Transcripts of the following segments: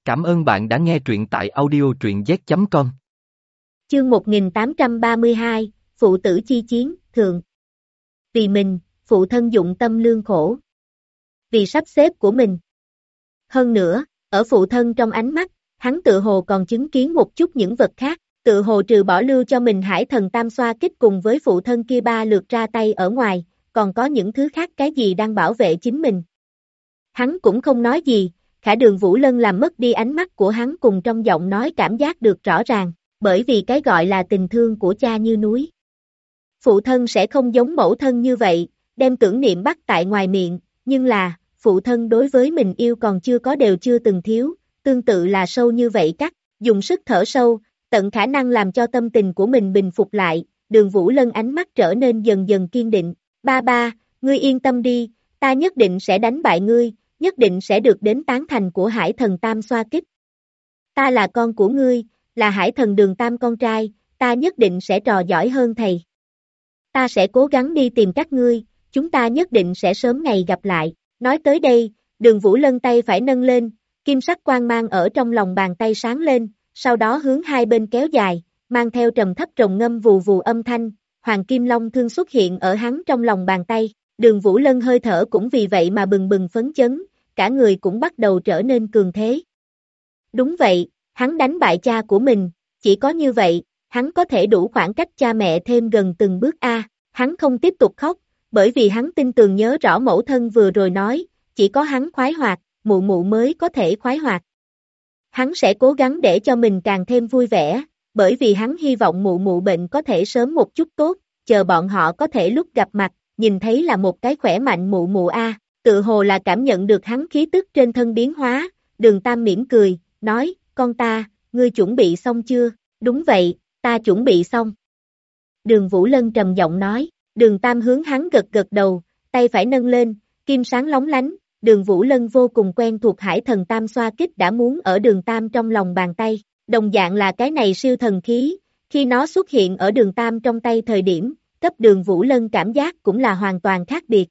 Cảm ơn bạn đã nghe truyện tại audio truyện z.com. Chương 1832, Phụ tử chi chiến, thượng. Vì mình, phụ thân dụng tâm lương khổ. Vì sắp xếp của mình. Hơn nữa, ở phụ thân trong ánh mắt, hắn tự hồ còn chứng kiến một chút những vật khác, tự hồ trừ bỏ lưu cho mình Hải Thần Tam Xoa Kích cùng với phụ thân kia ba lượt ra tay ở ngoài, còn có những thứ khác cái gì đang bảo vệ chính mình. Hắn cũng không nói gì, Khả Đường Vũ Lân làm mất đi ánh mắt của hắn cùng trong giọng nói cảm giác được rõ ràng, bởi vì cái gọi là tình thương của cha như núi. Phụ thân sẽ không giống mẫu thân như vậy, đem tưởng niệm bắt tại ngoài miệng, nhưng là, phụ thân đối với mình yêu còn chưa có đều chưa từng thiếu, tương tự là sâu như vậy dùng sức thở sâu, tận khả năng làm cho tâm tình của mình bình phục lại, Đường Vũ Lân ánh mắt trở nên dần dần kiên định, ba, ngươi yên tâm đi, ta nhất định sẽ đánh bại ngươi, nhất định sẽ được đến tán thành của Hải Thần Tam Xoa Kích. Ta là con của ngươi, là Hải Thần Đường Tam con trai, ta nhất định sẽ trò giỏi hơn thầy. Ta sẽ cố gắng đi tìm các ngươi, chúng ta nhất định sẽ sớm ngày gặp lại. Nói tới đây, Đường Vũ Lân tay phải nâng lên, kim sắc quang mang ở trong lòng bàn tay sáng lên, sau đó hướng hai bên kéo dài, mang theo trầm thấp rồng ngâm vù vù âm thanh, Hoàng Kim Long thương xuất hiện ở hắn trong lòng bàn tay. Đường Vũ Lân hơi thở cũng vì vậy mà bừng bừng phấn chấn, cả người cũng bắt đầu trở nên cường thế. Đúng vậy, hắn đánh bại cha của mình, chỉ có như vậy, hắn có thể đủ khoảng cách cha mẹ thêm gần từng bước hắn không tiếp tục khóc, bởi vì hắn tin tường nhớ rõ mẫu thân vừa rồi nói, chỉ có hắn khoái hoạt, mụ mụ mới có thể khoái hoạt. Hắn sẽ cố gắng để cho mình càng thêm vui vẻ, bởi vì hắn hy vọng mụ mụ bệnh có thể sớm một chút tốt, chờ bọn họ có thể lúc gặp mặt, nhìn thấy là một cái khỏe mạnh mụ mụ tự hồ là cảm nhận được hắn khí tức trên thân biến hóa, Đường Tam mỉm cười, nói, con ta, ngươi chuẩn bị xong chưa? Đúng vậy, ta chuẩn bị xong. Đường Vũ Lân trầm giọng nói, Đường Tam hướng hắn gật gật đầu, tay phải nâng lên, kim sáng lóng lánh, Đường Vũ Lân vô cùng quen thuộc Hải Thần Tam Xoa Kích đã muốn ở Đường Tam trong lòng bàn tay, đồng dạng là cái này siêu thần khí, khi nó xuất hiện ở Đường Tam trong tay thời điểm, cấp Đường Vũ Lân cảm giác cũng là hoàn toàn khác biệt.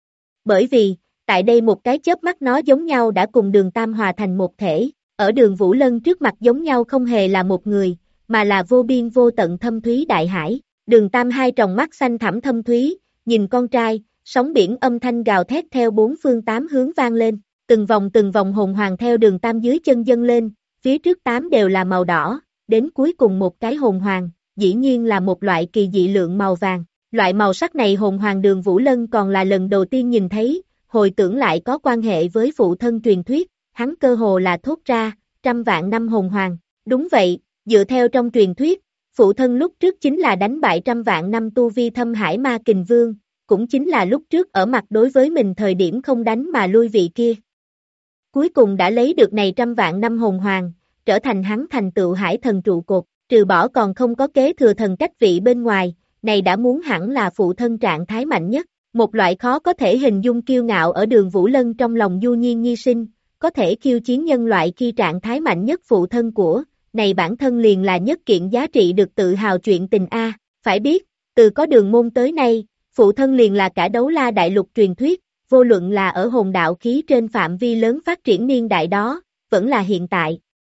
Bởi vì, tại đây một cái chớp mắt nó giống nhau đã cùng Đường Tam hòa thành một thể, ở Đường Vũ Lân trước mặt giống nhau không hề là một người, mà là vô biên vô tận thâm thúy đại hải. Đường Tam hai tròng mắt xanh thẳm thâm thúy, nhìn con trai, sóng biển âm thanh gào thét theo bốn phương tám hướng vang lên, từng vòng hồn hoàng theo Đường Tam dưới chân dâng lên, phía trước 8 đều là màu đỏ, đến cuối cùng một cái hồn hoàng, dĩ nhiên là một loại kỳ dị lượng màu vàng. Loại màu sắc này hồn hoàng Đường Vũ Lân còn là lần đầu tiên nhìn thấy, hồi tưởng lại có quan hệ với phụ thân truyền thuyết, hắn cơ hồ là thốt ra, 100 vạn năm hồn hoàng. Đúng vậy, dựa theo trong truyền thuyết, phụ thân lúc trước chính là đánh bại 100 vạn năm tu vi Thâm Hải Ma Kình Vương, cũng chính là lúc trước ở mặt đối với mình thời điểm không đánh mà lui vị kia. Cuối cùng đã lấy được này 100 vạn năm hồn hoàng, trở thành hắn thành tựu Hải Thần trụ cột, trừ bỏ còn không có kế thừa thần cách vị bên ngoài, này đã muốn hẳn là phụ thân trạng thái mạnh nhất, một loại khó có thể hình dung kiêu ngạo ở Đường Vũ Lân trong lòng du nhiên nhi sinh, có thể khiêu chiến nhân loại khi trạng thái mạnh nhất phụ thân của, này bản thân liền là nhất kiện giá trị được tự hào chuyện tình phải biết, từ có đường môn tới nay, phụ thân liền là cả đấu la đại lục truyền thuyết, vô luận là ở hồn đạo khí trên phạm vi lớn phát triển niên đại đó, vẫn là hiện tại.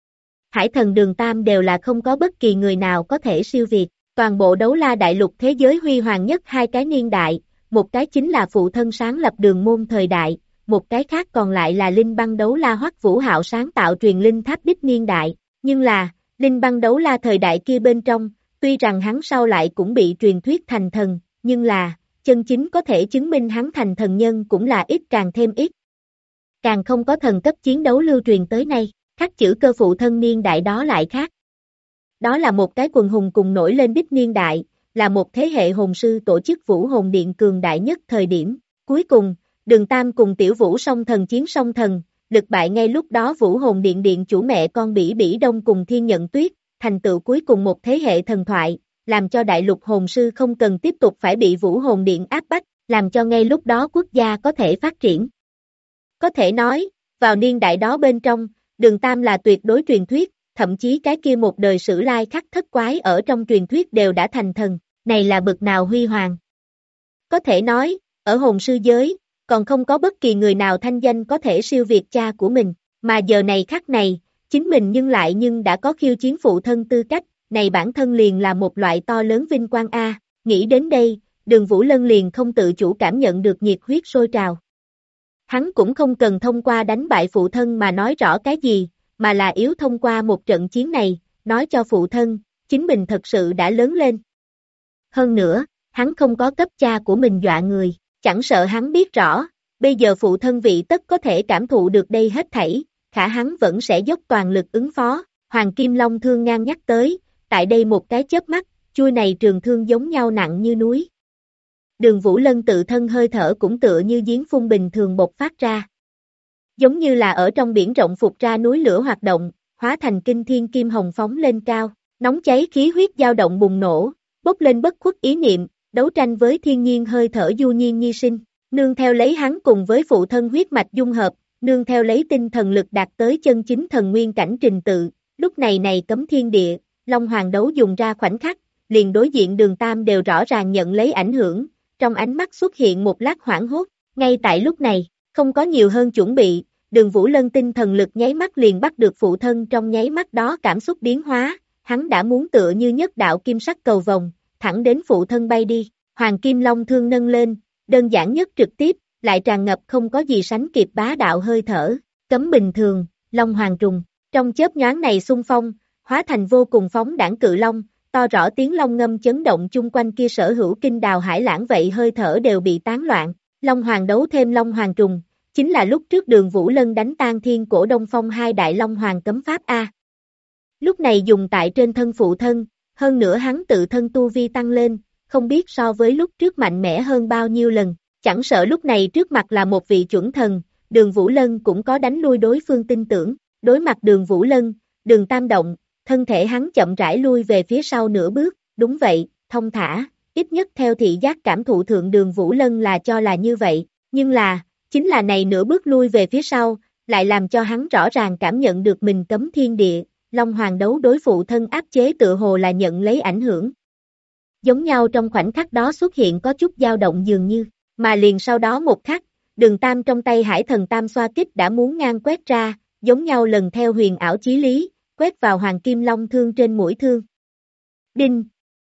Hải Thần Đường Tam đều là không có bất kỳ người nào có thể siêu việt, toàn bộ đấu la đại lục thế giới huy hoàng nhất hai cái niên đại, một cái chính là phụ thân sáng lập đường môn thời đại, một cái khác còn lại là Linh Băng đấu la Hoắc Vũ Hạo sáng tạo truyền linh tháp đích niên đại, nhưng là, Linh Băng đấu la thời đại kia bên trong, tuy rằng hắn sau lại cũng bị truyền thuyết thành thần, nhưng là, chân chính có thể chứng minh hắn thành thần nhân cũng là ít càng thêm ít. Càng không có thần cấp chiến đấu lưu truyền tới nay, khắc chữ cơ phụ thân niên đại đó lại khác. Đó là một cái quần hùng cùng nổi lên đích niên đại, là một thế hệ hồn sư tổ chức Vũ Hồn Điện cường đại nhất thời điểm. Cuối cùng, Đường Tam cùng Tiểu Vũ song thần chiến song thần, lực bại ngay lúc đó Vũ Hồn Điện điện chủ mẹ con Bỉ Bỉ Đông cùng Thiên Nhận Tuyết, thành tựu cuối cùng một thế hệ thần thoại, làm cho đại lục hồn sư không cần tiếp tục phải bị Vũ Hồn Điện áp bách, làm cho ngay lúc đó quốc gia có thể phát triển. Có thể nói, vào niên đại đó bên trong, Đường Tam là tuyệt đối truyền thuyết, thậm chí cái kia một đời sử lai khắc thất quái ở trong truyền thuyết đều đã thành thần, này là bực nào huy hoàng. Có thể nói, ở hồn sư giới, còn không có bất kỳ người nào thanh danh có thể siêu việt cha của mình, mà giờ này khắc này, chính mình nhưng đã có khiêu chiến phụ thân tư cách, này bản thân liền là một loại to lớn vinh quang a. Nghĩ đến đây, Đường Vũ Lân liền không tự chủ cảm nhận được nhiệt huyết sôi trào. Hắn cũng không cần thông qua đánh bại phụ thân mà nói rõ cái gì, mà là yếu thông qua một trận chiến này, nói cho phụ thân, chính mình thật sự đã lớn lên. Hơn nữa, hắn không có cấp cha của mình dọa người, chẳng sợ hắn biết rõ, bây giờ phụ thân vị tất có thể cảm thụ được đây hết thảy, khả hắn vẫn sẽ dốc toàn lực ứng phó. Hoàng Kim Long thương ngang nhắc tới, tại đây một cái chớp mắt, chuôi này trường thương giống nhau nặng như núi. Đường Vũ Lân tự thân hơi thở cũng tựa như giếng phun bình thường bộc phát ra. Giống như là ở trong biển rộng phục ra núi lửa hoạt động, hóa thành kinh thiên kim hồng phóng lên cao, nóng cháy khí huyết dao động bùng nổ, bốc lên bất khuất ý niệm, đấu tranh với thiên nhiên hơi thở du nhiên nhi sinh, nương theo lấy hắn cùng với phụ thân huyết mạch dung hợp, nương theo lấy tinh thần lực đạt tới chân chính thần nguyên cảnh trình tự, lúc này cấm thiên địa, Long Hoàng đấu dùng ra khoảnh khắc, liền đối diện Đường Tam đều rõ ràng nhận lấy ảnh hưởng, trong ánh mắt xuất hiện một lát hoảng hốt, ngay tại lúc này, không có nhiều hơn chuẩn bị, Đường Vũ Lân tinh thần lực nháy mắt liền bắt được phụ thân trong nháy mắt đó cảm xúc biến hóa, hắn đã muốn tựa như nhất đạo kim sắc cầu vồng, thẳng đến phụ thân bay đi, Hoàng Kim Long thương nâng lên, đơn giản nhất trực tiếp, lại tràn ngập không có gì sánh kịp bá đạo hơi thở, cấm bình thường, Long Hoàng trùng, trong chớp nhoáng này xung phong, hóa thành vô cùng phóng đãng cự long, to rõ tiếng long ngâm chấn động chung quanh kia sở hữu kinh đào hải lãng vậy hơi thở đều bị tán loạn, Long Hoàng đấu thêm Long Hoàng trùng, chính là lúc trước Đường Vũ Lân đánh tan thiên cổ Đông Phong hai đại Long Hoàng cấm pháp A. Lúc này dùng tại trên thân phụ thân, hơn nữa hắn tự thân tu vi tăng lên, không biết so với lúc trước mạnh mẽ hơn bao nhiêu lần, chẳng sợ lúc này trước mặt là một vị chuẩn thần, Đường Vũ Lân cũng có đánh lui đối phương tin tưởng, đối mặt Đường Vũ Lân, Đường Tam động, thân thể hắn chậm rãi lui về phía sau nửa bước, đúng vậy, thông thả, ít nhất theo thị giác cảm thụ thượng Đường Vũ Lân là cho là như vậy, nhưng là, chính là này nửa bước lui về phía sau, lại làm cho hắn rõ ràng cảm nhận được mình cấm thiên địa, Long Hoàng đấu đối phụ thân áp chế tựa hồ là nhận lấy ảnh hưởng. Giống nhau trong khoảnh khắc đó xuất hiện có chút dao động dường như, mà liền sau đó một khắc, Đường Tam trong tay Hải Thần Tam xoa kích đã muốn ngang quét ra, giống nhau lần theo huyền ảo chí lý, quét vào Hoàng Kim Long thương trên mũi thương. Đinh!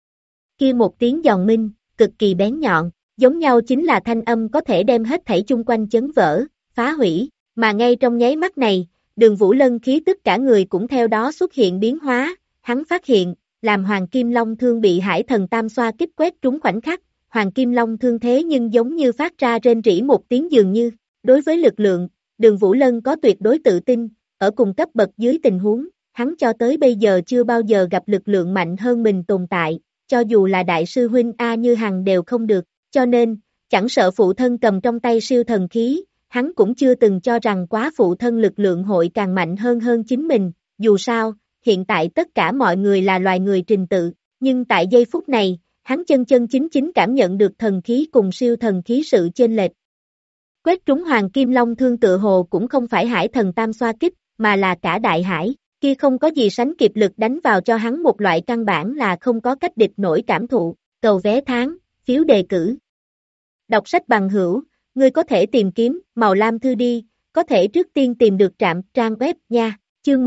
Kia một tiếng giòn minh, cực kỳ bén nhọn, giống nhau chính là thanh âm có thể đem hết thảy chung quanh chấn vỡ, phá hủy, mà ngay trong nháy mắt này, Đường Vũ Lân khí tức cả người cũng theo đó xuất hiện biến hóa, hắn phát hiện, làm Hoàng Kim Long thương bị Hải Thần Tam xoa kích quét trúng khoảnh khắc, Hoàng Kim Long thương thế nhưng giống như phát ra rên rỉ một tiếng dường như, đối với lực lượng, Đường Vũ Lân có tuyệt đối tự tin, ở cùng cấp bậc dưới tình huống, hắn cho tới bây giờ chưa bao giờ gặp lực lượng mạnh hơn mình tồn tại, cho dù là đại sư huynh A Như Hằng đều không được, cho nên, chẳng sợ phụ thân cầm trong tay siêu thần khí, hắn cũng chưa từng cho rằng quá phụ thân lực lượng hội càng mạnh hơn chính mình, dù sao, hiện tại tất cả mọi người là loài người trình tự, nhưng tại giây phút này, hắn chân chính cảm nhận được thần khí cùng siêu thần khí sự chênh lệch. Quét trúng Hoàng Kim Long thương tựa hồ cũng không phải Hải Thần Tam xoa kích, mà là cả đại hải, kia không có gì sánh kịp lực đánh vào cho hắn một loại căn bản là không có cách địch nổi cảm thụ, cầu vé tháng, phiếu đề cử. Đọc sách bằng hữu, ngươi có thể tìm kiếm, màu lam thư đi, có thể trước tiên tìm được trạm trang web nha, chương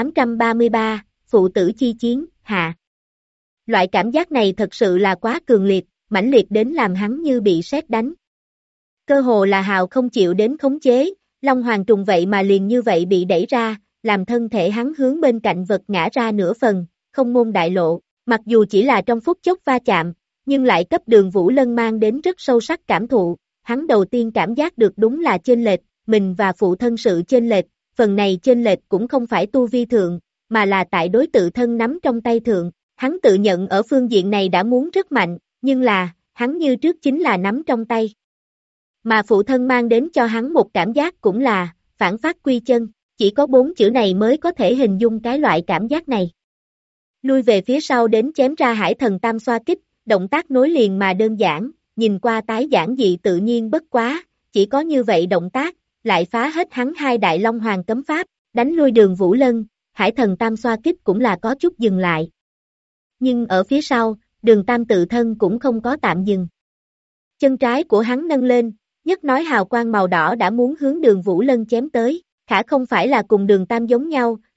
1833, Phụ tử chi chiến, hạ. Loại cảm giác này thật sự là quá cường liệt, mãnh liệt đến làm hắn như bị sét đánh. Cơ hồ là hào không chịu đến khống chế, Long Hoàng trùng vậy mà liền như vậy bị đẩy ra, làm thân thể hắn hướng bên cạnh vật ngã ra nửa phần, không môn đại lộ, mặc dù chỉ là trong phút chốc va chạm, nhưng lại cấp Đường Vũ Lân mang đến rất sâu sắc cảm thụ, hắn đầu tiên cảm giác được đúng là chênh lệch, mình và phụ thân sự chênh lệch, phần này chênh lệch cũng không phải tu vi thượng, mà là tại đối tự thân nắm trong tay thượng, hắn tự nhận ở phương diện này đã muốn rất mạnh, nhưng là, hắn như trước chính là nắm trong tay. Mà phụ thân mang đến cho hắn một cảm giác cũng là, phản phát quy chân, chỉ có 4 chữ này mới có thể hình dung cái loại cảm giác này. Lui về phía sau đến chém ra Hải Thần Tam xoa kích, động tác nối liền mà đơn giản, nhìn qua tái giản dị tự nhiên bất quá, chỉ có như vậy động tác, lại phá hết hắn hai đại Long Hoàng cấm pháp, đánh lui Đường Vũ Lân, Hải Thần Tam xoa kích cũng là có chút dừng lại. Nhưng ở phía sau, Đường Tam tự thân cũng không có tạm dừng. Chân trái của hắn nâng lên, nhất nói hào quang màu đỏ đã muốn hướng Đường Vũ Lân chém tới, khả không phải là cùng Đường Tam giống nhau,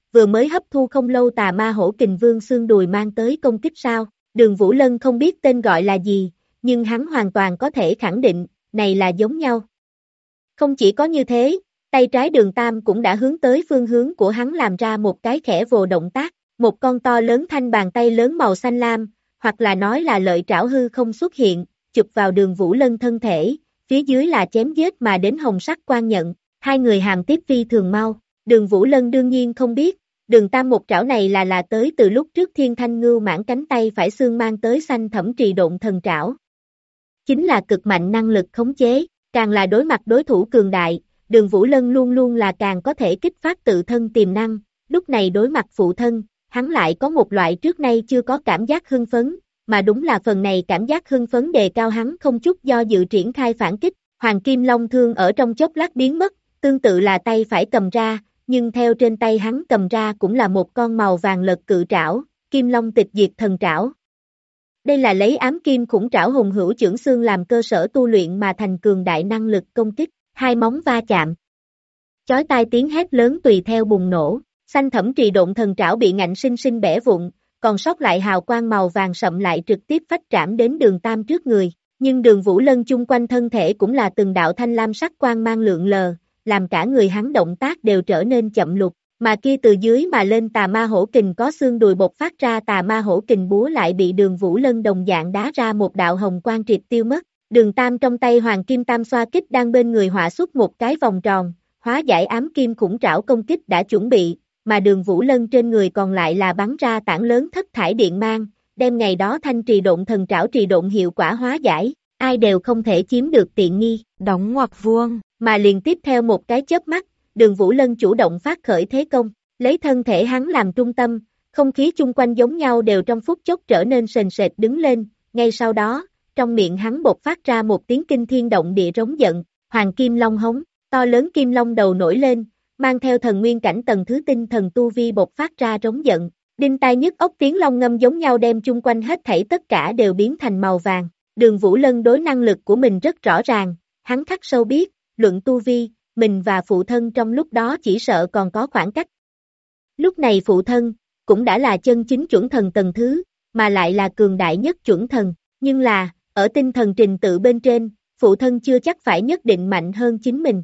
vừa mới hấp thu không lâu tà ma hổ kình vương xương đùi mang tới công kích sao? Đường Vũ Lân không biết tên gọi là gì, nhưng hắn hoàn toàn có thể khẳng định, này là giống nhau. Không chỉ có như thế, tay trái Đường Tam cũng đã hướng tới phương hướng của hắn làm ra một cái khẽ vồ động tác, một con to lớn thanh bàn tay lớn màu xanh lam, hoặc là nói là lợi trảo hư không xuất hiện, chụp vào Đường Vũ Lân thân thể, phía dưới là chém giết mà đến hồng sắc quan nhận, hai người hàm tiếp phi thường mau, Đường Vũ Lân đương nhiên không biết, Đường Tam một trảo này là tới từ lúc trước Thiên Thanh Ngưu mãn cánh tay phải xương mang tới xanh thẩm trì độn thần trảo. Chính là cực mạnh năng lực khống chế, càng là đối mặt đối thủ cường đại, Đường Vũ Lân luôn luôn là càng có thể kích phát tự thân tiềm năng, lúc này đối mặt phụ thân, hắn lại có một loại trước nay chưa có cảm giác hưng phấn, mà đúng là phần này cảm giác hưng phấn đề cao hắn không chút do dự triển khai phản kích, Hoàng Kim Long thương ở trong chốc lát biến mất, tương tự là tay phải cầm ra, nhưng theo trên tay hắn cầm ra cũng là một con màu vàng lật cự trảo, Kim Long tịch diệt thần trảo. Đây là lấy ám kim khủng trảo hùng hữu chưởng xương làm cơ sở tu luyện mà thành cường đại năng lực công kích, hai móng va chạm. Chói tai tiếng hét lớn tùy theo bùng nổ, xanh thẩm trì độn thần trảo bị ngạnh sinh sinh bẻ vụn, còn sót lại hào quang màu vàng sậm lại trực tiếp phách trảm đến Đường Tam trước người, nhưng Đường Vũ Lân chung quanh thân thể cũng là từng đạo thanh lam sắc quang mang lượn lờ, làm cả người hắn động tác đều trở nên chậm lục, mà kia từ dưới mà lên tà ma hổ kình có xương đùi bộc phát ra tà ma hổ kình búa lại bị Đường Vũ Lân đồng dạng đá ra một đạo hồng quang triệt tiêu mất, Đường Tam trong tay hoàng kim tam xoa kích đang bên người họa xuất một cái vòng tròn, hóa giải ám kim khủng trảo công kích đã chuẩn bị, mà Đường Vũ Lân trên người còn lại là bắn ra tảng lớn thất thải điện mang, đem ngày đó thanh trì độn thần trảo trì độn hiệu quả hóa giải, ai đều không thể chiếm được tiện nghi, đóng ngoặc vuông, mà liền tiếp theo một cái chớp mắt, Đường Vũ Lân chủ động phát khởi thế công, lấy thân thể hắn làm trung tâm, không khí chung quanh giống nhau đều trong phút chốc trở nên sền sệt đứng lên, ngay sau đó, trong miệng hắn bộc phát ra một tiếng kinh thiên động địa rống giận, Hoàng Kim Long hống, to lớn kim long đầu nổi lên, mang theo thần nguyên cảnh tầng thứ tinh thần tu vi bộc phát ra rống giận, đinh tai nhức óc tiếng long ngâm giống nhau đem chung quanh hết thảy tất cả đều biến thành màu vàng. Đường Vũ Lân đối năng lực của mình rất rõ ràng, hắn khắc sâu biết, luận tu vi, mình và phụ thân trong lúc đó chỉ sợ còn có khoảng cách. Lúc này phụ thân, cũng đã là chân chính chuẩn thần tầng thứ, mà lại là cường đại nhất chuẩn thần, nhưng là, ở tinh thần trình tự bên trên, phụ thân chưa chắc phải nhất định mạnh hơn chính mình.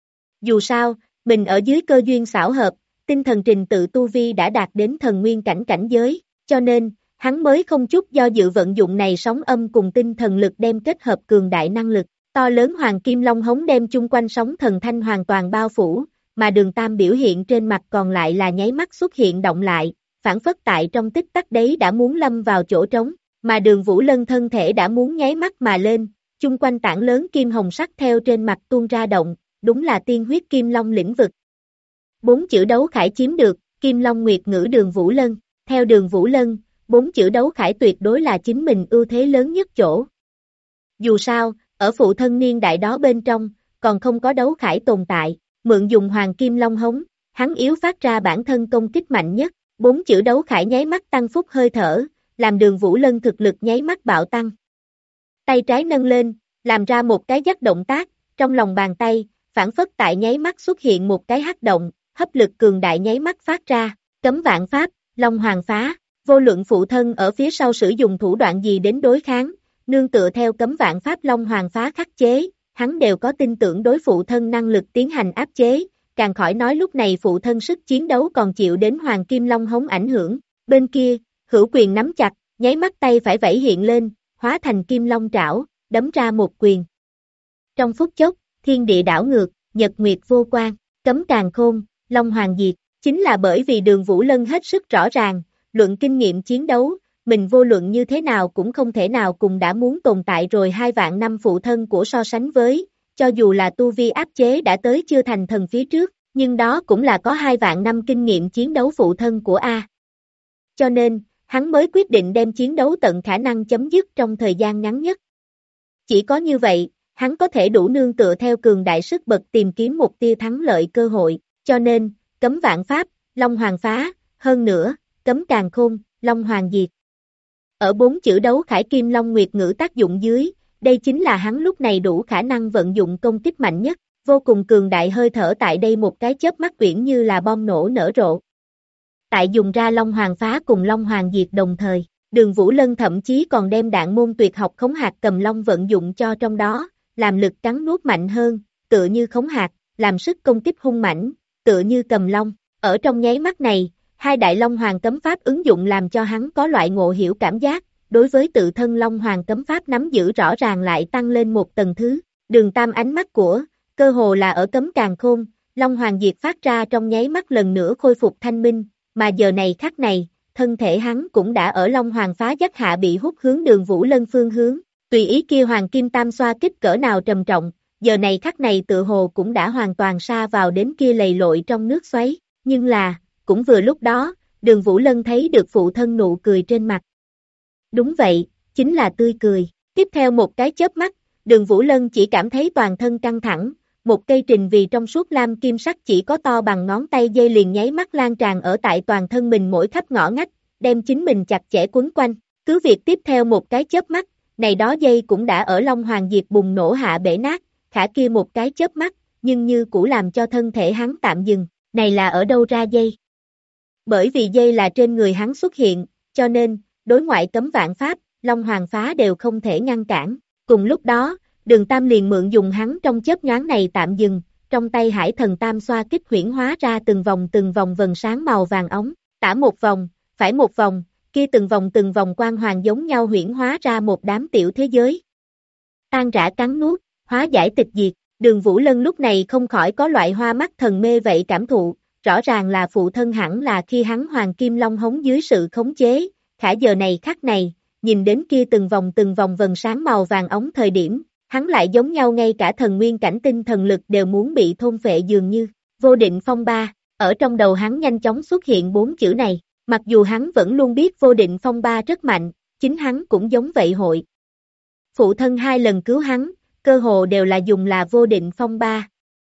Dù sao, mình ở dưới cơ duyên xảo hợp, tinh thần trình tự tu vi đã đạt đến thần nguyên cảnh cảnh giới, cho nên, hắn mới không chút do dự vận dụng này sóng âm cùng tinh thần lực đem kết hợp cường đại năng lực, to lớn hoàng kim long hống đem chung quanh sóng thần thanh hoàn toàn bao phủ, mà Đường Tam biểu hiện trên mặt còn lại là nháy mắt xuất hiện động lại, phản phất tại trong tích tắc đấy đã muốn lâm vào chỗ trống, mà Đường Vũ Lân thân thể đã muốn nháy mắt mà lên, chung quanh tảng lớn kim hồng sắc theo trên mặt tuôn ra động, đúng là tiên huyết kim long lĩnh vực. 4 chữ đấu khải chiếm được, Kim Long Nguyệt ngữ Đường Vũ Lân, theo Đường Vũ Lân, 4 chữ đấu khải tuyệt đối là chính mình ưu thế lớn nhất chỗ. Dù sao, ở phụ thân niên đại đó bên trong, còn không có đấu khải tồn tại, mượn dùng Hoàng Kim Long hống, hắn yếu phát ra bản thân công kích mạnh nhất, 4 chữ đấu khải nháy mắt tăng phúc hơi thở, làm Đường Vũ Lân thực lực nháy mắt bạo tăng. Tay trái nâng lên, làm ra một cái dắt động tác, trong lòng bàn tay, phản phất tại nháy mắt xuất hiện một cái hắc động, hấp lực cường đại nháy mắt phát ra, cấm vạn pháp, Long Hoàng phá, vô luận phụ thân ở phía sau sử dụng thủ đoạn gì đến đối kháng, nương tựa theo cấm vạn pháp Long Hoàng phá khắc chế, hắn đều có tin tưởng đối phụ thân năng lực tiến hành áp chế, càng khỏi nói lúc này phụ thân sức chiến đấu còn chịu đến Hoàng Kim Long hống ảnh hưởng, bên kia, hữu quyền nắm chặt, nháy mắt tay phải vẫy hiện lên, hóa thành Kim Long trảo, đấm ra một quyền. Trong phút chốc, thiên địa đảo ngược, nhật nguyệt vô quan, cấm càn khôn, Long Hoàng diệt, chính là bởi vì Đường Vũ Lân hết sức rõ ràng, luận kinh nghiệm chiến đấu, mình vô luận như thế nào cũng không thể nào cùng đã muốn tồn tại rồi 2 vạn năm phụ thân của so sánh với, cho dù là tu vi áp chế đã tới chưa thành thần phía trước, nhưng đó cũng là có 2 vạn năm kinh nghiệm chiến đấu phụ thân của A. Cho nên, hắn mới quyết định đem chiến đấu tận khả năng chấm dứt trong thời gian ngắn nhất. Chỉ có như vậy, hắn có thể đủ nương tựa theo cường đại sức bật tìm kiếm một tia thắng lợi cơ hội, cho nên, cấm vạn pháp, Long Hoàng phá, hơn nữa, cấm càn khôn, Long Hoàng diệt. Ở 4 chữ đấu khải kim Long Nguyệt ngữ tác dụng dưới, đây chính là hắn lúc này đủ khả năng vận dụng công kích mạnh nhất, vô cùng cường đại hơi thở tại đây một cái chớp mắt uyển như là bom nổ nở rộ. tại dùng ra Long Hoàng Phá cùng Long Hoàng Diệt đồng thời. Đường Vũ Lân thậm chí còn đem đạn môn tuyệt học khống hạt cầm long vận dụng cho trong đó, làm lực cắn nuốt mạnh hơn, tựa như khống hạt, làm sức công kích hung mãnh, tựa như cầm long. Ở trong nháy mắt này, hai đại Long Hoàng cấm pháp ứng dụng làm cho hắn có loại ngộ hiểu cảm giác, đối với tự thân Long Hoàng cấm pháp nắm giữ rõ ràng lại tăng lên một tầng thứ. Đường Tam ánh mắt của, cơ hồ là ở cấm càn khôn, Long Hoàng Diệt phát ra trong nháy mắt lần nữa khôi phục thanh minh, mà giờ này khắc này, thân thể hắn cũng đã ở Long Hoàng Phá dắt hạ bị hút hướng Đường Vũ Lân phương hướng, tùy ý kia Hoàng Kim Tam xoa kích cỡ nào trầm trọng, giờ này khắc này tựa hồ cũng đã hoàn toàn sa vào đến kia lầy lội trong nước xoáy, nhưng là, cũng vừa lúc đó, Đường Vũ Lân thấy được phụ thân nụ cười trên mặt. Đúng vậy, chính là tươi cười, tiếp theo một cái chớp mắt, Đường Vũ Lân chỉ cảm thấy toàn thân căng thẳng, một cây trình vì trong suốt lam kim sắc chỉ có to bằng ngón tay dây liền nháy mắt lan tràn ở tại toàn thân mình mỗi khắp ngõ ngách, đem chính mình chặt chẽ quấn quanh, cứ việc tiếp theo một cái chớp mắt, này đó dây cũng đã ở Long Hoàng Diệt bùng nổ hạ bể nát, khả kia một cái chớp mắt, nhưng như cũ làm cho thân thể hắn tạm dừng, này là ở đâu ra dây? Bởi vì dây là trên người hắn xuất hiện, cho nên, đối ngoại cấm vạn pháp, Long Hoàng Phá đều không thể ngăn cản, cùng lúc đó, Đường Tam liền mượn dùng hắn trong chớp nhoáng này tạm dừng, trong tay Hải Thần Tam xoa kích huyễn hóa ra từng vòng vần sáng màu vàng ống, tả một vòng, phải một vòng, kia từng vòng quang hoàng giống nhau huyễn hóa ra một đám tiểu thế giới. Tan rã cắn nuốt, hóa giải tịch diệt, Đường Vũ Lân lúc này không khỏi có loại hoa mắt thần mê vậy cảm thụ, rõ ràng là phụ thân hẳn là khi hắn Hoàng Kim Long hống dưới sự khống chế, khả giờ này khắc này, nhìn đến kia từng vòng vần sáng màu vàng ống thời điểm, hắn lại giống nhau ngay cả thần nguyên cảnh tinh thần lực đều muốn bị thôn phệ dường như, vô định phong ba, ở trong đầu hắn nhanh chóng xuất hiện 4 chữ này, mặc dù hắn vẫn luôn biết vô định phong ba rất mạnh, chính hắn cũng giống vậy hội. Phụ thân 2 lần cứu hắn, cơ hồ đều là dùng là vô định phong ba.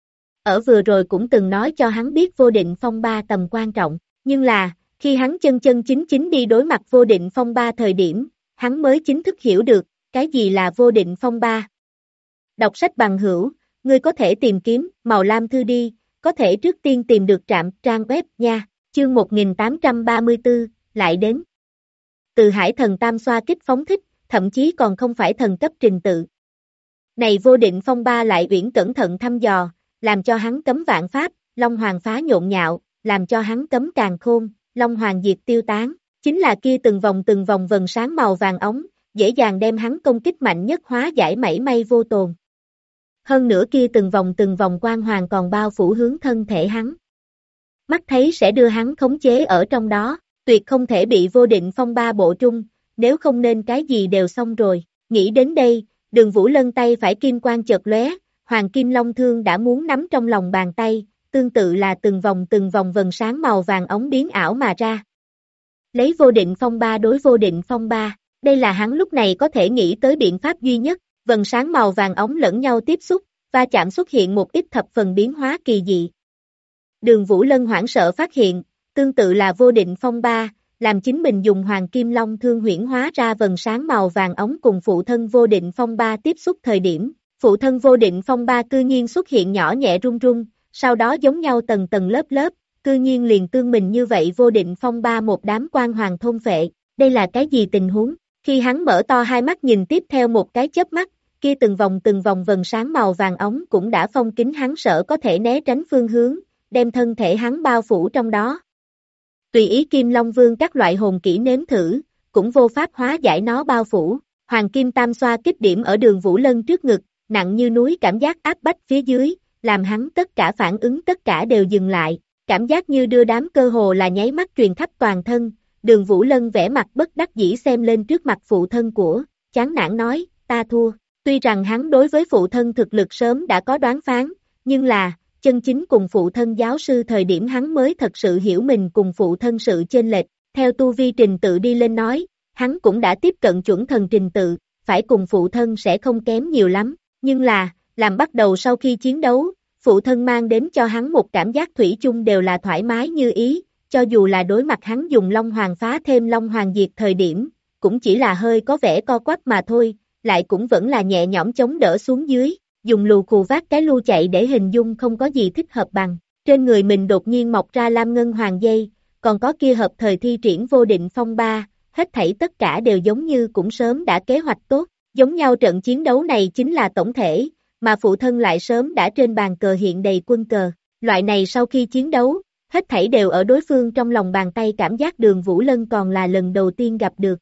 Ở vừa rồi cũng từng nói cho hắn biết vô định phong ba tầm quan trọng, nhưng là, khi hắn chân chính đi đối mặt vô định phong ba thời điểm, hắn mới chính thức hiểu được, cái gì là vô định phong ba. Đọc sách bằng hữu, ngươi có thể tìm kiếm, màu lam thư đi, có thể trước tiên tìm được trạm trang web nha, chương 1834, lại đến. Từ Hải Thần Tam xoa kích phóng thích, thậm chí còn không phải thần cấp trình tự. Này vô định phong ba lại uyển cẩn thận thăm dò, làm cho hắn cấm vạn pháp, Long Hoàng Phá nhộn nhạo, làm cho hắn cấm càn khôn, Long Hoàng Diệt tiêu tán, chính là kia từng vòng vần sáng màu vàng ống, dễ dàng đem hắn công kích mạnh nhất hóa giải mảy may vô tồn. Hơn nữa kia từng vòng quang hoàng còn bao phủ hướng thân thể hắn. Mắt thấy sẽ đưa hắn khống chế ở trong đó, tuyệt không thể bị vô định phong ba bộ trung, nếu không nên cái gì đều xong rồi. Nghĩ đến đây, Đường Vũ Lân tay phải kim quang chợt lóe, Hoàng Kim Long thương đã muốn nắm trong lòng bàn tay, tương tự là từng vòng vần sáng màu vàng ống biến ảo mà ra. Lấy vô định phong ba đối vô định phong ba, đây là hắn lúc này có thể nghĩ tới biện pháp duy nhất, vần sáng màu vàng ống lẫn nhau tiếp xúc, va chạm xuất hiện một ít thập phần biến hóa kỳ dị. Đường Vũ Lân hoảng sợ phát hiện, tương tự là vô định phong ba, làm chính mình dùng Hoàng Kim Long thương huyễn hóa ra vần sáng màu vàng ống cùng phụ thân vô định phong ba tiếp xúc thời điểm, phụ thân vô định phong ba cư nhiên xuất hiện nhỏ nhẹ run run, sau đó giống nhau tầng lớp, cư nhiên liền tương mình như vậy vô định phong ba một đám quan hoàng thôn phệ, đây là cái gì tình huống? Khi hắn mở to hai mắt nhìn tiếp theo một cái chớp mắt, kia từng vòng vần sáng màu vàng ống cũng đã phong kín hắn sợ có thể né tránh phương hướng, đem thân thể hắn bao phủ trong đó. Tùy ý Kim Long Vương các loại hồn kỹ nếm thử, cũng vô pháp hóa giải nó bao phủ. Hoàng Kim Tam xoa kích điểm ở Đường Vũ Lân trước ngực, nặng như núi cảm giác áp bách phía dưới, làm hắn tất cả phản ứng tất cả đều dừng lại, cảm giác như đưa đám cơ hồ là nháy mắt truyền khắp toàn thân. Đường Vũ Lân vẻ mặt bất đắc dĩ xem lên trước mặt phụ thân của, chán nản nói, ta thua. Tuy rằng hắn đối với phụ thân thực lực sớm đã có đoán phán, nhưng là, chân chính cùng phụ thân giáo sư thời điểm hắn mới thật sự hiểu mình cùng phụ thân sự chênh lệch, theo tu vi trình tự đi lên nói, hắn cũng đã tiếp cận chuẩn thần trình tự, phải cùng phụ thân sẽ không kém nhiều lắm, nhưng là, làm bắt đầu sau khi chiến đấu, phụ thân mang đến cho hắn một cảm giác thủy chung đều là thoải mái như ý, cho dù là đối mặt hắn dùng Long Hoàng Phá thêm Long Hoàng Diệt thời điểm, cũng chỉ là hơi có vẻ co quắp mà thôi, lại cũng vẫn là nhẹ nhõm chống đỡ xuống dưới, dùng lù khù vác cái lu chạy để hình dung không có gì thích hợp bằng. Trên người mình đột nhiên mọc ra lam ngân hoàng dây, còn có kia hợp thời thi triển vô định phong ba, hết thảy tất cả đều giống như cũng sớm đã kế hoạch tốt, giống nhau trận chiến đấu này chính là tổng thể, mà phụ thân lại sớm đã trên bàn cờ hiện đầy quân cờ, loại này sau khi chiến đấu, hết thảy đều ở đối phương trong lòng bàn tay cảm giác Đường Vũ Lân còn là lần đầu tiên gặp được.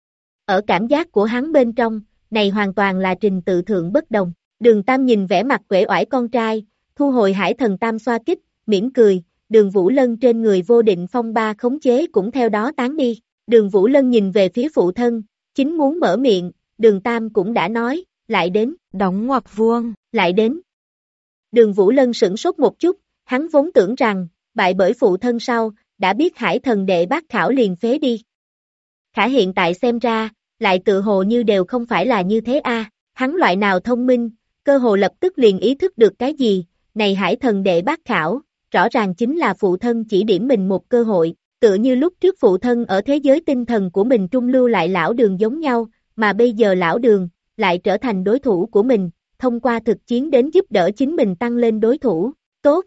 Ở cảm giác của hắn bên trong, này hoàn toàn là trình tự thượng bất đồng. Đường Tam nhìn vẻ mặt uể oải con trai, thu hồi Hải Thần Tam xoa kích, mỉm cười, Đường Vũ Lân trên người vô định phong ba khống chế cũng theo đó tán đi. Đường Vũ Lân nhìn về phía phụ thân, chính muốn mở miệng, Đường Tam cũng đã nói, lại đến, đóng ngoặc vuông, lại đến. Đường Vũ Lân sửng sốt một chút, hắn vốn tưởng rằng, bại bởi phụ thân sau, đã biết Hải Thần đệ bát khảo liền phế đi. Khả hiện tại xem ra, lại tự hồ như đều không phải là như thế a. Hắn loại nào thông minh, cơ hồ lập tức liền ý thức được cái gì, này Hải Thần đệ bát khảo, rõ ràng chính là phụ thân chỉ điểm mình một cơ hội, tựa như lúc trước phụ thân ở thế giới tinh thần của mình trung lưu lại lão Đường giống nhau, mà bây giờ lão Đường, lại trở thành đối thủ của mình, thông qua thực chiến đến giúp đỡ chính mình tăng lên đối thủ, tốt.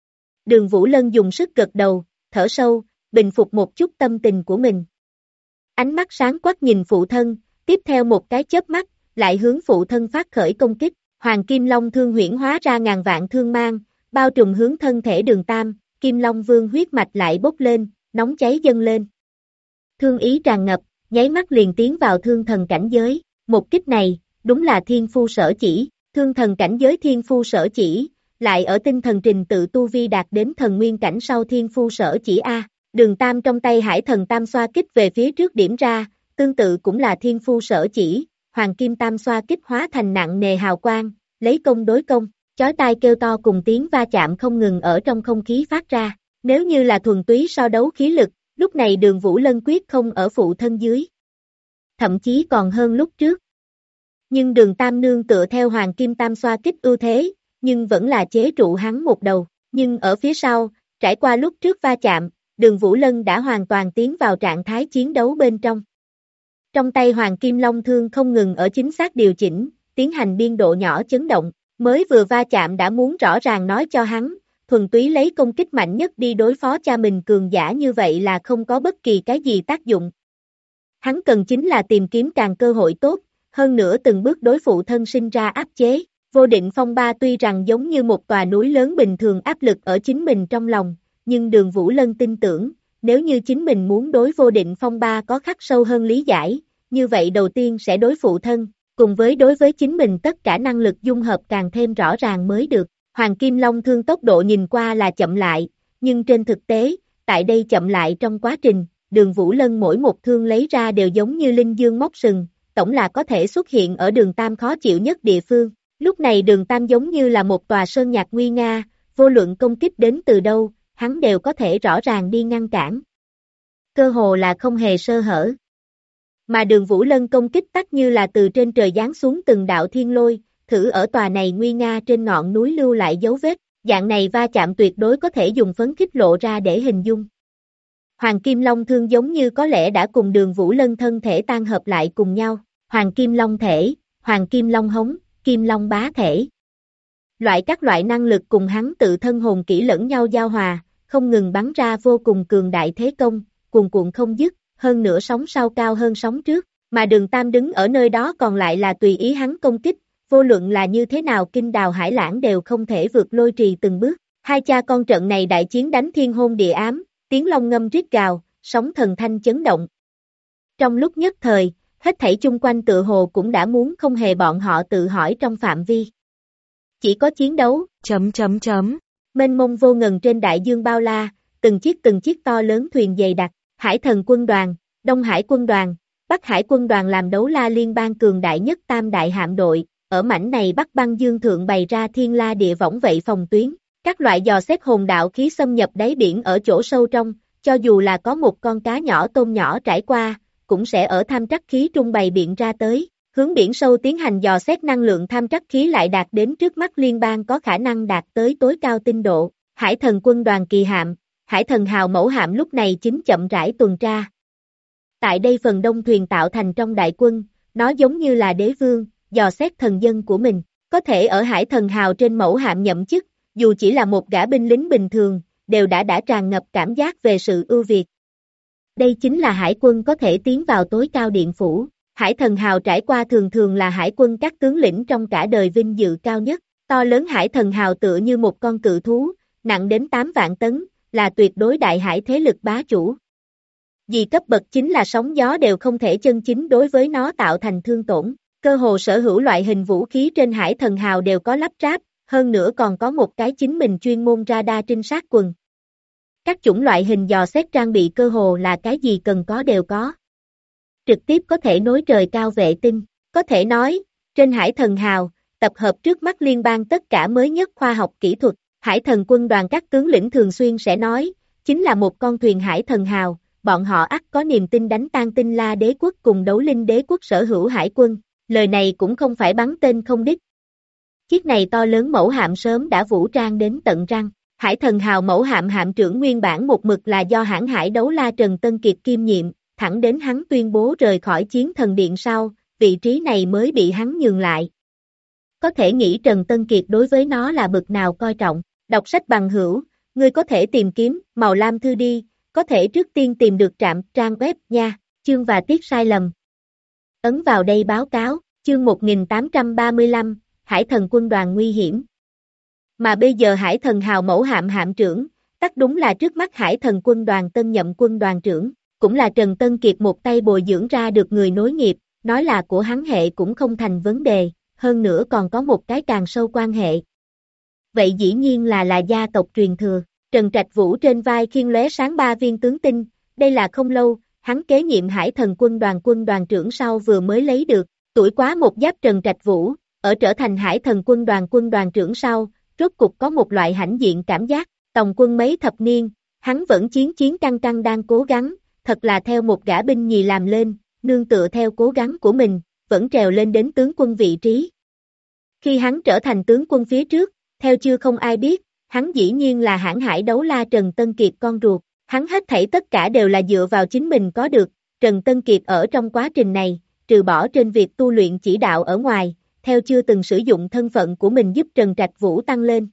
Đường Vũ Lân dùng sức gật đầu, thở sâu, bình phục một chút tâm tình của mình. Ánh mắt sáng quắc nhìn phụ thân, tiếp theo một cái chớp mắt, lại hướng phụ thân phát khởi công kích, Hoàng Kim Long thương huyễn hóa ra ngàn vạn thương mang, bao trùm hướng thân thể Đường Tam, Kim Long Vương huyết mạch lại bốc lên, nóng cháy dâng lên. Thương ý tràn ngập, nháy mắt liền tiến vào thương thần cảnh giới, một kích này, đúng là thiên phu sở chỉ, thương thần cảnh giới thiên phu sở chỉ, lại ở tinh thần trình tự tu vi đạt đến thần nguyên cảnh sau thiên phu sở chỉ A. Đường Tam trong tay Hải Thần Tam xoa kích về phía trước điểm ra, tương tự cũng là thiên phu sở chỉ, Hoàng Kim Tam xoa kích hóa thành nặng nề hào quang, lấy công đối công, chói tai kêu to cùng tiếng va chạm không ngừng ở trong không khí phát ra. Nếu như là thuần túy so đấu khí lực, lúc này Đường Vũ Lân quyết không ở phụ thân dưới. Thậm chí còn hơn lúc trước. Nhưng Đường Tam nương tựa theo Hoàng Kim Tam xoa kích ưu thế, nhưng vẫn là chế trụ hắn một đầu. Nhưng ở phía sau, trải qua lúc trước va chạm, Đường Vũ Lân đã hoàn toàn tiến vào trạng thái chiến đấu bên trong. Trong tay Hoàng Kim Long thương không ngừng ở chính xác điều chỉnh, tiến hành biên độ nhỏ chấn động, mới vừa va chạm đã muốn rõ ràng nói cho hắn, thuần túy lấy công kích mạnh nhất đi đối phó cha mình cường giả như vậy là không có bất kỳ cái gì tác dụng. Hắn cần chính là tìm kiếm càng cơ hội tốt, hơn nữa từng bước đối phụ thân sinh ra áp chế. Vô định phong ba tuy rằng giống như một tòa núi lớn bình thường áp lực ở chính mình trong lòng, nhưng Đường Vũ Lân tin tưởng, nếu như chính mình muốn đối vô định phong ba có khắc sâu hơn lý giải, như vậy đầu tiên sẽ đối phụ thân, cùng với đối với chính mình tất cả năng lực dung hợp càng thêm rõ ràng mới được. Hoàng Kim Long thương tốc độ nhìn qua là chậm lại, nhưng trên thực tế, tại đây chậm lại trong quá trình, Đường Vũ Lân mỗi một thương lấy ra đều giống như linh dương móc sừng, tổng là có thể xuất hiện ở Đường Tam khó chịu nhất địa phương. Lúc này Đường Tam giống như là một tòa sơn nhạc nguy nga, vô luận công kích đến từ đâu, hắn đều có thể rõ ràng đi ngăn cản. Cơ hồ là không hề sơ hở. Mà Đường Vũ Lân công kích tắc như là từ trên trời giáng xuống từng đạo thiên lôi, thử ở tòa này nguy nga trên ngọn núi lưu lại dấu vết, dạng này va chạm tuyệt đối có thể dùng phấn khích lộ ra để hình dung. Hoàng Kim Long thương giống như có lẽ đã cùng Đường Vũ Lân thân thể tan hợp lại cùng nhau, Hoàng Kim Long thể, Hoàng Kim Long hống, Kim Long bá thể. Các loại năng lực cùng hắn tự thân hồn kỹ lẫn nhau giao hòa, không ngừng bắn ra vô cùng cường đại thế công, cuồn cuộn không dứt, hơn nữa sóng sau cao hơn sóng trước, mà Đường Tam đứng ở nơi đó còn lại là tùy ý hắn công kích, vô luận là như thế nào kinh đào hải lãng đều không thể vượt lôi trì từng bước. Hai cha con trận này đại chiến đánh thiên hôn địa ám, tiếng long ngâm rít gào, sóng thần thanh chấn động. Trong lúc nhất thời, hết thảy chung quanh tựa hồ cũng đã muốn không hề bọn họ tự hỏi trong phạm vi. Chỉ có chiến đấu, mênh mông vô ngần trên đại dương bao la, từng chiếc to lớn thuyền dày đặc, Hải Thần quân đoàn, Đông Hải quân đoàn, Bắc Hải quân đoàn làm đấu la liên bang cường đại nhất tam đại hạm đội, ở mảnh này Bắc băng dương thượng bày ra thiên la địa võng vậy phòng tuyến, các loại dò xét hồn đạo khí xâm nhập đáy biển ở chỗ sâu trong, cho dù là có một con cá nhỏ tôm nhỏ trải qua, cũng sẽ ở tham trắc khí trung bày biện ra tới, hướng biển sâu tiến hành dò xét năng lượng tham trắc khí lại đạt đến trước mắt liên bang có khả năng đạt tới tối cao tinh độ. Hải Thần quân đoàn kỳ hạm, Hải Thần hào mẫu hạm lúc này chính chậm rãi tuần tra. Tại đây phần đông thuyền tạo thành trong đại quân, nó giống như là đế vương, dò xét thần dân của mình, có thể ở Hải Thần hào trên mẫu hạm nhậm chức, dù chỉ là một gã binh lính bình thường, đều đã tràn ngập cảm giác về sự ưu việt. Đây chính là hải quân có thể tiến vào tối cao điện phủ. Hải thần hào trải qua thường thường là hải quân các tướng lĩnh trong cả đời vinh dự cao nhất. To lớn hải thần hào tựa như một con cự thú, nặng đến 8 vạn tấn, là tuyệt đối đại hải thế lực bá chủ. Vì cấp bậc chính là sóng gió đều không thể chân chính đối với nó tạo thành thương tổn. Cơ hồ sở hữu loại hình vũ khí trên hải thần hào đều có lắp ráp, hơn nữa còn có một cái chính mình chuyên môn radar trinh sát quần. Các chủng loại hình dò xét trang bị cơ hồ là cái gì cần có đều có. Trực tiếp có thể nối trời cao vệ tinh. Có thể nói, trên hải thần hào, tập hợp trước mắt liên bang tất cả mới nhất khoa học kỹ thuật. Hải thần quân đoàn các tướng lĩnh thường xuyên sẽ nói, chính là một con thuyền hải thần hào, bọn họ ắt có niềm tin đánh tan Tinh La đế quốc cùng Đấu Linh đế quốc sở hữu hải quân. Lời này cũng không phải bắn tên không đích. Chiếc này to lớn mẫu hạm sớm đã vũ trang đến tận răng. Hải thần hào mẫu hạm hạm trưởng nguyên bản một mực là do hãng hải đấu la Trần Tân Kiệt kiêm nhiệm, thẳng đến hắn tuyên bố rời khỏi chiến thần điện sau, vị trí này mới bị hắn nhường lại. Có thể nghĩ Trần Tân Kiệt đối với nó là bực nào coi trọng. Đọc sách bằng hữu, ngươi có thể tìm kiếm màu lam thư đi, có thể trước tiên tìm được trạm trang web nha, chương và tiết sai lầm. Ấn vào đây báo cáo, chương 1835, Hải thần quân đoàn nguy hiểm. Mà bây giờ Hải thần hào mẫu hạm hạm trưởng, tất đúng là trước mắt Hải thần quân đoàn tân nhậm quân đoàn trưởng, cũng là Trần Tân Kiệt một tay bồi dưỡng ra được người nối nghiệp, nói là của hắn hệ cũng không thành vấn đề, hơn nữa còn có một cái càng sâu quan hệ. Vậy dĩ nhiên là gia tộc truyền thừa. Trần Trạch Vũ trên vai khiêng lóe sáng 3 viên tướng tinh, đây là không lâu, hắn kế nhiệm Hải thần quân đoàn trưởng sau vừa mới lấy được, tuổi quá một giáp Trần Trạch Vũ, ở trở thành Hải thần quân đoàn trưởng sau, rốt cục có một loại hãnh diện cảm giác, tòng quân mấy thập niên, hắn vẫn chiến căng đang cố gắng, thật là theo một gã binh nhì làm lên, nương tựa theo cố gắng của mình, vẫn trèo lên đến tướng quân vị trí. Khi hắn trở thành tướng quân phía trước, theo chưa không ai biết, hắn dĩ nhiên là hãng hải đấu la Trần Tân Kiệt con ruột, hắn hết thảy tất cả đều là dựa vào chính mình có được, Trần Tân Kiệt ở trong quá trình này, trừ bỏ trên việc tu luyện chỉ đạo ở ngoài, theo chưa từng sử dụng thân phận của mình giúp Trần Trạch Vũ tăng lên.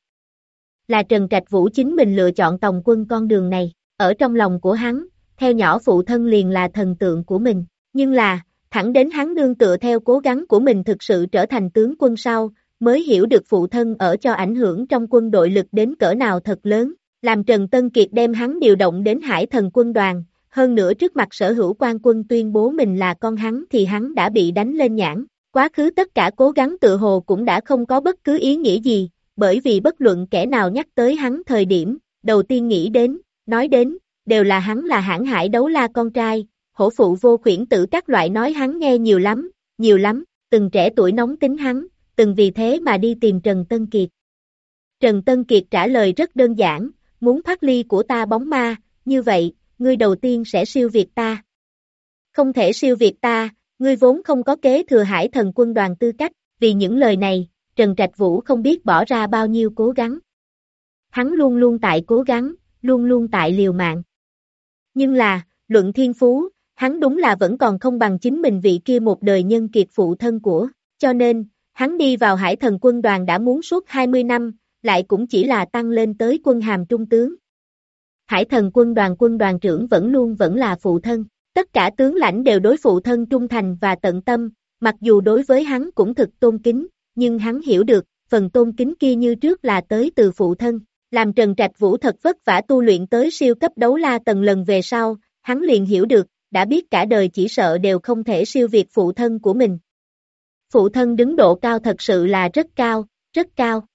Là Trần Trạch Vũ chính mình lựa chọn tòng quân con đường này, ở trong lòng của hắn, theo nhỏ phụ thân liền là thần tượng của mình, nhưng là, thẳng đến hắn nương tựa theo cố gắng của mình thực sự trở thành tướng quân sau, mới hiểu được phụ thân ở cho ảnh hưởng trong quân đội lực đến cỡ nào thật lớn, làm Trần Tân Kiệt đem hắn điều động đến Hải thần quân đoàn, hơn nữa trước mặt sở hữu quan quân tuyên bố mình là con hắn thì hắn đã bị đánh lên nhãn, quá khứ tất cả cố gắng tự hồ cũng đã không có bất cứ ý nghĩa gì, bởi vì bất luận kẻ nào nhắc tới hắn thời điểm, đầu tiên nghĩ đến, nói đến, đều là hắn là hãng hải đấu la con trai, hổ phụ vô khuyển tử các loại nói hắn nghe nhiều lắm, từng trẻ tuổi nóng tính hắn, từng vì thế mà đi tìm Trần Tân Kiệt. Trần Tân Kiệt trả lời rất đơn giản, muốn thoát ly của ta bóng ma, như vậy, ngươi đầu tiên sẽ siêu việt ta. Không thể siêu việt ta, ngươi vốn không có kế thừa Hải thần quân đoàn tư cách, vì những lời này, Trần Trạch Vũ không biết bỏ ra bao nhiêu cố gắng. Hắn luôn luôn tại cố gắng, luôn luôn tại liều mạng. Nhưng là, luận thiên phú, hắn đúng là vẫn còn không bằng chính mình vị kia một đời nhân kiệt phụ thân của, cho nên, hắn đi vào Hải thần quân đoàn đã muốn suốt 20 năm, lại cũng chỉ là tăng lên tới quân hàm trung tướng. Hải thần quân đoàn trưởng vẫn là phụ thân, tất cả tướng lãnh đều đối phụ thân trung thành và tận tâm, mặc dù đối với hắn cũng thực tôn kính, nhưng hắn hiểu được, phần tôn kính kia như trước là tới từ phụ thân, làm Trần Trạch Vũ thật vất vả tu luyện tới siêu cấp đấu la tầng lần về sau, hắn liền hiểu được, đã biết cả đời chỉ sợ đều không thể siêu việt phụ thân của mình. Phụ thân đứng độ cao thật sự là rất cao.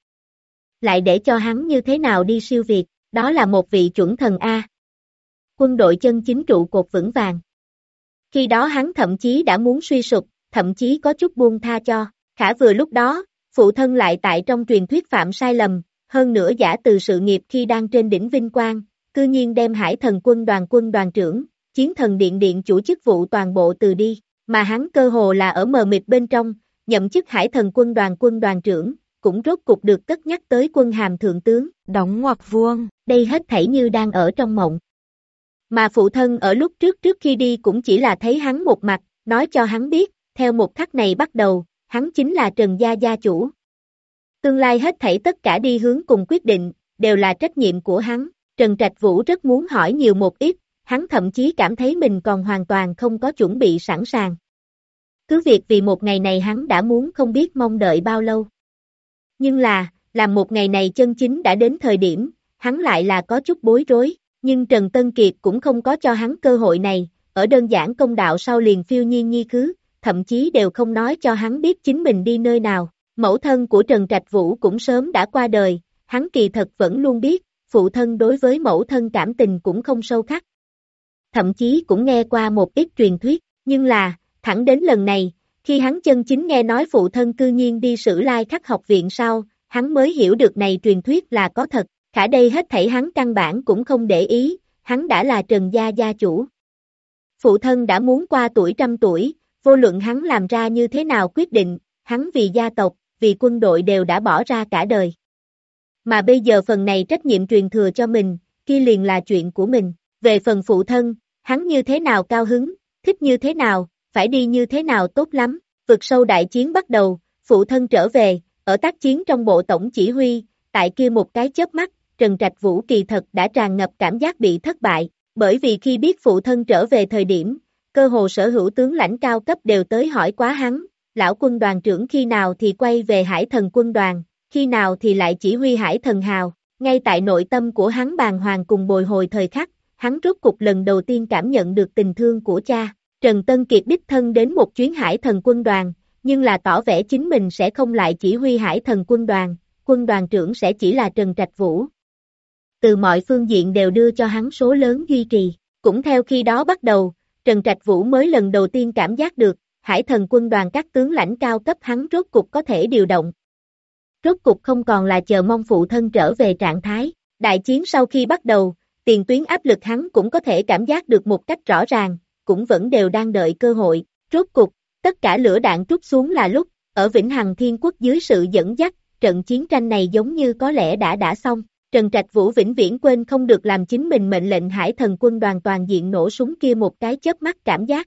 Lại để cho hắn như thế nào đi siêu việt, đó là một vị chuẩn thần A. Quân đội chân chính trụ cột vững vàng. Khi đó hắn thậm chí đã muốn suy sụp, thậm chí có chút buông tha cho, khả vừa lúc đó, phụ thân lại tại trong truyền thuyết phạm sai lầm, hơn nữa giả từ sự nghiệp khi đang trên đỉnh vinh quang, cư nhiên đem Hải thần quân đoàn trưởng, chiến thần điện chủ chức vụ toàn bộ từ đi, mà hắn cơ hồ là ở mờ mịt bên trong, nhậm chức Hải thần quân đoàn trưởng, cũng rốt cục được cất nhắc tới quân hàm thượng tướng, đóng ngoặc vuông, đây hết thảy như đang ở trong mộng. Mà phụ thân ở lúc trước khi đi cũng chỉ là thấy hắn một mặt, nói cho hắn biết, theo một khắc này bắt đầu, hắn chính là Trần gia gia chủ. Tương lai hết thảy tất cả đi hướng cùng quyết định, đều là trách nhiệm của hắn. Trần Trạch Vũ rất muốn hỏi nhiều một ít, hắn thậm chí cảm thấy mình còn hoàn toàn không có chuẩn bị sẵn sàng. Cứ việc vì một ngày này hắn đã muốn không biết mong đợi bao lâu. Nhưng làm một ngày này chân chính đã đến thời điểm, hắn lại là có chút bối rối, nhưng Trần Tân Kiệt cũng không có cho hắn cơ hội này, ở đơn giản công đạo sau liền phiêu nhiên nhi khứ, thậm chí đều không nói cho hắn biết chính mình đi nơi nào. Mẫu thân của Trần Trạch Vũ cũng sớm đã qua đời, hắn kỳ thật vẫn luôn biết, phụ thân đối với mẫu thân cảm tình cũng không sâu khắc. Thậm chí cũng nghe qua một ít truyền thuyết, nhưng thẳng đến lần này, khi hắn chân chính nghe nói phụ thân cư nhiên đi Sử Lai Khắc học viện sau, hắn mới hiểu được này truyền thuyết là có thật, khả đây hết thảy hắn căn bản cũng không để ý, hắn đã là Trần gia gia chủ. Phụ thân đã muốn qua tuổi 100 tuổi, vô luận hắn làm ra như thế nào quyết định, hắn vì gia tộc, vì quân đội đều đã bỏ ra cả đời. Mà bây giờ phần này trách nhiệm truyền thừa cho mình, kia liền là chuyện của mình. Về phần phụ thân, hắn như thế nào cao hứng, thích như thế nào, phải đi như thế nào tốt lắm. Vực sâu đại chiến bắt đầu, phụ thân trở về, ở tác chiến trong bộ tổng chỉ huy, tại kia một cái chớp mắt, Trần Trạch Vũ kỳ thật đã tràn ngập cảm giác bị thất bại, bởi vì khi biết phụ thân trở về thời điểm, cơ hồ sở hữu tướng lãnh cao cấp đều tới hỏi quá hắn, lão quân đoàn trưởng khi nào thì quay về Hải Thần quân đoàn, khi nào thì lại chỉ huy Hải Thần hào, ngay tại nội tâm của hắn bàng hoàng cùng bồi hồi thời khắc, hắn rốt cục lần đầu tiên cảm nhận được tình thương của cha. Trần Tân Kiệt đích thân đến một chuyến Hải Thần quân đoàn, nhưng là tỏ vẻ chính mình sẽ không lại chỉ huy Hải Thần quân đoàn trưởng sẽ chỉ là Trần Trạch Vũ. Từ mọi phương diện đều đưa cho hắn số lớn duy trì, cũng theo khi đó bắt đầu, Trần Trạch Vũ mới lần đầu tiên cảm giác được, Hải Thần quân đoàn các tướng lãnh cao cấp hắn rốt cục có thể điều động. Rốt cục không còn là chờ mong phụ thân trở về trạng thái, đại chiến sau khi bắt đầu, tiền tuyến áp lực hắn cũng có thể cảm giác được một cách rõ ràng, cũng vẫn đều đang đợi cơ hội, rốt cục, tất cả lửa đạn trút xuống là lúc, ở Vĩnh Hằng Thiên Quốc dưới sự dẫn dắt, trận chiến tranh này giống như có lẽ đã xong, Trần Trạch Vũ vĩnh viễn quên không được làm chính mình mệnh lệnh Hải Thần quân đoàn toàn diện nổ súng kia một cái chớp mắt cảm giác.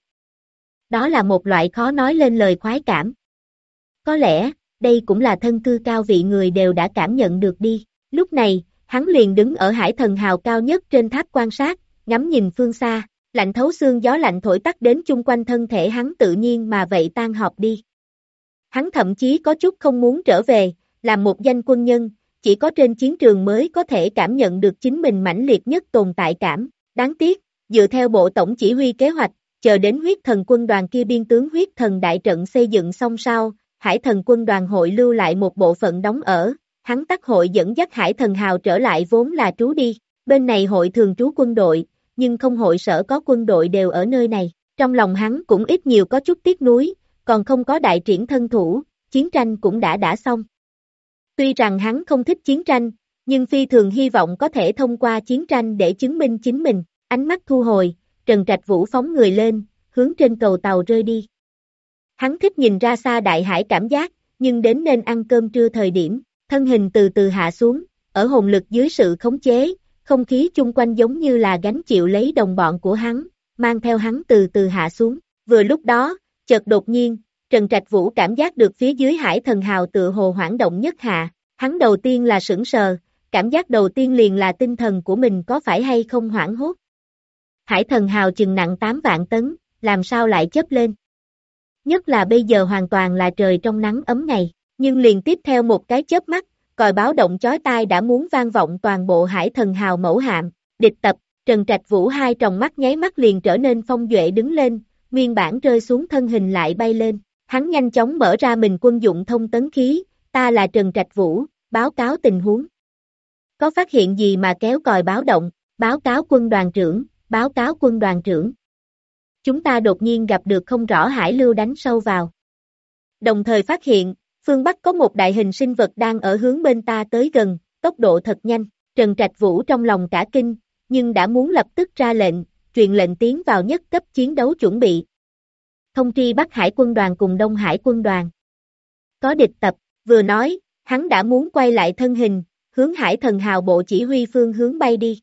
Đó là một loại khó nói lên lời khoái cảm. Có lẽ, đây cũng là thân cư cao vị người đều đã cảm nhận được đi, lúc này, hắn liền đứng ở Hải Thần hào cao nhất trên tháp quan sát, ngắm nhìn phương xa. Lạnh thấu xương gió lạnh thổi tắt đến chung quanh thân thể hắn tự nhiên mà vậy tan họp đi. Hắn thậm chí có chút không muốn trở về, làm một danh quân nhân, chỉ có trên chiến trường mới có thể cảm nhận được chính mình mãnh liệt nhất tồn tại cảm. Đáng tiếc, dựa theo bộ tổng chỉ huy kế hoạch, chờ đến huyết thần quân đoàn kia biên tướng huyết thần đại trận xây dựng xong sau, Hải Thần quân đoàn hội lưu lại một bộ phận đóng ở, hắn tắc hội dẫn dắt Hải Thần hào trở lại vốn là trú đi, bên này hội thường trú quân đội, nhưng không hội sở có quân đội đều ở nơi này, trong lòng hắn cũng ít nhiều có chút tiếc nuối, còn không có đại triển thân thủ, chiến tranh cũng đã xong. Tuy rằng hắn không thích chiến tranh, nhưng phi thường hy vọng có thể thông qua chiến tranh để chứng minh chính mình, ánh mắt thu hồi, Trần Trạch Vũ phóng người lên, hướng trên cầu tàu rơi đi. Hắn thích nhìn ra xa đại hải cảm giác, nhưng đến nên ăn cơm trưa thời điểm, thân hình từ từ hạ xuống, ở hồn lực dưới sự khống chế, không khí chung quanh giống như là gánh chịu lấy đồng bọn của hắn, mang theo hắn từ từ hạ xuống. Vừa lúc đó, chợt đột nhiên, Trần Trạch Vũ cảm giác được phía dưới Hải Thần hào tựa hồ hoảng động nhất hạ, hắn đầu tiên là sững sờ, cảm giác đầu tiên liền là tinh thần của mình có phải hay không hoảng hốt. Hải Thần hào chừng nặng 8 vạn tấn, làm sao lại chớp lên. Nhất là bây giờ hoàn toàn là trời trong nắng ấm ngày, nhưng liền tiếp theo một cái chớp mắt, còi báo động chói tai đã muốn vang vọng toàn bộ Hải Thần hào mẫu hạm, địch tập, Trần Trạch Vũ hai tròng mắt nháy mắt liền trở nên phong duệ đứng lên, nguyên bản rơi xuống thân hình lại bay lên, hắn nhanh chóng mở ra mình quân dụng thông tấn khí, ta là Trần Trạch Vũ, báo cáo tình huống. Có phát hiện gì mà kéo còi báo động, báo cáo quân đoàn trưởng, báo cáo quân đoàn trưởng. Chúng ta đột nhiên gặp được không rõ hải lưu đánh sâu vào. Đồng thời phát hiện, phương Bắc có một đại hình sinh vật đang ở hướng bên ta tới gần, tốc độ thật nhanh, Trần Trạch Vũ trong lòng cả kinh, nhưng đã muốn lập tức ra lệnh, truyền lệnh tiến vào nhất cấp chiến đấu chuẩn bị. Thông tri Bắc Hải quân đoàn cùng Đông Hải quân đoàn. Có địch tập, vừa nói, hắn đã muốn quay lại thân hình, hướng Hải Thần hào bộ chỉ huy phương hướng bay đi.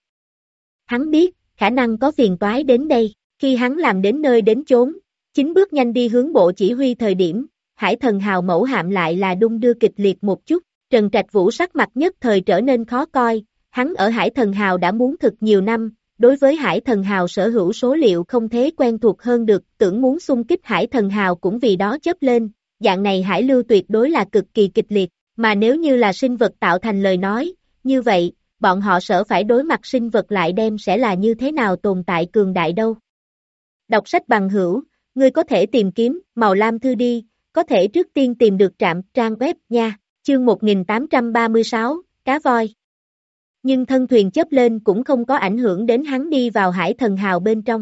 Hắn biết, khả năng có phiền toái đến đây, khi hắn làm đến nơi đến chốn, chính bước nhanh đi hướng bộ chỉ huy thời điểm, Hải Thần hào mẫu hạm lại là đung đưa kịch liệt một chút, Trần Trạch Vũ sắc mặt nhất thời trở nên khó coi, hắn ở Hải Thần Hào đã muốn thực nhiều năm, đối với Hải Thần Hào sở hữu số liệu không thế quen thuộc hơn được, tưởng muốn xung kích Hải Thần Hào cũng vì đó chớp lên, dạng này hải lưu tuyệt đối là cực kỳ kịch liệt, mà nếu như là sinh vật tạo thành lời nói, như vậy, bọn họ sợ phải đối mặt sinh vật lại đem sẽ là như thế nào tồn tại cường đại đâu. Đọc sách bằng hữu, ngươi có thể tìm kiếm Màu Lam Thư đi, có thể trước tiên tìm được trạm trang web nha, chương 1836, cá voi. Nhưng thân thuyền chớp lên cũng không có ảnh hưởng đến hắn đi vào Hải Thần Hào bên trong.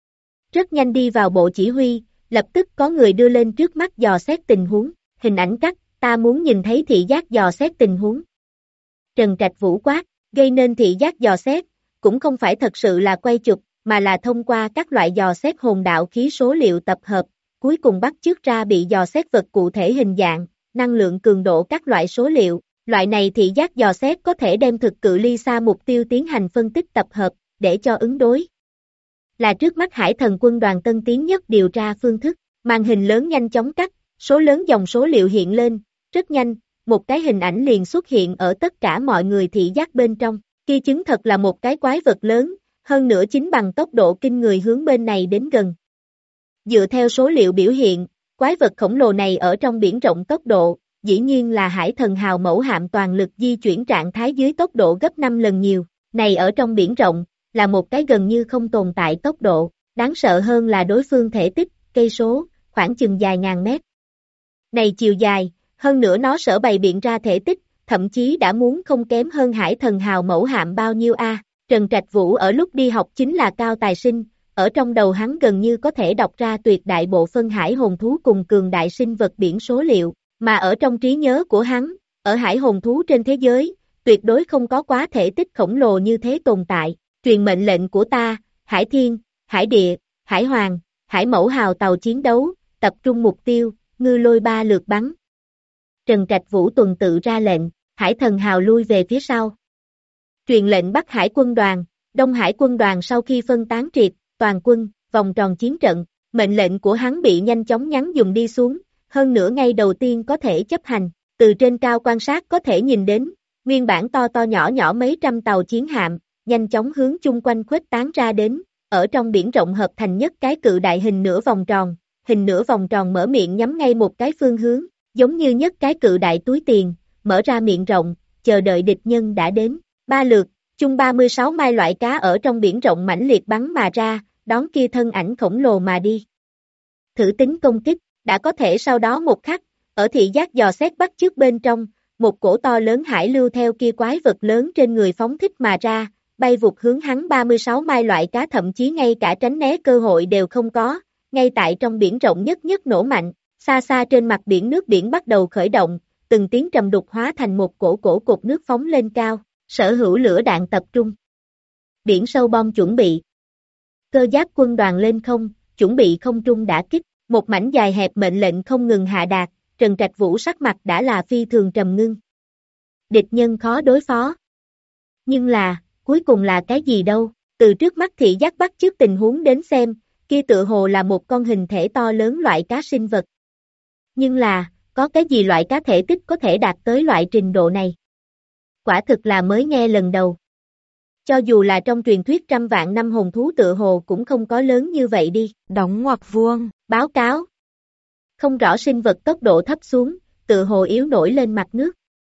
Rất nhanh đi vào bộ chỉ huy, lập tức có người đưa lên trước mắt dò xét tình huống, hình ảnh cắt, ta muốn nhìn thấy thị giác dò xét tình huống. Trần Trạch Vũ quát, gây nên thị giác dò xét, cũng không phải thật sự là quay chụp, mà là thông qua các loại dò xét hồn đạo khí số liệu tập hợp, cuối cùng bắt chước ra bị dò xét vật cụ thể hình dạng, năng lượng cường độ các loại số liệu. Loại này thị giác dò xét có thể đem thực cự ly xa mục tiêu tiến hành phân tích tập hợp, để cho ứng đối. Là trước mắt Hải Thần quân đoàn tân tiến nhất điều tra phương thức, màn hình lớn nhanh chóng cắt, số lớn dòng số liệu hiện lên, rất nhanh, một cái hình ảnh liền xuất hiện ở tất cả mọi người thị giác bên trong, kia chứng thật là một cái quái vật lớn, hơn nữa chính bằng tốc độ kinh người hướng bên này đến gần. Dựa theo số liệu biểu hiện, quái vật khổng lồ này ở trong biển rộng tốc độ, dĩ nhiên là Hải Thần Hào mẫu hạm toàn lực di chuyển trạng thái dưới tốc độ gấp 5 lần nhiều, này ở trong biển rộng, là một cái gần như không tồn tại tốc độ, đáng sợ hơn là đối phương thể tích, cây số, khoảng chừng dài ngàn mét. Này chiều dài, hơn nữa nó sở bày biện ra thể tích, thậm chí đã muốn không kém hơn Hải Thần Hào mẫu hạm bao nhiêu a. Trần Trạch Vũ ở lúc đi học chính là cao tài sinh, ở trong đầu hắn gần như có thể đọc ra tuyệt đại bộ phân hải hồn thú cùng cường đại sinh vật biển số liệu. Mà ở trong trí nhớ của hắn, ở hải hồn thú trên thế giới, tuyệt đối không có quá thể tích khổng lồ như thế tồn tại. Truyền mệnh lệnh của ta, Hải Thiên, Hải Địa, Hải Hoàng, Hải Mẫu hào tàu chiến đấu, tập trung mục tiêu, ngư lôi 3 lượt bắn. Trần Trạch Vũ tuần tự ra lệnh, Hải Thần hào lui về phía sau. Truyền lệnh Bắc Hải quân đoàn, Đông Hải quân đoàn sau khi phân tán triệt, toàn quân, vòng tròn chiến trận, mệnh lệnh của hắn bị nhanh chóng nhắn dùng đi xuống. Hơn nữa ngay đầu tiên có thể chấp hành, từ trên cao quan sát có thể nhìn đến, nguyên bản to to nhỏ nhỏ mấy trăm tàu chiến hạm, nhanh chóng hướng chung quanh khuếch tán ra đến, ở trong biển rộng hợp thành nhất cái cự đại hình nửa vòng tròn mở miệng nhắm ngay một cái phương hướng, giống như nhất cái cự đại túi tiền, mở ra miệng rộng, chờ đợi địch nhân đã đến, 3 lượt, chung 36 mai loại cá ở trong biển rộng mãnh liệt bắn mà ra, đón kia thân ảnh khổng lồ mà đi. Thử tính công kích. Đã có thể sau đó một khắc, ở thị giác dò xét bắt chước bên trong, một cổ to lớn hải lưu theo kia quái vật lớn trên người phóng thích mà ra, bay vụt hướng hắn 36 mai loại cá thậm chí ngay cả tránh né cơ hội đều không có, ngay tại trong biển rộng nhất nổ mạnh, xa xa trên mặt biển nước biển bắt đầu khởi động, từng tiếng trầm đục hóa thành một cổ cột nước phóng lên cao, sở hữu lửa đạn tập trung. Biển sâu bom chuẩn bị. Cơ giáp quân đoàn lên không, chuẩn bị không trung đả kích. Một mảnh dài hẹp mệnh lệnh không ngừng hạ đạt, Trần Trạch Vũ sắc mặt đã là phi thường trầm ngưng. Địch nhân khó đối phó. Nhưng là, cuối cùng là cái gì đâu, từ trước mắt thị giác bắt chước tình huống đến xem, kia tựa hồ là một con hình thể to lớn loại cá sinh vật. Nhưng là, có cái gì loại cá thể tích có thể đạt tới loại trình độ này? Quả thực là mới nghe lần đầu. Cho dù là trong truyền thuyết trăm vạn năm hồn thú tựa hồ cũng không có lớn như vậy đi. Đóng ngoặc vuông. Báo cáo. Không rõ sinh vật tốc độ thấp xuống, tựa hồ yếu nổi lên mặt nước.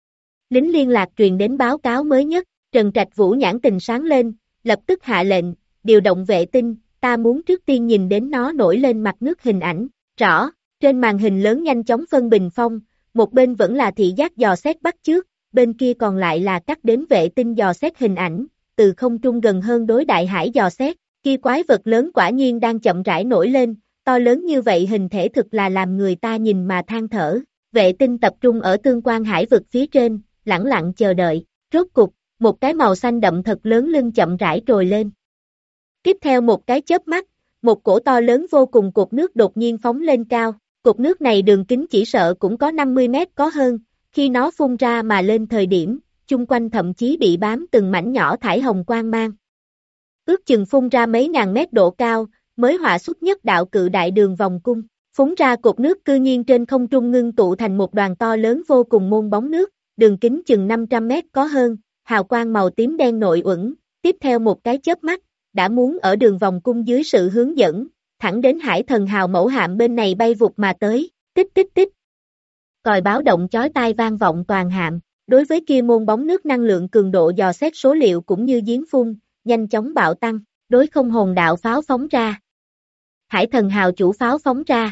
Lính liên lạc truyền đến báo cáo mới nhất, Trần Trạch Vũ nhãn tình sáng lên, lập tức hạ lệnh, điều động vệ tinh, ta muốn trước tiên nhìn đến nó nổi lên mặt nước hình ảnh. Rõ, trên màn hình lớn nhanh chóng phân bình phong, một bên vẫn là thị giác dò xét bắt chước, bên kia còn lại là cắt đến vệ tinh dò xét hình ảnh, từ không trung gần hơn đối đại hải dò xét, kia quái vật lớn quả nhiên đang chậm rãi nổi lên, to lớn như vậy hình thể thực là làm người ta nhìn mà than thở. Vệ tinh tập trung ở tương quan hải vực phía trên, lẳng lặng chờ đợi, rốt cục, một cái màu xanh đậm thật lớn lưng chậm rãi trồi lên. Tiếp theo một cái chớp mắt, một cổ to lớn vô cùng cột nước đột nhiên phóng lên cao, cột nước này đường kính chỉ sợ cũng có 50 mét có hơn, khi nó phun ra mà lên thời điểm, chung quanh thậm chí bị bám từng mảnh nhỏ thải hồng quang mang. Ước chừng phun ra mấy ngàn mét độ cao, mới họa xuất nhất đạo cự đại đường vòng cung, phúng ra cột nước cư nhiên trên không trung ngưng tụ thành một đoàn to lớn vô cùng môn bóng nước, đường kính chừng 500 mét có hơn, hào quang màu tím đen nội uẩn, tiếp theo một cái chớp mắt, đã muốn ở đường vòng cung dưới sự hướng dẫn, thẳng đến Hải Thần Hào mẫu hạm bên này bay vụt mà tới, tích tích tích. Còi báo động chói tai vang vọng toàn hạm, đối với kia môn bóng nước năng lượng cường độ dò xét số liệu cũng như giếng phun, nhanh chóng bạo tăng, đối không hồn đạo pháo phóng ra. Hải Thần Hào chủ pháo phóng ra.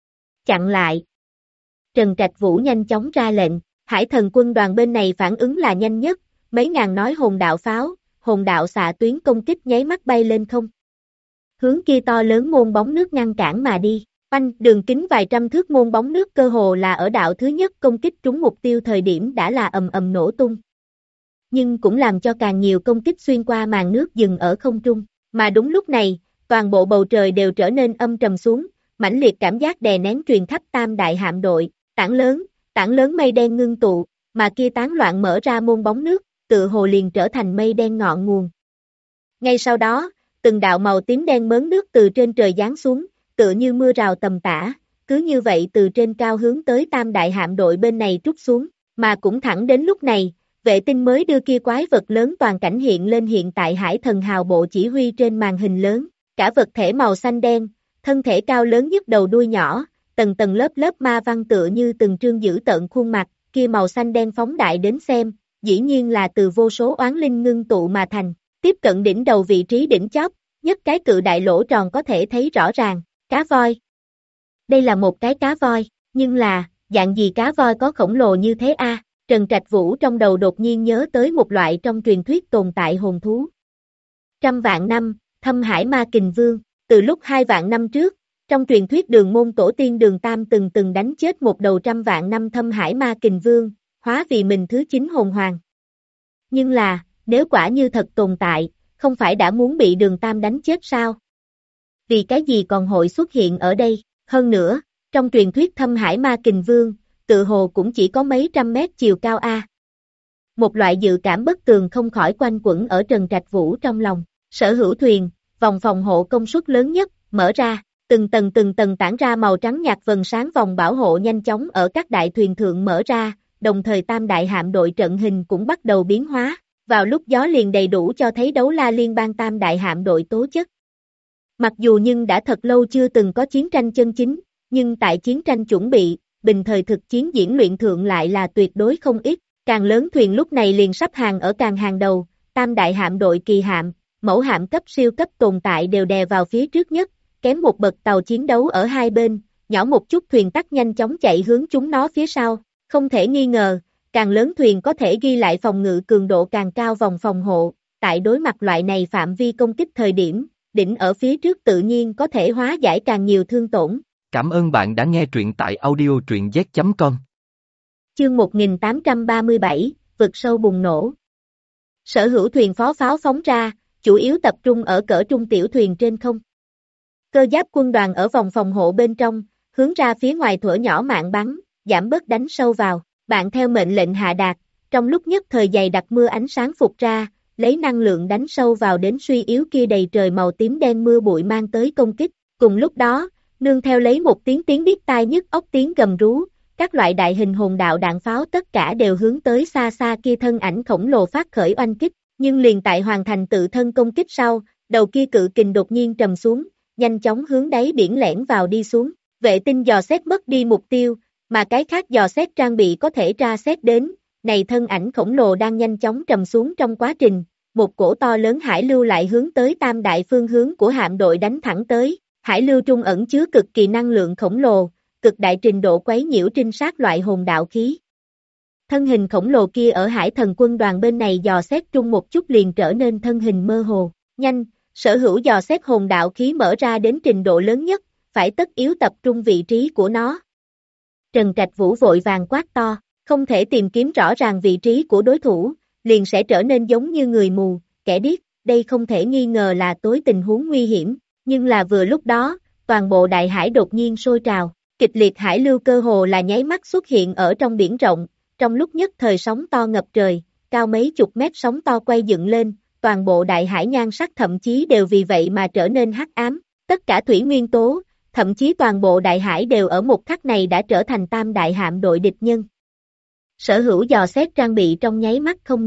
Chặn lại. Trần Trạch Vũ nhanh chóng ra lệnh, Hải Thần quân đoàn bên này phản ứng là nhanh nhất, mấy ngàn nói hồn đạo pháo, hồn đạo xạ tuyến công kích nháy mắt bay lên không. Hướng kia to lớn môn bóng nước ngăn cản mà đi, oanh đường kính vài trăm thước môn bóng nước cơ hồ là ở đạo thứ nhất công kích trúng mục tiêu thời điểm đã là ầm ầm nổ tung. Nhưng cũng làm cho càng nhiều công kích xuyên qua màn nước dừng ở không trung, mà đúng lúc này, toàn bộ bầu trời đều trở nên âm trầm xuống, mãnh liệt cảm giác đè nén truyền khắp tam đại hạm đội, tảng lớn mây đen ngưng tụ, mà kia tán loạn mở ra môn bóng nước, tựa hồ liền trở thành mây đen ngọn nguồn. Ngay sau đó, từng đạo màu tím đen mớn nước từ trên trời giáng xuống, tựa như mưa rào tầm tã, cứ như vậy từ trên cao hướng tới tam đại hạm đội bên này trút xuống, mà cũng thẳng đến lúc này, vệ tinh mới đưa kia quái vật lớn toàn cảnh hiện lên hiện tại Hải Thần Hào bộ chỉ huy trên màn hình lớn, cả vật thể màu xanh đen, thân thể cao lớn nhất đầu đuôi nhỏ, tầng tầng lớp lớp ma văn tựa như từng trương dữ tợn khuôn mặt, kia màu xanh đen phóng đại đến xem, dĩ nhiên là từ vô số oán linh ngưng tụ mà thành, tiếp cận đỉnh đầu vị trí đỉnh chóp, nhất cái cự đại lỗ tròn có thể thấy rõ ràng, cá voi. Đây là một cái cá voi, nhưng là, dạng gì cá voi có khổng lồ như thế a? Trần Trạch Vũ trong đầu đột nhiên nhớ tới một loại trong truyền thuyết tồn tại hồn thú. Trăm vạn năm, Thâm Hải Ma Kình Vương, từ lúc 2 vạn năm trước, trong truyền thuyết Đường môn tổ tiên Đường Tam từng đánh chết một đầu 100 vạn năm Thâm Hải Ma Kình Vương, hóa vì mình thứ 9 hồn hoàng. Nhưng là, nếu quả như thật tồn tại, không phải đã muốn bị Đường Tam đánh chết sao? Vì cái gì còn hội xuất hiện ở đây? Hơn nữa, trong truyền thuyết Thâm Hải Ma Kình Vương, tự hồ cũng chỉ có mấy trăm mét chiều cao a. Một loại dự cảm bất tường không khỏi quanh quẩn ở Trần Trạch Vũ trong lòng. Sở hữu thuyền, vòng phòng hộ công suất lớn nhất, mở ra, từng tầng tản ra màu trắng nhạt vầng sáng vòng bảo hộ nhanh chóng ở các đại thuyền thượng mở ra, đồng thời tam đại hạm đội trận hình cũng bắt đầu biến hóa. Vào lúc gió liền đầy đủ cho thấy Đấu La Liên bang tam đại hạm đội tố chất. Mặc dù nhưng đã thật lâu chưa từng có chiến tranh chân chính, nhưng tại chiến tranh chuẩn bị, bình thời thực chiến diễn luyện thượng lại là tuyệt đối không ít, càng lớn thuyền lúc này liền sắp hàng ở càng hàng đầu, tam đại hạm đội kỳ hạm, mẫu hạm cấp siêu cấp tồn tại đều đè vào phía trước nhất, kém một bậc tàu chiến đấu ở hai bên, nhỏ một chút thuyền tắt nhanh chóng chạy hướng chúng nó phía sau, không thể nghi ngờ, càng lớn thuyền có thể ghi lại phòng ngự cường độ càng cao vòng phòng hộ, tại đối mặt loại này phạm vi công kích thời điểm, đỉnh ở phía trước tự nhiên có thể hóa giải càng nhiều thương tổn. Cảm ơn bạn đã nghe truyện tại audio truyện z.com. Chương 1837, vực sâu bùng nổ. Sở hữu thuyền phó pháo phóng ra, chủ yếu tập trung ở cỡ trung tiểu thuyền trên không. Cơ giáp quân đoàn ở vòng phòng hộ bên trong, hướng ra phía ngoài thuở nhỏ mạng bắn, giảm bớt đánh sâu vào. Bạn theo mệnh lệnh hạ đạt, trong lúc nhất thời dày đặc mưa ánh sáng phục ra, lấy năng lượng đánh sâu vào đến suy yếu kia đầy trời màu tím đen mưa bụi mang tới công kích. Cùng lúc đó, nương theo lấy một tiếng điếc tai nhức óc tiếng gầm rú, các loại đại hình hồn đạo đạn pháo tất cả đều hướng tới xa xa kia thân ảnh khổng lồ phát khởi oanh kích, nhưng liền tại hoàn thành tự thân công kích sau, đầu kia cự kình đột nhiên trầm xuống, nhanh chóng hướng đáy biển lẻn vào đi xuống. Vệ tinh dò xét mất đi mục tiêu, mà cái khác dò xét trang bị có thể tra xét đến, này thân ảnh khổng lồ đang nhanh chóng trầm xuống trong quá trình, một cổ to lớn hải lưu lại hướng tới tam đại phương hướng của hạm đội đánh thẳng tới, hải lưu trung ẩn chứa cực kỳ năng lượng khổng lồ, cực đại trình độ quấy nhiễu trinh sát loại hồn đạo khí. Thân hình khổng lồ kia ở Hải Thần quân đoàn bên này dò xét trung một chút liền trở nên thân hình mơ hồ, nhanh, sở hữu dò xét hồn đạo khí mở ra đến trình độ lớn nhất, phải tất yếu tập trung vị trí của nó. Trần Trạch Vũ vội vàng quát to, không thể tìm kiếm rõ ràng vị trí của đối thủ, liền sẽ trở nên giống như người mù, kẻ điếc, đây không thể nghi ngờ là tối tình huống nguy hiểm, nhưng là vừa lúc đó, toàn bộ đại hải đột nhiên sôi trào, kịch liệt hải lưu cơ hồ là nháy mắt xuất hiện ở trong biển rộng, trong lúc nhất thời sóng to ngập trời, cao mấy chục mét sóng to quay dựng lên, toàn bộ đại hải nhan sắc thậm chí đều vì vậy mà trở nên hắc ám, tất cả thủy nguyên tố, thậm chí toàn bộ đại hải đều ở một khắc này đã trở thành tam đại hạm đội địch nhân. Sở hữu dò xét trang bị trong nháy mắt không nhạy,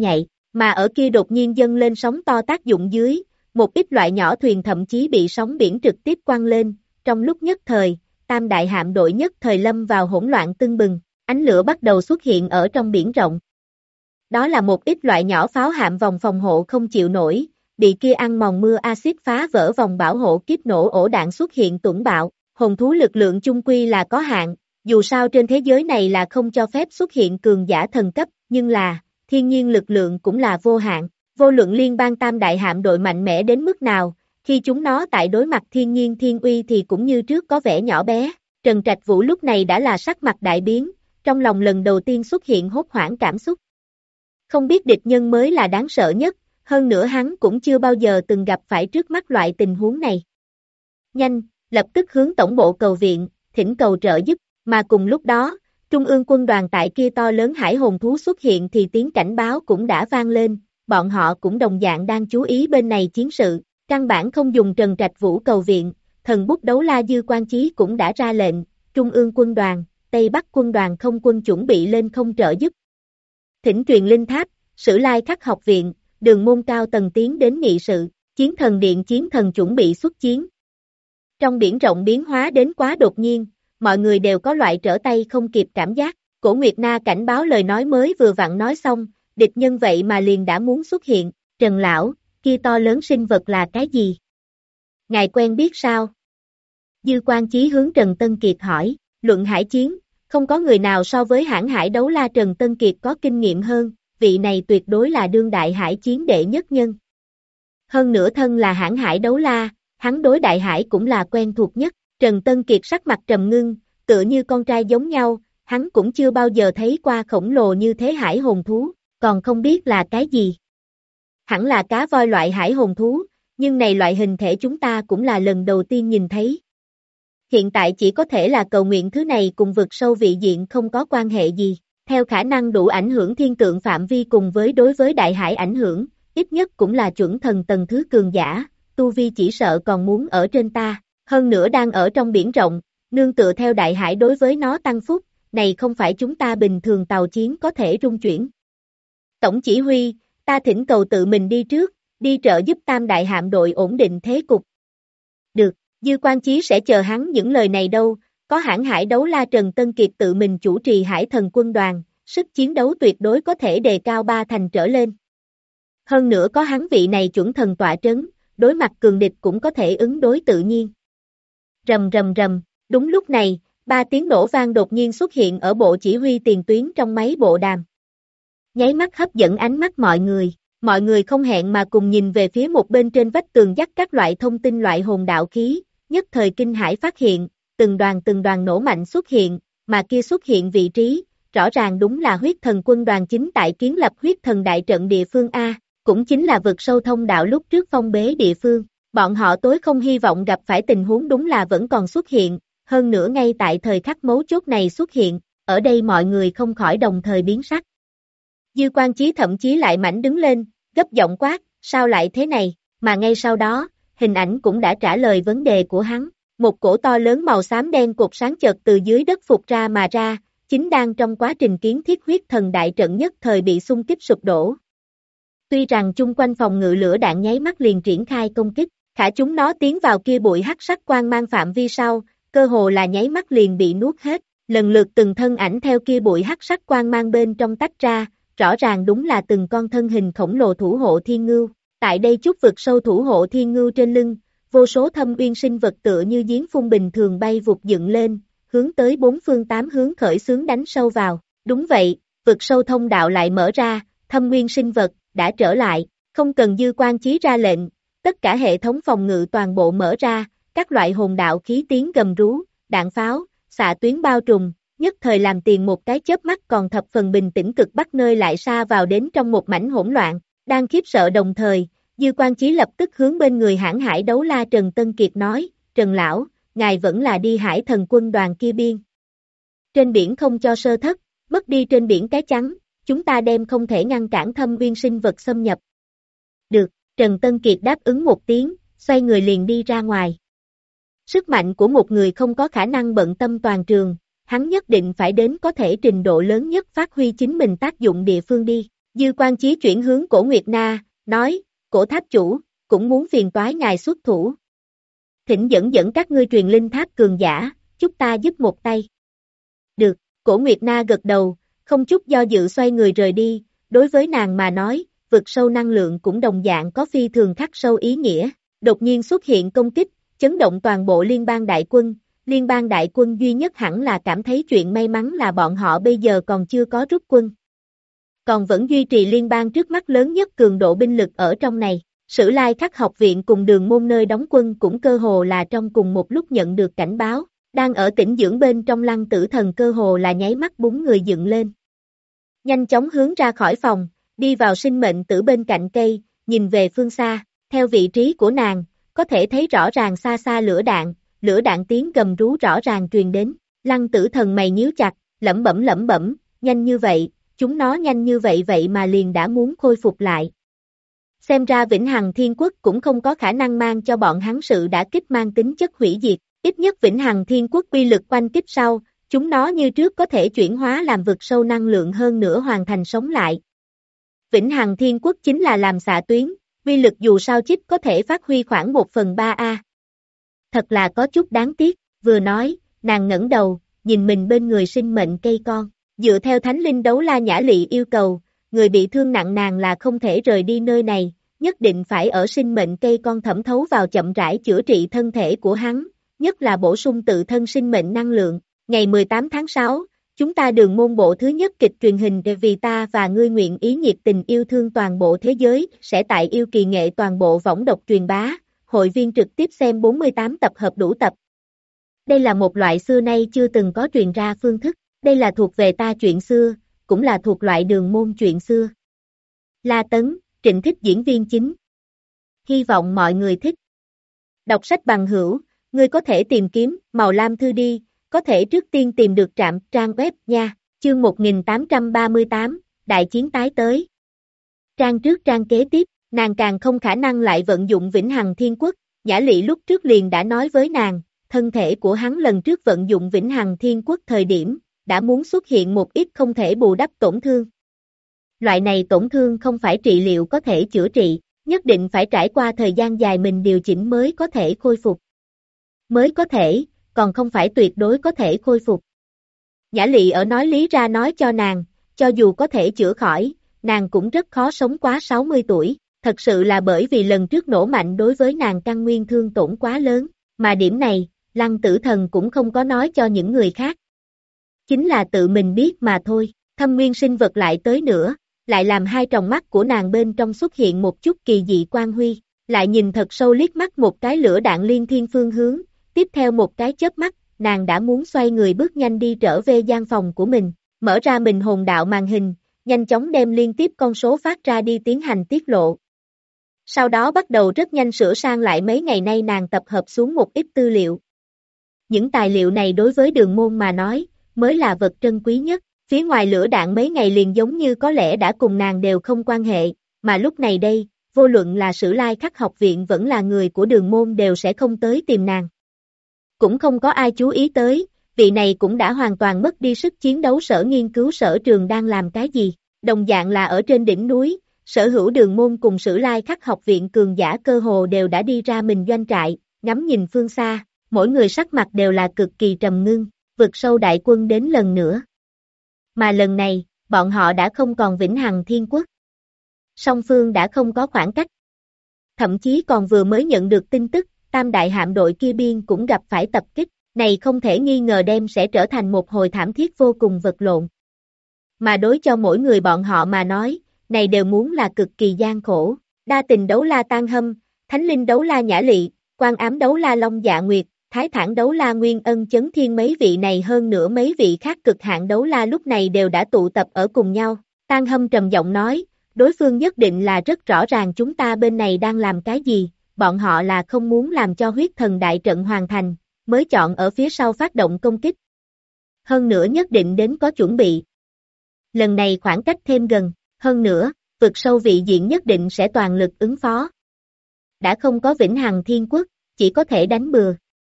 Mà ở kia đột nhiên dâng lên sóng to tác dụng dưới, một ít loại nhỏ thuyền thậm chí bị sóng biển trực tiếp quăng lên, trong lúc nhất thời, tam đại hạm đội nhất thời lâm vào hỗn loạn tưng bừng, ánh lửa bắt đầu xuất hiện ở trong biển rộng. Đó là một ít loại nhỏ pháo hạm vòng phòng hộ không chịu nổi, bị kia ăn mòn mưa axit phá vỡ vòng bảo hộ kiếp nổ ổ đạn xuất hiện tuẫn bạo, hồn thú lực lượng chung quy là có hạn, dù sao trên thế giới này là không cho phép xuất hiện cường giả thần cấp, nhưng là, thiên nhiên lực lượng cũng là vô hạn, vô luận liên bang tam đại hạm đội mạnh mẽ đến mức nào, khi chúng nó tại đối mặt thiên nhiên thiên uy thì cũng như trước có vẻ nhỏ bé, Trần Trạch Vũ lúc này đã là sắc mặt đại biến, trong lòng lần đầu tiên xuất hiện hốt hoảng cảm xúc. Không biết địch nhân mới là đáng sợ nhất, hơn nữa hắn cũng chưa bao giờ từng gặp phải trước mắt loại tình huống này. Nhanh, lập tức hướng tổng bộ cầu viện, thỉnh cầu trợ giúp, mà cùng lúc đó, Trung ương quân đoàn tại kia to lớn hải hồn thú xuất hiện thì tiếng cảnh báo cũng đã vang lên, bọn họ cũng đồng dạng đang chú ý bên này chiến sự, căn bản không dùng Trần Trạch Vũ cầu viện, thần bút đấu la Dư Quan Chí cũng đã ra lệnh, Trung ương quân đoàn, Tây Bắc quân đoàn không quân chuẩn bị lên không trợ giúp. Thỉnh truyền linh tháp, Sử Lai Khắc học viện, Đường Môn cao tầng tiến đến nghị sự, chiến thần điện chiến thần chuẩn bị xuất chiến. Trong biển rộng biến hóa đến quá đột nhiên, mọi người đều có loại trở tay không kịp cảm giác, Cổ Nguyệt Na cảnh báo lời nói mới vừa vặn nói xong, địch nhân vậy mà liền đã muốn xuất hiện, Trần Lão, kia to lớn sinh vật là cái gì? Ngài quen biết sao? Dư Quan Chí hướng Trần Tân Kiệt hỏi, luận hải chiến, không có người nào so với hãng hải đấu la Trần Tân Kiệt có kinh nghiệm hơn, vị này tuyệt đối là đương đại hải chiến đệ nhất nhân. Hơn nữa thân là hãng hải đấu la, hắn đối đại hải cũng là quen thuộc nhất, Trần Tân Kiệt sắc mặt trầm ngưng, tựa như con trai giống nhau, hắn cũng chưa bao giờ thấy qua khổng lồ như thế hải hồn thú, còn không biết là cái gì. Hẳn là cá voi loại hải hồn thú, nhưng này loại hình thể chúng ta cũng là lần đầu tiên nhìn thấy. Hiện tại chỉ có thể là cầu nguyện thứ này cùng vực sâu vị diện không có quan hệ gì, theo khả năng đủ ảnh hưởng thiên tượng phạm vi cùng với đối với đại hải ảnh hưởng, ít nhất cũng là chuẩn thần tầng thứ cường giả, tu vi chỉ sợ còn muốn ở trên ta, hơn nữa đang ở trong biển rộng, nương tựa theo đại hải đối với nó tăng phúc, này không phải chúng ta bình thường tàu chiến có thể rung chuyển. Tổng chỉ huy, ta thỉnh cầu tự mình đi trước, đi trợ giúp tam đại hạm đội ổn định thế cục. Được, Dư Quan Chí sẽ chờ hắn những lời này đâu, có hãng hải đấu la Trần Tân Kiệt tự mình chủ trì hải thần quân đoàn, sức chiến đấu tuyệt đối có thể đề cao 3 thành trở lên. Hơn nữa có hắn vị này chuẩn thần tọa trấn, đối mặt cường địch cũng có thể ứng đối tự nhiên. Rầm rầm rầm, đúng lúc này, 3 tiếng nổ vang đột nhiên xuất hiện ở bộ chỉ huy tiền tuyến trong máy bộ đàm. Nháy mắt hấp dẫn ánh mắt mọi người không hẹn mà cùng nhìn về phía một bên trên vách tường dắt các loại thông tin loại hồn đạo khí, nhất thời kinh hãi phát hiện, từng đoàn nổ mạnh xuất hiện, mà kia xuất hiện vị trí, rõ ràng đúng là huyết thần quân đoàn chính tại kiến lập huyết thần đại trận địa phương A, cũng chính là vực sâu thông đạo lúc trước phong bế địa phương. Bọn họ tối không hy vọng gặp phải tình huống đúng là vẫn còn xuất hiện, hơn nữa ngay tại thời khắc mấu chốt này xuất hiện, ở đây mọi người không khỏi đồng thời biến sắc. Dư Quan Chí thậm chí lại mảnh đứng lên, gấp giọng quát, sao lại thế này, mà ngay sau đó, hình ảnh cũng đã trả lời vấn đề của hắn, một cổ to lớn màu xám đen cột sáng chợt từ dưới đất phụt ra mà ra, chính đang trong quá trình kiến thiết huyết thần đại trận nhất thời bị xung kích sụp đổ. Tuy rằng chung quanh phòng ngự lửa đạn nháy mắt liền triển khai công kích, khả chúng nó tiến vào kia bụi hắc sắc quang mang phạm vi sau, cơ hồ là nháy mắt liền bị nuốt hết, lần lượt từng thân ảnh theo kia bụi hắc sắc quang mang bên trong tách ra, rõ ràng đúng là từng con thân hình khổng lồ thủ hộ thiên ngưu, tại đây chút vực sâu thủ hộ thiên ngưu trên lưng, vô số thâm uyên sinh vật tựa như giếng phun bình thường bay vụt dựng lên, hướng tới 4 phương 8 hướng khởi xướng đánh sâu vào, đúng vậy, vực sâu thông đạo lại mở ra, thâm nguyên sinh vật, đã trở lại, không cần Dư Quan Chí ra lệnh, tất cả hệ thống phòng ngự toàn bộ mở ra, các loại hồn đạo khí tiến gầm rú, đạn pháo, xạ tuyến bao trùm, nhất thời làm tiền một cái chớp mắt còn thập phần bình tĩnh cực bắc nơi lại xa vào đến trong một mảnh hỗn loạn, đang khiếp sợ đồng thời, Dư Quan Chí lập tức hướng bên người hãng hải đấu la Trần Tân Kiệt nói, Trần Lão, ngài vẫn là đi hải thần quân đoàn kia biên. Trên biển không cho sơ thất, mất đi trên biển cái trắng, chúng ta đem không thể ngăn cản thâm uyên sinh vật xâm nhập. Được, Trần Tân Kiệt đáp ứng một tiếng, xoay người liền đi ra ngoài. Sức mạnh của một người không có khả năng bận tâm toàn trường, hắn nhất định phải đến có thể trình độ lớn nhất phát huy chính mình tác dụng địa phương đi. Dư Quan Chí chuyển hướng Cổ Nguyệt Na, nói, Cổ tháp chủ, cũng muốn phiền toái ngài xuất thủ. Thỉnh dẫn các ngươi truyền linh tháp cường giả, chúc ta giúp một tay. Được, Cổ Nguyệt Na gật đầu, không chút do dự xoay người rời đi, đối với nàng mà nói, vực sâu năng lượng cũng đồng dạng có phi thường khắc sâu ý nghĩa, đột nhiên xuất hiện công kích, chấn động toàn bộ liên bang đại quân duy nhất hẳn là cảm thấy chuyện may mắn là bọn họ bây giờ còn chưa có rút quân. Còn vẫn duy trì liên bang trước mắt lớn nhất cường độ binh lực ở trong này, Sử Lai Khắc học viện cùng Đường Môn nơi đóng quân cũng cơ hồ là trong cùng một lúc nhận được cảnh báo, đang ở tĩnh dưỡng bên trong Lăng Tử Thần cơ hồ là nháy mắt búng người dựng lên. Nhanh chóng hướng ra khỏi phòng, đi vào sinh mệnh tử bên cạnh cây, nhìn về phương xa, theo vị trí của nàng, có thể thấy rõ ràng xa xa lửa đạn tiếng gầm rú rõ ràng truyền đến, Lăng Tử Thần mày nhíu chặt, lẩm bẩm, nhanh như vậy, chúng nó nhanh như vậy mà liền đã muốn khôi phục lại. Xem ra Vĩnh Hằng Thiên Quốc cũng không có khả năng mang cho bọn hắn sự đả kích mang tính chất hủy diệt, ít nhất Vĩnh Hằng Thiên Quốc uy lực oanh kích sau, chúng nó như trước có thể chuyển hóa làm vực sâu năng lượng hơn nữa hoàn thành sống lại. Vĩnh Hằng Thiên Quốc chính là làm xạ tuyến, uy lực dù sao chip có thể phát huy khoảng 1/3 Thật là có chút đáng tiếc, vừa nói, nàng ngẩng đầu, nhìn mình bên người sinh mệnh cây con, dựa theo Thánh Linh Đấu La Nhã Lị yêu cầu, người bị thương nặng nàng là không thể rời đi nơi này, nhất định phải ở sinh mệnh cây con thẩm thấu vào chậm rãi chữa trị thân thể của hắn, nhất là bổ sung tự thân sinh mệnh năng lượng. Ngày 18 tháng 6, chúng ta Đường Môn bộ thứ nhất kịch truyền hình Vì ta và ngươi nguyện ý nhiệt tình yêu thương toàn bộ thế giới sẽ tại yêu kỳ nghệ toàn bộ võng độc truyền bá, hội viên trực tiếp xem 48 tập hợp đủ tập. Đây là một loại xưa nay chưa từng có truyền ra phương thức, đây là thuộc về ta chuyện xưa, cũng là thuộc loại Đường Môn chuyện xưa. La Tấn, Trịnh Thích diễn viên chính. Hy vọng mọi người thích. Đọc sách bằng hữu, ngươi có thể tìm kiếm Màu Lam Thư đi, có thể trước tiên tìm được trạm trang web nha, chương 1838, đại chiến tái tới. Trang trước trang kế tiếp, nàng càng không khả năng lại vận dụng Vĩnh Hằng Thiên Quốc, Nhã Lị lúc trước liền đã nói với nàng, thân thể của hắn lần trước vận dụng Vĩnh Hằng Thiên Quốc thời điểm, đã muốn xuất hiện một ít không thể bù đắp tổn thương. Loại này tổn thương không phải trị liệu có thể chữa trị, nhất định phải trải qua thời gian dài mình điều chỉnh mới có thể khôi phục. Mới có thể, còn không phải tuyệt đối có thể khôi phục. Nhã Lị ở nói lý ra nói cho nàng, cho dù có thể chữa khỏi, nàng cũng rất khó sống quá 60 tuổi, thật sự là bởi vì lần trước nổ mạnh đối với nàng căn nguyên thương tổn quá lớn, mà điểm này, Lăng Tử Thần cũng không có nói cho những người khác. Chính là tự mình biết mà thôi, thâm nguyên sinh vật lại tới nữa, lại làm hai tròng mắt của nàng bên trong xuất hiện một chút kỳ dị quang huy, lại nhìn thật sâu liếc mắt một cái lửa đạn liên thiên phương hướng, tiếp theo một cái chớp mắt, nàng đã muốn xoay người bước nhanh đi trở về gian phòng của mình, mở ra mình hồn đạo màn hình, nhanh chóng đem liên tiếp con số phát ra đi tiến hành tiết lộ. Sau đó bắt đầu rất nhanh sửa sang lại mấy ngày nay nàng tập hợp xuống một ít tư liệu. Những tài liệu này đối với Đường Môn mà nói, mới là vật trân quý nhất, phía ngoài lửa đạn mấy ngày liền giống như có lẽ đã cùng nàng đều không quan hệ, mà lúc này đây, vô luận là Sử Lai Khắc học viện vẫn là người của Đường Môn đều sẽ không tới tìm nàng. Cũng không có ai chú ý tới, vị này cũng đã hoàn toàn mất đi sức chiến đấu sở nghiên cứu sở trường đang làm cái gì, đồng dạng là ở trên đỉnh núi, sở hữu Đường Môn cùng Sử Lai Khắc học viện cường giả cơ hồ đều đã đi ra mình doanh trại, ngắm nhìn phương xa, mỗi người sắc mặt đều là cực kỳ trầm ngưng, vực sâu đại quân đến lần nữa. Mà lần này, bọn họ đã không còn Vĩnh Hằng Thiên Quốc. Song phương đã không có khoảng cách. Thậm chí còn vừa mới nhận được tin tức, Tam đại hạm đội kia biên cũng gặp phải tập kích, này không thể nghi ngờ đem sẽ trở thành một hồi thảm thiết vô cùng vật lộn. Mà đối cho mỗi người bọn họ mà nói, này đều muốn là cực kỳ gian khổ. Đa Tình Đấu La Tan Hâm, Thánh Linh Đấu La Nhã Lị, Quan Ám Đấu La Long Dạ Nguyệt, Thái Thản Đấu La Nguyên Ân Chấn Thiên mấy vị này hơn nữa mấy vị khác cực hạn đấu la lúc này đều đã tụ tập ở cùng nhau. Tan Hâm trầm giọng nói, đối phương nhất định là rất rõ ràng chúng ta bên này đang làm cái gì, bọn họ là không muốn làm cho huyết thần đại trận hoàn thành, mới chọn ở phía sau phát động công kích. Hơn nữa nhất định đến có chuẩn bị. Lần này khoảng cách thêm gần, hơn nữa, vực sâu vị diện nhất định sẽ toàn lực ứng phó. Đã không có Vĩnh Hằng Thiên Quốc, chỉ có thể đánh bừa.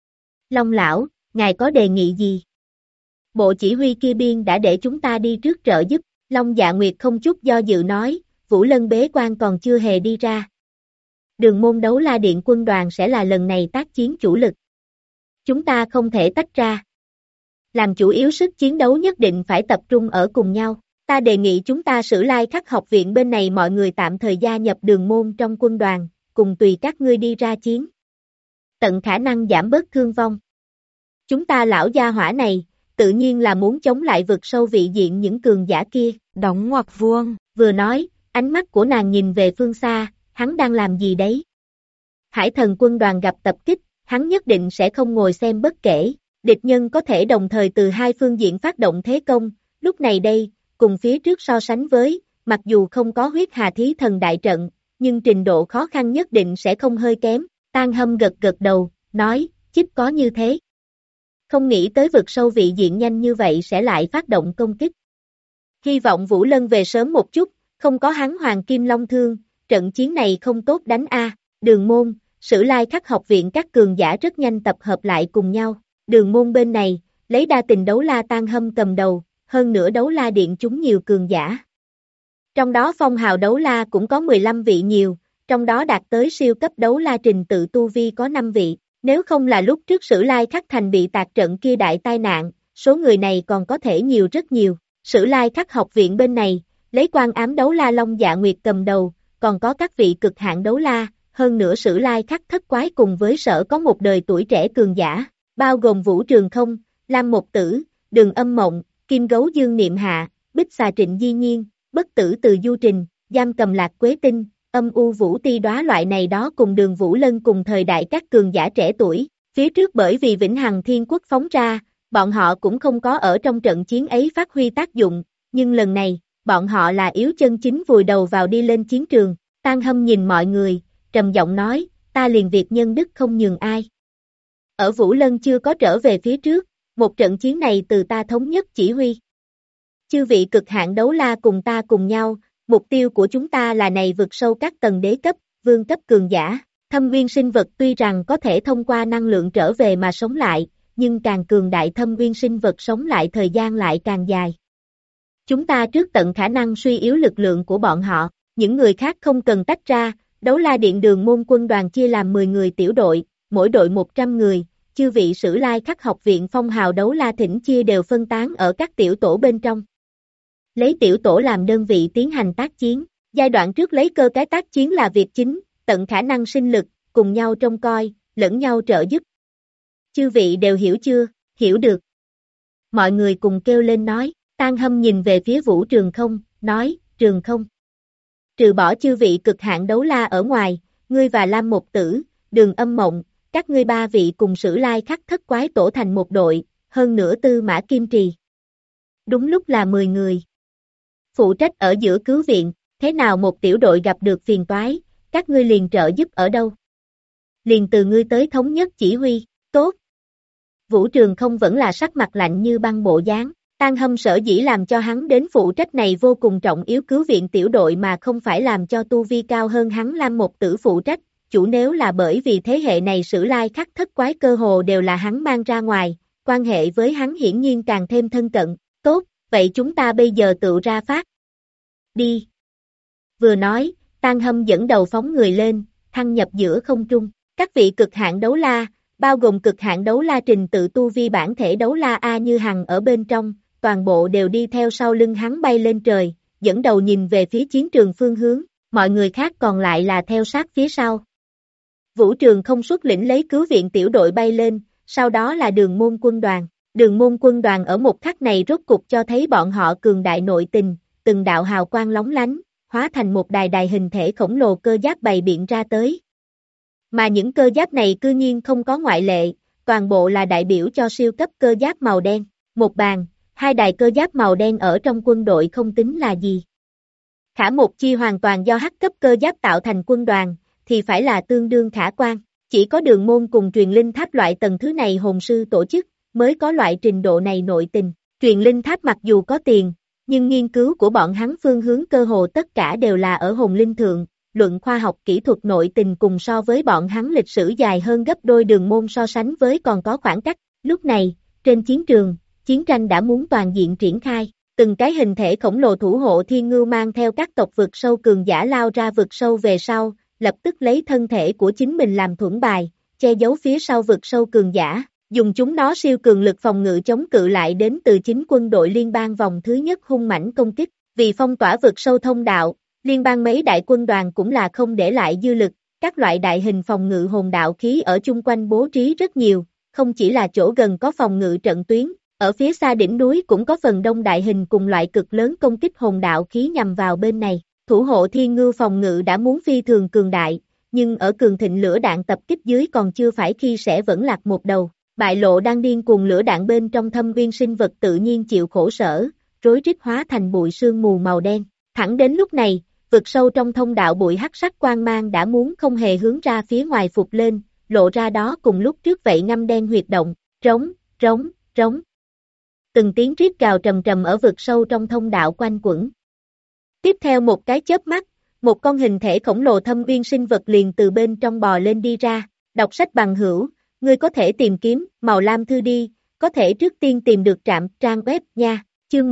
Long lão, ngài có đề nghị gì? Bộ chỉ huy kia biên đã để chúng ta đi trước trợ giúp, Long Dạ Nguyệt không chút do dự nói, Vũ Lân bế quan còn chưa hề đi ra. Đường môn đấu la điện quân đoàn sẽ là lần này tác chiến chủ lực. Chúng ta không thể tách ra. Làm chủ yếu sức chiến đấu nhất định phải tập trung ở cùng nhau. Ta đề nghị chúng ta Sử Lai Khắc học viện bên này mọi người tạm thời gia nhập đường môn trong quân đoàn, cùng tùy các ngươi đi ra chiến. Tận khả năng giảm bớt thương vong. Chúng ta lão gia hỏa này, tự nhiên là muốn chống lại vực sâu vị diện những cường giả kia. Đóng ngoặc vuông. Vừa nói, ánh mắt của nàng nhìn về phương xa, hắn đang làm gì đấy? Hải thần quân đoàn gặp tập kích, hắn nhất định sẽ không ngồi xem bất kể. Địch nhân có thể đồng thời từ hai phương diện phát động thế công, lúc này đây, cùng phía trước so sánh với, mặc dù không có huyết hà thí thần đại trận, nhưng trình độ khó khăn nhất định sẽ không hơi kém. Tang Hâm gật gật đầu, nói, chích có như thế. Không nghĩ tới vực sâu vị diện nhanh như vậy sẽ lại phát động công kích. Hy vọng Vũ Lân về sớm một chút, không có hắn Hoàng Kim Long Thương, trận chiến này không tốt đánh a. Đường môn, Sử Lai Khắc học viện các cường giả rất nhanh tập hợp lại cùng nhau. Đường môn bên này, lấy đa tình đấu la Tang Hâm cầm đầu, hơn nữa đấu la điện chúng nhiều cường giả. Trong đó phong hào đấu la cũng có 15 vị nhiều, trong đó đạt tới siêu cấp đấu la trình tự tu vi có 5 vị. Nếu không là lúc trước Sử Lai Khắc thành bị tạc trận kia đại tai nạn, số người này còn có thể nhiều rất nhiều. Sử Lai Khắc học viện bên này, lấy Quan Ám đấu la Long Dạ Nguyệt cầm đầu, còn có các vị cực hạn đấu la, hơn nữa Sử Lai Khắc thất quái cùng với sở có một đời tuổi trẻ cường giả, bao gồm Vũ Trường Không, Lam Một Tử, Đường Âm Mộng, Kim Gấu Dương Niệm Hạ, Bích Xà Trịnh Di Nhiên, Bất Tử Từ Du Trình, Giam Cầm Lạc Quế Tinh, Âm U Vũ Ti Đóa loại này đó cùng Đường Vũ Lân cùng thời đại các cường giả trẻ tuổi. Phía trước bởi vì Vĩnh Hằng Thiên Quốc phóng ra, bọn họ cũng không có ở trong trận chiến ấy phát huy tác dụng, nhưng lần này, bọn họ là yếu chân chính vùi đầu vào đi lên chiến trường. Tang Hâm nhìn mọi người, trầm giọng nói, ta liền việc nhân đức không nhường ai. Ở Vũ Lân chưa có trở về phía trước, một trận chiến này từ ta thống nhất chỉ huy. Chư vị cực hạn đấu la cùng ta cùng nhau, mục tiêu của chúng ta là này vượt sâu các tầng đế cấp, vương cấp cường giả. Thâm nguyên sinh vật tuy rằng có thể thông qua năng lượng trở về mà sống lại, nhưng càng cường đại thâm nguyên sinh vật sống lại thời gian lại càng dài. Chúng ta trước tận khả năng suy yếu lực lượng của bọn họ, những người khác không cần tách ra, đấu la điện đường môn quân đoàn chia làm 10 người tiểu đội, mỗi đội 100 người, chư vị Sử Lai Khắc học viện phong hào đấu la thỉnh chia đều phân tán ở các tiểu tổ bên trong. Lấy tiểu tổ làm đơn vị tiến hành tác chiến, giai đoạn trước lấy cơ cái tác chiến là việc chính, tận khả năng sinh lực, cùng nhau trông coi, lẫn nhau trợ giúp. Chư vị đều hiểu chưa? Hiểu được. Mọi người cùng kêu lên nói, Tang Hâm nhìn về phía Vũ Trường Không, nói, Trường Không. Trừ bỏ chư vị cực hạn đấu la ở ngoài, ngươi và Lam Một Tử, Đường Âm Mộng, các ngươi ba vị cùng Sử Lai Khắc thất quái tổ thành một đội, hơn nữa Tư Mã Kim Trì. Đúng lúc là 10 người. Phụ trách ở giữa cứu viện, thế nào một tiểu đội gặp được phiền toái, các ngươi liền trợ giúp ở đâu? Liền từ ngươi tới thống nhất chỉ huy, tốt. Vũ Trường Không vẫn là sắc mặt lạnh như băng bộ dáng. Tang Hâm sở dĩ làm cho hắn đến phụ trách này vô cùng trọng yếu cứu viện tiểu đội mà không phải làm cho tu vi cao hơn hắn Lam Một Tử phụ trách, chủ nếu là bởi vì thế hệ này Sử Lai Khắc thất quái cơ hồ đều là hắn mang ra ngoài, quan hệ với hắn hiển nhiên càng thêm thân cận, tốt, vậy chúng ta bây giờ tự ra phát. Đi. Vừa nói, Tang Hâm dẫn đầu phóng người lên, thăng nhập giữa không trung, các vị cực hạn đấu la, bao gồm cực hạn đấu la trình tự tu vi bản thể đấu la A Như Hằng ở bên trong, toàn bộ đều đi theo sau lưng hắn bay lên trời, dẫn đầu nhìn về phía chiến trường phương hướng, mọi người khác còn lại là theo sát phía sau. Vũ Trường Không xuất lĩnh lấy cứu viện tiểu đội bay lên, sau đó là đường môn quân đoàn. Đường môn quân đoàn ở một khắc này rốt cục cho thấy bọn họ cường đại nội tình, từng đạo hào quang lóng lánh, hóa thành một đài đài hình thể khổng lồ cơ giáp bày biện ra tới. Mà những cơ giáp này cư nhiên không có ngoại lệ, toàn bộ là đại biểu cho siêu cấp cơ giáp màu đen. Một bàn, hai đài cơ giáp màu đen ở trong quân đội không tính là gì. Khả một chi hoàn toàn do hắc cấp cơ giáp tạo thành quân đoàn, thì phải là tương đương khả quan. Chỉ có đường môn cùng truyền linh tháp loại tầng thứ này hồn sư tổ chức, mới có loại trình độ này nội tình. Truyền linh tháp mặc dù có tiền, nhưng nghiên cứu của bọn hắn phương hướng cơ hồ tất cả đều là ở hồn linh thượng, luận khoa học kỹ thuật nội tình cùng so với bọn hắn lịch sử dài hơn gấp đôi đường môn so sánh với còn có khoảng cách. Lúc này, trên chiến trường, chiến tranh đã muốn toàn diện triển khai, Từng cái hình thể khổng lồ thủ hộ thiên ngưu mang theo các tộc vực sâu cường giả lao ra vực sâu về sau, lập tức lấy thân thể của chính mình làm thuẫn bài, che giấu phía sau vực sâu cường giả, dùng chúng nó siêu cường lực phòng ngự chống cự lại đến từ chính quân đội liên bang vòng thứ nhất hung mãnh công kích. Vì phong tỏa vực sâu thông đạo, liên bang mấy đại quân đoàn cũng là không để lại dư lực, các loại đại hình phòng ngự hồn đạo khí ở chung quanh bố trí rất nhiều, không chỉ là chỗ gần có phòng ngự trận tuyến, ở phía xa đỉnh núi cũng có phần đông đại hình cùng loại cực lớn công kích hồn đạo khí nhằm vào bên này. Thủ hộ thiên ngưu phòng ngự đã muốn phi thường cường đại, nhưng ở cường thịnh lửa đạn tập kích dưới còn chưa phải khi sẽ vẫn lạc một đầu. Bại lộ đang điên cuồng lửa đạn bên trong thâm viên sinh vật tự nhiên chịu khổ sở, rối rít hóa thành bụi sương mù màu đen. Thẳng đến lúc này, vực sâu trong thông đạo bụi hắc sắc quang mang đã muốn không hề hướng ra phía ngoài phục lên, lộ ra đó cùng lúc trước vậy ngăm đen huyệt động, rống, rống, rống. Từng tiếng rít gào trầm trầm ở vực sâu trong thông đạo quanh quẩn. Tiếp theo một cái chớp mắt, một con hình thể khổng lồ thâm viên sinh vật liền từ bên trong bò lên đi ra, đọc sách bằng hữu, ngươi có thể tìm kiếm, màu lam thư đi, có thể trước tiên tìm được trạm trang web nha, chương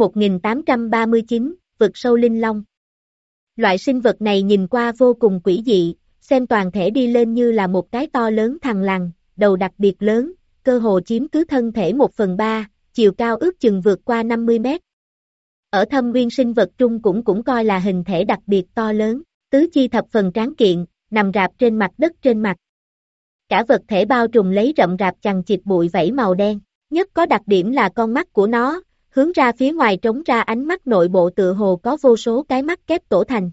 1839, vực sâu linh long. Loại sinh vật này nhìn qua vô cùng quỷ dị, xem toàn thể đi lên như là một cái to lớn thằn lằn, đầu đặc biệt lớn, cơ hồ chiếm cứ thân thể 1/3, chiều cao ước chừng vượt qua 50 mét. Ở thâm nguyên sinh vật trung cũng coi là hình thể đặc biệt to lớn, tứ chi thập phần tráng kiện, nằm rạp trên mặt đất trên mặt. Cả vật thể bao trùm lấy rậm rạp chằng chịt bụi vảy màu đen, nhất có đặc điểm là con mắt của nó, hướng ra phía ngoài trống ra ánh mắt nội bộ tựa hồ có vô số cái mắt kép tổ thành.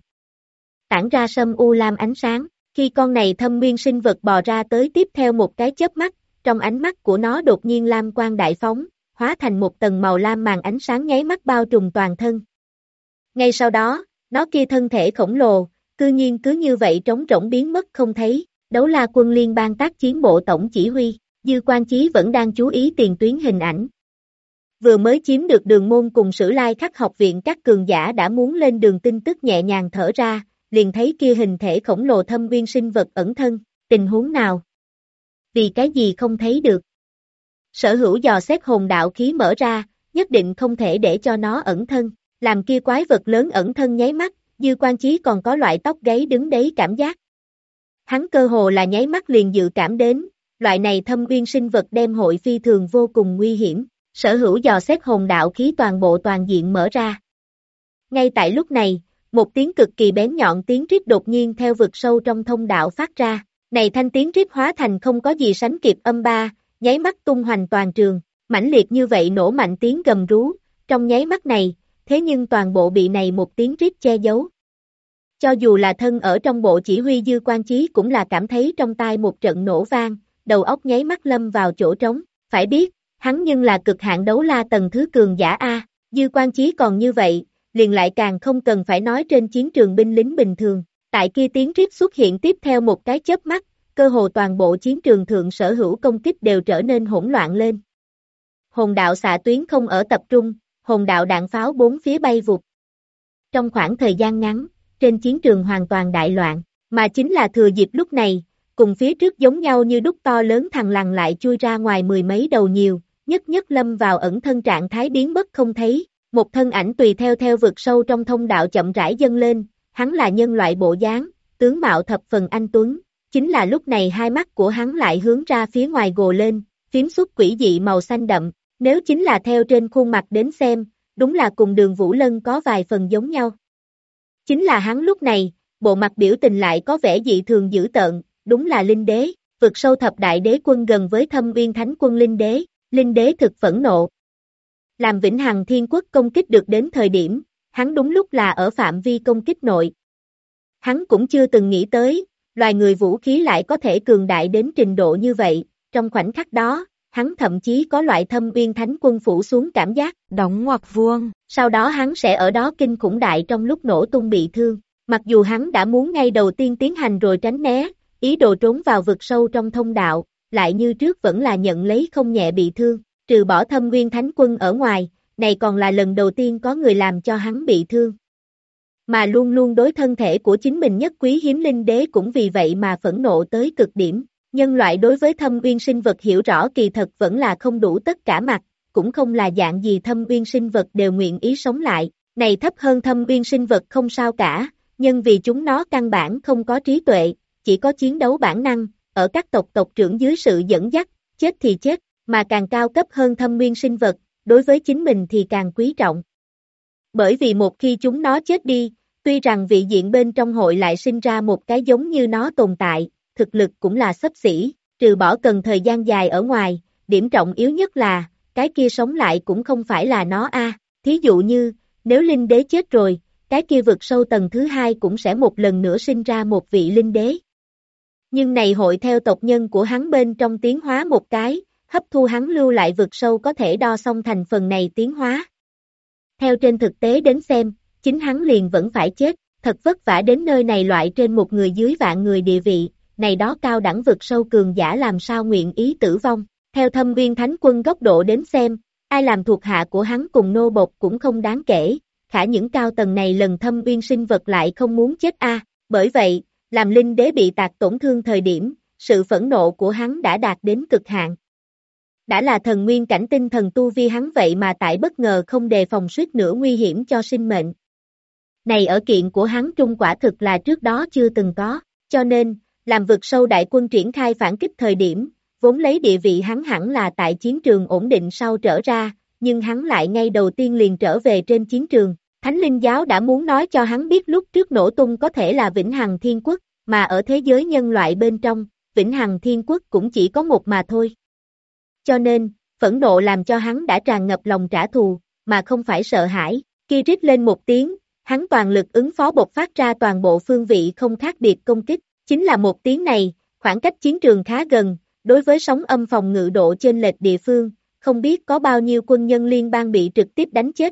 Tản ra sâm u lam ánh sáng, khi con này thâm nguyên sinh vật bò ra tới tiếp theo một cái chớp mắt, trong ánh mắt của nó đột nhiên lam quang đại phóng, hóa thành một tầng màu lam màn ánh sáng nháy mắt bao trùm toàn thân. Ngay sau đó, nó kia thân thể khổng lồ, cư nhiên cứ như vậy trống rỗng biến mất không thấy. Đấu La quân liên bang tác chiến bộ tổng chỉ huy, Dư Quan Chí vẫn đang chú ý tiền tuyến hình ảnh. Vừa mới chiếm được Đường Môn cùng Sử Lai Khắc học viện các cường giả đã muốn lên đường tin tức nhẹ nhàng thở ra, liền thấy kia hình thể khổng lồ thâm viên sinh vật ẩn thân, tình huống nào? Vì cái gì không thấy được? Sở Hữu dò xét hồn đạo khí mở ra, nhất định không thể để cho nó ẩn thân, làm kia quái vật lớn ẩn thân nháy mắt, Dư Quan Chí còn có loại tóc gáy đứng đấy cảm giác. Hắn cơ hồ là nháy mắt liền dự cảm đến, loại này thâm uyên sinh vật đem hội phi thường vô cùng nguy hiểm, Sở Hữu dò xét hồn đạo khí toàn bộ toàn diện mở ra. Ngay tại lúc này, một tiếng cực kỳ bén nhọn tiếng rít đột nhiên theo vực sâu trong thông đạo phát ra, này thanh tiếng rít hóa thành không có gì sánh kịp âm ba, nháy mắt tung hoành toàn trường, mãnh liệt như vậy nổ mạnh tiếng gầm rú, trong nháy mắt này, thế nhưng toàn bộ bị này một tiếng rít che giấu. Cho dù là thân ở trong bộ chỉ huy Dư Quan Chí cũng là cảm thấy trong tai một trận nổ vang, đầu óc nháy mắt lâm vào chỗ trống, phải biết, hắn nhưng là cực hạn đấu la tầng thứ cường giả A, Dư Quan Chí còn như vậy, liền lại càng không cần phải nói trên chiến trường binh lính bình thường, tại kia tiếng rít xuất hiện tiếp theo một cái chớp mắt, cơ hồ toàn bộ chiến trường thượng Sở Hữu công kích đều trở nên hỗn loạn lên. Hồn đạo xạ tuyến không ở tập trung, hồn đạo đạn pháo bốn phía bay vụt. Trong khoảng thời gian ngắn, trên chiến trường hoàn toàn đại loạn, mà chính là thừa dịp lúc này, cùng phía trước giống nhau như đúc to lớn thằn lằn lại chui ra ngoài mười mấy đầu nhiều, nhất nhất lâm vào ẩn thân trạng thái biến mất không thấy, một thân ảnh tùy theo vực sâu trong thông đạo chậm rãi dâng lên, hắn là nhân loại bộ dáng, tướng mạo thập phần anh tuấn, chính là lúc này hai mắt của hắn lại hướng ra phía ngoài gồ lên, phím xuất quỷ dị màu xanh đậm, nếu chính là theo trên khuôn mặt đến xem, đúng là cùng Đường Vũ Lân có vài phần giống nhau. Chính là hắn lúc này, bộ mặt biểu tình lại có vẻ dị thường dữ tợn, đúng là Linh Đế, vực sâu thập đại đế quân gần với Thâm Uyên Thánh quân Linh Đế thực phẫn nộ. Làm Vĩnh Hằng Thiên Quốc công kích được đến thời điểm, hắn đúng lúc là ở phạm vi công kích nội. Hắn cũng chưa từng nghĩ tới, loài người vũ khí lại có thể cường đại đến trình độ như vậy, trong khoảnh khắc đó, hắn thậm chí có loại Thâm Uyên Thánh quân phủ xuống cảm giác, đóng ngoặc vuông, sau đó hắn sẽ ở đó kinh khủng đại trong lúc nổ tung bị thương, mặc dù hắn đã muốn ngay đầu tiên tiến hành rồi tránh né, ý đồ trốn vào vực sâu trong thông đạo, lại như trước vẫn là nhận lấy không nhẹ bị thương, trừ bỏ Thâm Uyên Thánh quân ở ngoài, này còn là lần đầu tiên có người làm cho hắn bị thương. Mà luôn luôn đối thân thể của chính mình nhất quý hiếm Linh Đế cũng vì vậy mà phẫn nộ tới cực điểm. Nhân loại đối với Thâm Uyên sinh vật hiểu rõ kỳ thật vẫn là không đủ tất cả mặt, cũng không là dạng gì thâm uyên sinh vật đều nguyện ý sống lại, này thấp hơn thâm uyên sinh vật không sao cả, nhưng vì chúng nó căn bản không có trí tuệ, chỉ có chiến đấu bản năng, ở các tộc trưởng dưới sự dẫn dắt, chết thì chết, mà càng cao cấp hơn thâm uyên sinh vật, đối với chính mình thì càng quý trọng. Bởi vì một khi chúng nó chết đi, tuy rằng vị diện bên trong hội lại sinh ra một cái giống như nó tồn tại, thực lực cũng là xấp xỉ, trừ bỏ cần thời gian dài ở ngoài, điểm trọng yếu nhất là, cái kia sống lại cũng không phải là nó thí dụ như, nếu linh đế chết rồi, cái kia vực sâu tầng thứ hai cũng sẽ một lần nữa sinh ra một vị linh đế. Nhưng này hội theo tộc nhân của hắn bên trong tiến hóa một cái, hấp thu hắn lưu lại vực sâu có thể đo xong thành phần này tiến hóa. Theo trên thực tế đến xem, chính hắn liền vẫn phải chết, thật vất vả đến nơi này loại trên một người dưới vạn người địa vị, này đó cao đẳng vực sâu cường giả làm sao nguyện ý tử vong. Theo Thâm Uyên Thánh Quân góc độ đến xem, ai làm thuộc hạ của hắn cùng nô bộc cũng không đáng kể, khả những cao tầng này lần Thâm Uyên sinh vật lại không muốn chết bởi vậy, làm linh đế bị tạc tổn thương thời điểm, sự phẫn nộ của hắn đã đạt đến cực hạn. Đã là thần nguyên cảnh tinh thần tu vi hắn vậy mà tại bất ngờ không đề phòng suýt nữa nguy hiểm cho sinh mệnh. Này ở kiện của hắn trung quả thực là trước đó chưa từng có, cho nên, làm vực sâu đại quân triển khai phản kích thời điểm, vốn lấy địa vị hắn hẳn là tại chiến trường ổn định sau trở ra, nhưng hắn lại ngay đầu tiên liền trở về trên chiến trường. Thánh Linh Giáo đã muốn nói cho hắn biết lúc trước nổ tung có thể là Vĩnh Hằng Thiên Quốc, mà ở thế giới nhân loại bên trong, Vĩnh Hằng Thiên Quốc cũng chỉ có một mà thôi. Cho nên, phẫn nộ làm cho hắn đã tràn ngập lòng trả thù, mà không phải sợ hãi. Khi rít lên một tiếng, hắn toàn lực ứng phó bộc phát ra toàn bộ phương vị không khác biệt công kích. Chính là một tiếng này, khoảng cách chiến trường khá gần, đối với sóng âm phòng ngự độ chênh lệch địa phương, không biết có bao nhiêu quân nhân liên bang bị trực tiếp đánh chết.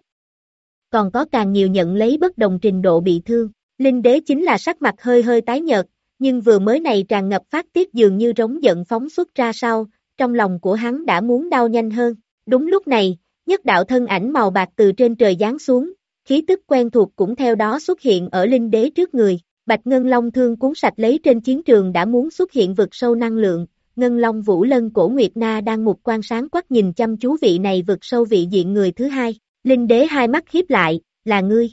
Còn có càng nhiều nhận lấy bất đồng trình độ bị thương. Linh đế chính là sắc mặt hơi hơi tái nhợt, nhưng vừa mới này tràn ngập phát tiết dường như rống giận phóng xuất ra sau, trong lòng của hắn đã muốn đau nhanh hơn. Đúng lúc này, nhất đạo thân ảnh màu bạc từ trên trời giáng xuống, khí tức quen thuộc cũng theo đó xuất hiện ở linh đế trước người. Bạch Ngân Long thương cuốn sạch lấy trên chiến trường đã muốn xuất hiện vực sâu năng lượng, Ngân Long Vũ Lân Cổ Nguyệt Na đang mục quan sáng quắc nhìn chăm chú vị này vực sâu vị diện người thứ hai. Linh đế hai mắt hiếp lại, là ngươi.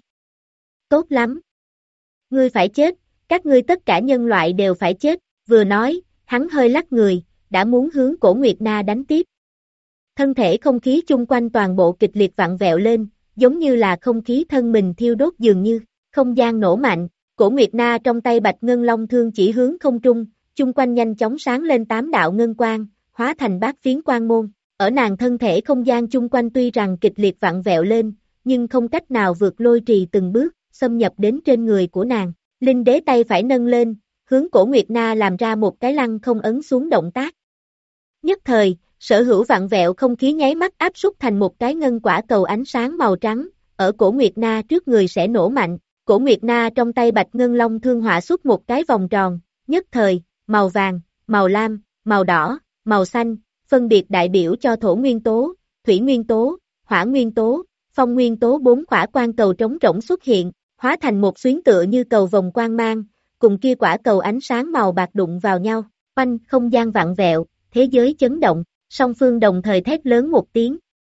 Tốt lắm. Ngươi phải chết, các ngươi tất cả nhân loại đều phải chết, vừa nói, hắn hơi lắc người, đã muốn hướng Cổ Nguyệt Na đánh tiếp. Thân thể không khí chung quanh toàn bộ kịch liệt vặn vẹo lên, giống như là không khí thân mình thiêu đốt dường như, không gian nổ mạnh, Cổ Nguyệt Na trong tay Bạch Ngân Long thương chỉ hướng không trung, chung quanh nhanh chóng sáng lên 8 đạo ngân quang, hóa thành bát phiến quang môn. Ở nàng thân thể không gian chung quanh tuy rằng kịch liệt vặn vẹo lên, nhưng không cách nào vượt lôi trì từng bước, xâm nhập đến trên người của nàng. Linh đế tay phải nâng lên, hướng Cổ Nguyệt Na làm ra một cái lăng không ấn xuống động tác. Nhất thời, sở hữu vặn vẹo không khí nháy mắt áp xúc thành một cái ngân quả cầu ánh sáng màu trắng, ở Cổ Nguyệt Na trước người sẽ nổ mạnh. Cổ Nguyệt Na trong tay Bạch Ngân Long thương họa xuất một cái vòng tròn, nhất thời, màu vàng, màu lam, màu đỏ, màu xanh, phân biệt đại biểu cho thổ nguyên tố, thủy nguyên tố, hỏa nguyên tố, phong nguyên tố 4 quả quang cầu trống rỗng xuất hiện, hóa thành một xuyến tựa như cầu vòng quang mang, cùng kia quả cầu ánh sáng màu bạc đụng vào nhau, quanh không gian vặn vẹo, thế giới chấn động, song phương đồng thời thét lớn một tiếng.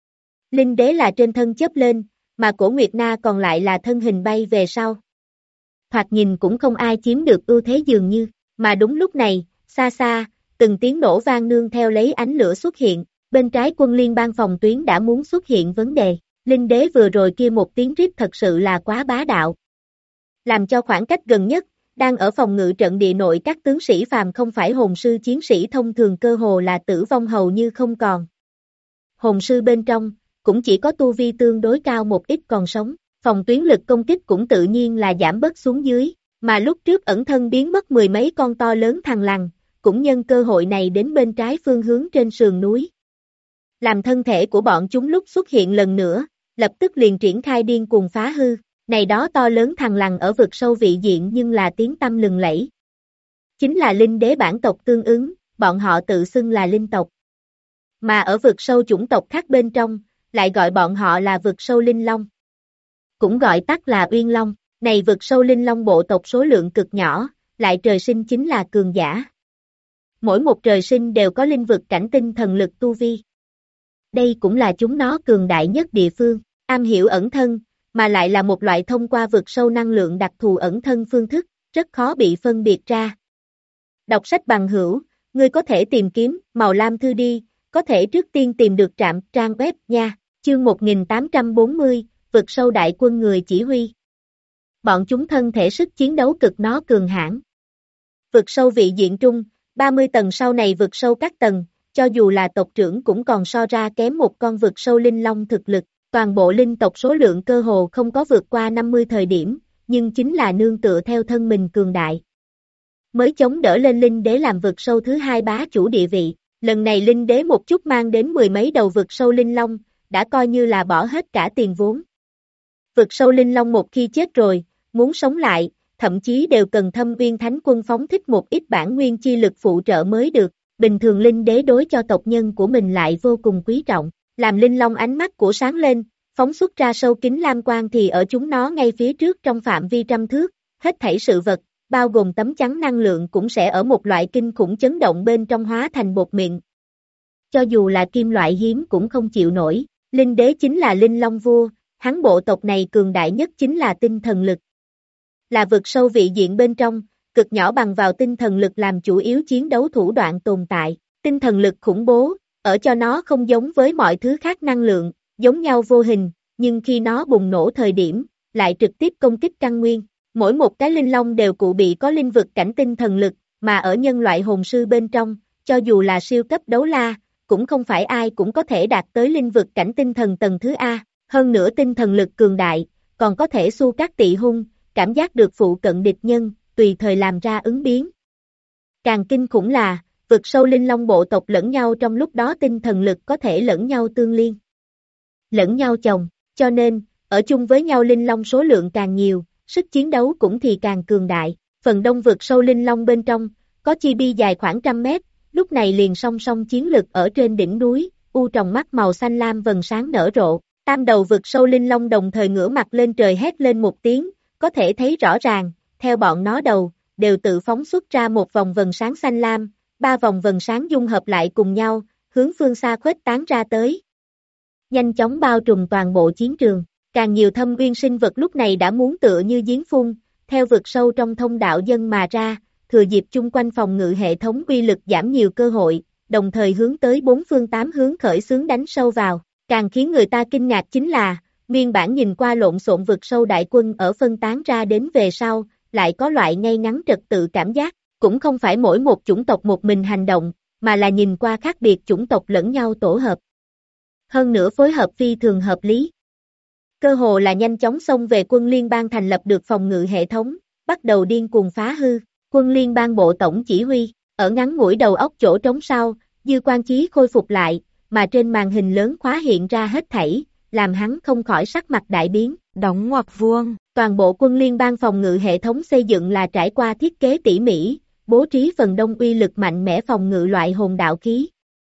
Linh đế là trên thân chớp lên, mà Cổ Nguyệt Na còn lại là thân hình bay về sau. Thoạt nhìn cũng không ai chiếm được ưu thế dường như, mà đúng lúc này, xa xa, từng tiếng nổ vang nương theo lấy ánh lửa xuất hiện, bên trái quân liên bang phòng tuyến đã muốn xuất hiện vấn đề. Linh đế vừa rồi kia một tiếng rít thật sự là quá bá đạo. Làm cho khoảng cách gần nhất, đang ở phòng ngự trận địa nội các tướng sĩ phàm không phải hồn sư chiến sĩ thông thường cơ hồ là tử vong hầu như không còn. Hồn sư bên trong, cũng chỉ có tu vi tương đối cao một ít còn sống, phòng tuyến lực công kích cũng tự nhiên là giảm bớt xuống dưới, mà lúc trước ẩn thân biến mất mười mấy con to lớn thằn lằn, cũng nhân cơ hội này đến bên trái phương hướng trên sườn núi. Làm thân thể của bọn chúng lúc xuất hiện lần nữa, lập tức liền triển khai điên cuồng phá hư, này đó to lớn thằn lằn ở vực sâu vị diện nhưng là tiếng tăm lừng lẫy. Chính là linh đế bản tộc tương ứng, bọn họ tự xưng là linh tộc. Mà ở vực sâu chủng tộc khác bên trong, lại gọi bọn họ là vực sâu linh long. Cũng gọi tắt là uyên long, này vực sâu linh long bộ tộc số lượng cực nhỏ, lại trời sinh chính là cường giả. Mỗi một trời sinh đều có linh vực cảnh tinh thần lực tu vi. Đây cũng là chúng nó cường đại nhất địa phương, am hiểu ẩn thân, mà lại là một loại thông qua vực sâu năng lượng đặc thù ẩn thân phương thức, rất khó bị phân biệt ra. Đọc sách bằng hữu, ngươi có thể tìm kiếm màu lam thư đi, có thể trước tiên tìm được trạm trang web nha. Chương 1840, vực sâu đại quân người chỉ huy. Bọn chúng thân thể sức chiến đấu cực nó cường hãn. Vực sâu vị diện trung, 30 tầng sau này vực sâu các tầng, cho dù là tộc trưởng cũng còn so ra kém một con vực sâu linh long thực lực, toàn bộ linh tộc số lượng cơ hồ không có vượt qua 50 thời điểm, nhưng chính là nương tựa theo thân mình cường đại. Mới chống đỡ lên linh đế làm vực sâu thứ hai bá chủ địa vị, lần này linh đế một chút mang đến mười mấy đầu vực sâu linh long, đã coi như là bỏ hết cả tiền vốn. Vực sâu linh long một khi chết rồi, muốn sống lại, thậm chí đều cần Thâm Uyên Thánh Quân phóng thích một ít bản nguyên chi lực phụ trợ mới được, bình thường linh đế đối cho tộc nhân của mình lại vô cùng quý trọng, làm linh long ánh mắt của sáng lên, phóng xuất ra sâu kín lam quang thì ở chúng nó ngay phía trước trong phạm vi trăm thước, hết thảy sự vật, bao gồm tấm chắn năng lượng cũng sẽ ở một loại kinh khủng chấn động bên trong hóa thành bột mịn. Cho dù là kim loại hiếm cũng không chịu nổi, linh đế chính là linh long vua, hắn bộ tộc này cường đại nhất chính là tinh thần lực. Là vực sâu vị diện bên trong, cực nhỏ bằng vào tinh thần lực làm chủ yếu chiến đấu thủ đoạn tồn tại, tinh thần lực khủng bố, ở cho nó không giống với mọi thứ khác năng lượng, giống nhau vô hình, nhưng khi nó bùng nổ thời điểm, lại trực tiếp công kích căn nguyên. Mỗi một cái linh long đều cụ bị có linh vực cảnh tinh thần lực, mà ở nhân loại hồn sư bên trong, cho dù là siêu cấp đấu la, cũng không phải ai cũng có thể đạt tới linh vực cảnh tinh thần tầng thứ A, hơn nữa tinh thần lực cường đại, còn có thể xu các tị hung, cảm giác được phụ cận địch nhân, tùy thời làm ra ứng biến. Càng kinh khủng là, vực sâu linh long bộ tộc lẫn nhau trong lúc đó tinh thần lực có thể lẫn nhau tương liên, lẫn nhau chồng, cho nên, ở chung với nhau linh long số lượng càng nhiều, sức chiến đấu cũng thì càng cường đại. Phần đông vực sâu linh long bên trong, có chi bi dài khoảng trăm mét, lúc này liền song song chiến lực ở trên đỉnh núi, u tròng mắt màu xanh lam vầng sáng nở rộ. Tam đầu vực sâu linh long đồng thời ngửa mặt lên trời hét lên một tiếng, có thể thấy rõ ràng, theo bọn nó đầu, đều tự phóng xuất ra một vòng vầng sáng xanh lam, ba vòng vầng sáng dung hợp lại cùng nhau, hướng phương xa khuếch tán ra tới. Nhanh chóng bao trùm toàn bộ chiến trường. Càng nhiều thâm uyên sinh vật lúc này đã muốn tựa như giếng phun, theo vực sâu trong thông đạo dân mà ra, thừa dịp chung quanh phòng ngự hệ thống uy lực giảm nhiều cơ hội, đồng thời hướng tới bốn phương tám hướng khởi xướng đánh sâu vào. Càng khiến người ta kinh ngạc chính là, nguyên bản nhìn qua lộn xộn vực sâu đại quân ở phân tán ra đến về sau, lại có loại ngay ngắn trật tự cảm giác, cũng không phải mỗi một chủng tộc một mình hành động, mà là nhìn qua khác biệt chủng tộc lẫn nhau tổ hợp. Hơn nữa phối hợp phi thường hợp lý. Cơ hồ là nhanh chóng xông về quân liên bang thành lập được phòng ngự hệ thống, bắt đầu điên cuồng phá hư. Quân liên bang bộ tổng chỉ huy, ở ngắn ngủi đầu óc chỗ trống sau, dư quan chí khôi phục lại, mà trên màn hình lớn khóa hiện ra hết thảy, làm hắn không khỏi sắc mặt đại biến. Đóng ngoặc vuông. Toàn bộ quân liên bang phòng ngự hệ thống xây dựng là trải qua thiết kế tỉ mỉ, bố trí phần đông uy lực mạnh mẽ phòng ngự loại hồn đạo khí,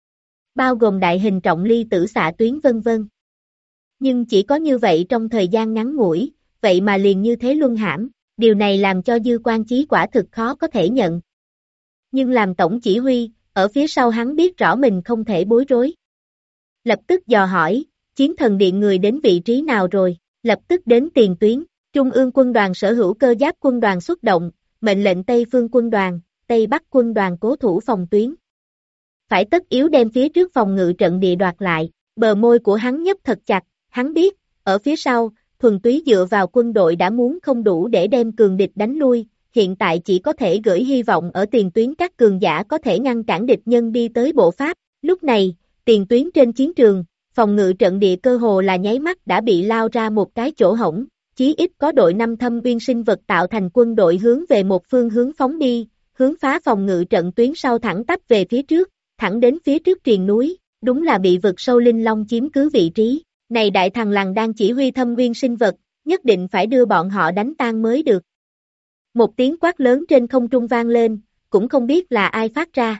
bao gồm đại hình trọng ly tử xạ tuyến vân vân. Nhưng chỉ có như vậy trong thời gian ngắn ngủi, vậy mà liền như thế luân hãm, điều này làm cho dư quan chí quả thực khó có thể nhận. Nhưng làm tổng chỉ huy, ở phía sau hắn biết rõ mình không thể bối rối. Lập tức dò hỏi, chiến thần điện người đến vị trí nào rồi, lập tức đến tiền tuyến, Trung ương quân đoàn sở hữu cơ giáp quân đoàn xuất động, mệnh lệnh Tây phương quân đoàn, Tây Bắc quân đoàn cố thủ phòng tuyến. Phải tất yếu đem phía trước phòng ngự trận địa đoạt lại, bờ môi của hắn nhấp thật chặt, hắn biết, ở phía sau, thuần túy dựa vào quân đội đã muốn không đủ để đem cường địch đánh lui, hiện tại chỉ có thể gửi hy vọng ở tiền tuyến các cường giả có thể ngăn cản địch nhân đi tới bộ pháp. Lúc này, tiền tuyến trên chiến trường, phòng ngự trận địa cơ hồ là nháy mắt đã bị lao ra một cái chỗ hổng, chí ít có đội 5 thâm uyên sinh vật tạo thành quân đội hướng về một phương hướng phóng đi, hướng phá phòng ngự trận tuyến sau thẳng tắp về phía trước, thẳng đến phía trước triền núi, đúng là bị vực sâu linh long chiếm cứ vị trí. Này đại thằng lằn đang chỉ huy thâm uyên sinh vật, nhất định phải đưa bọn họ đánh tan mới được. Một tiếng quát lớn trên không trung vang lên, cũng không biết là ai phát ra.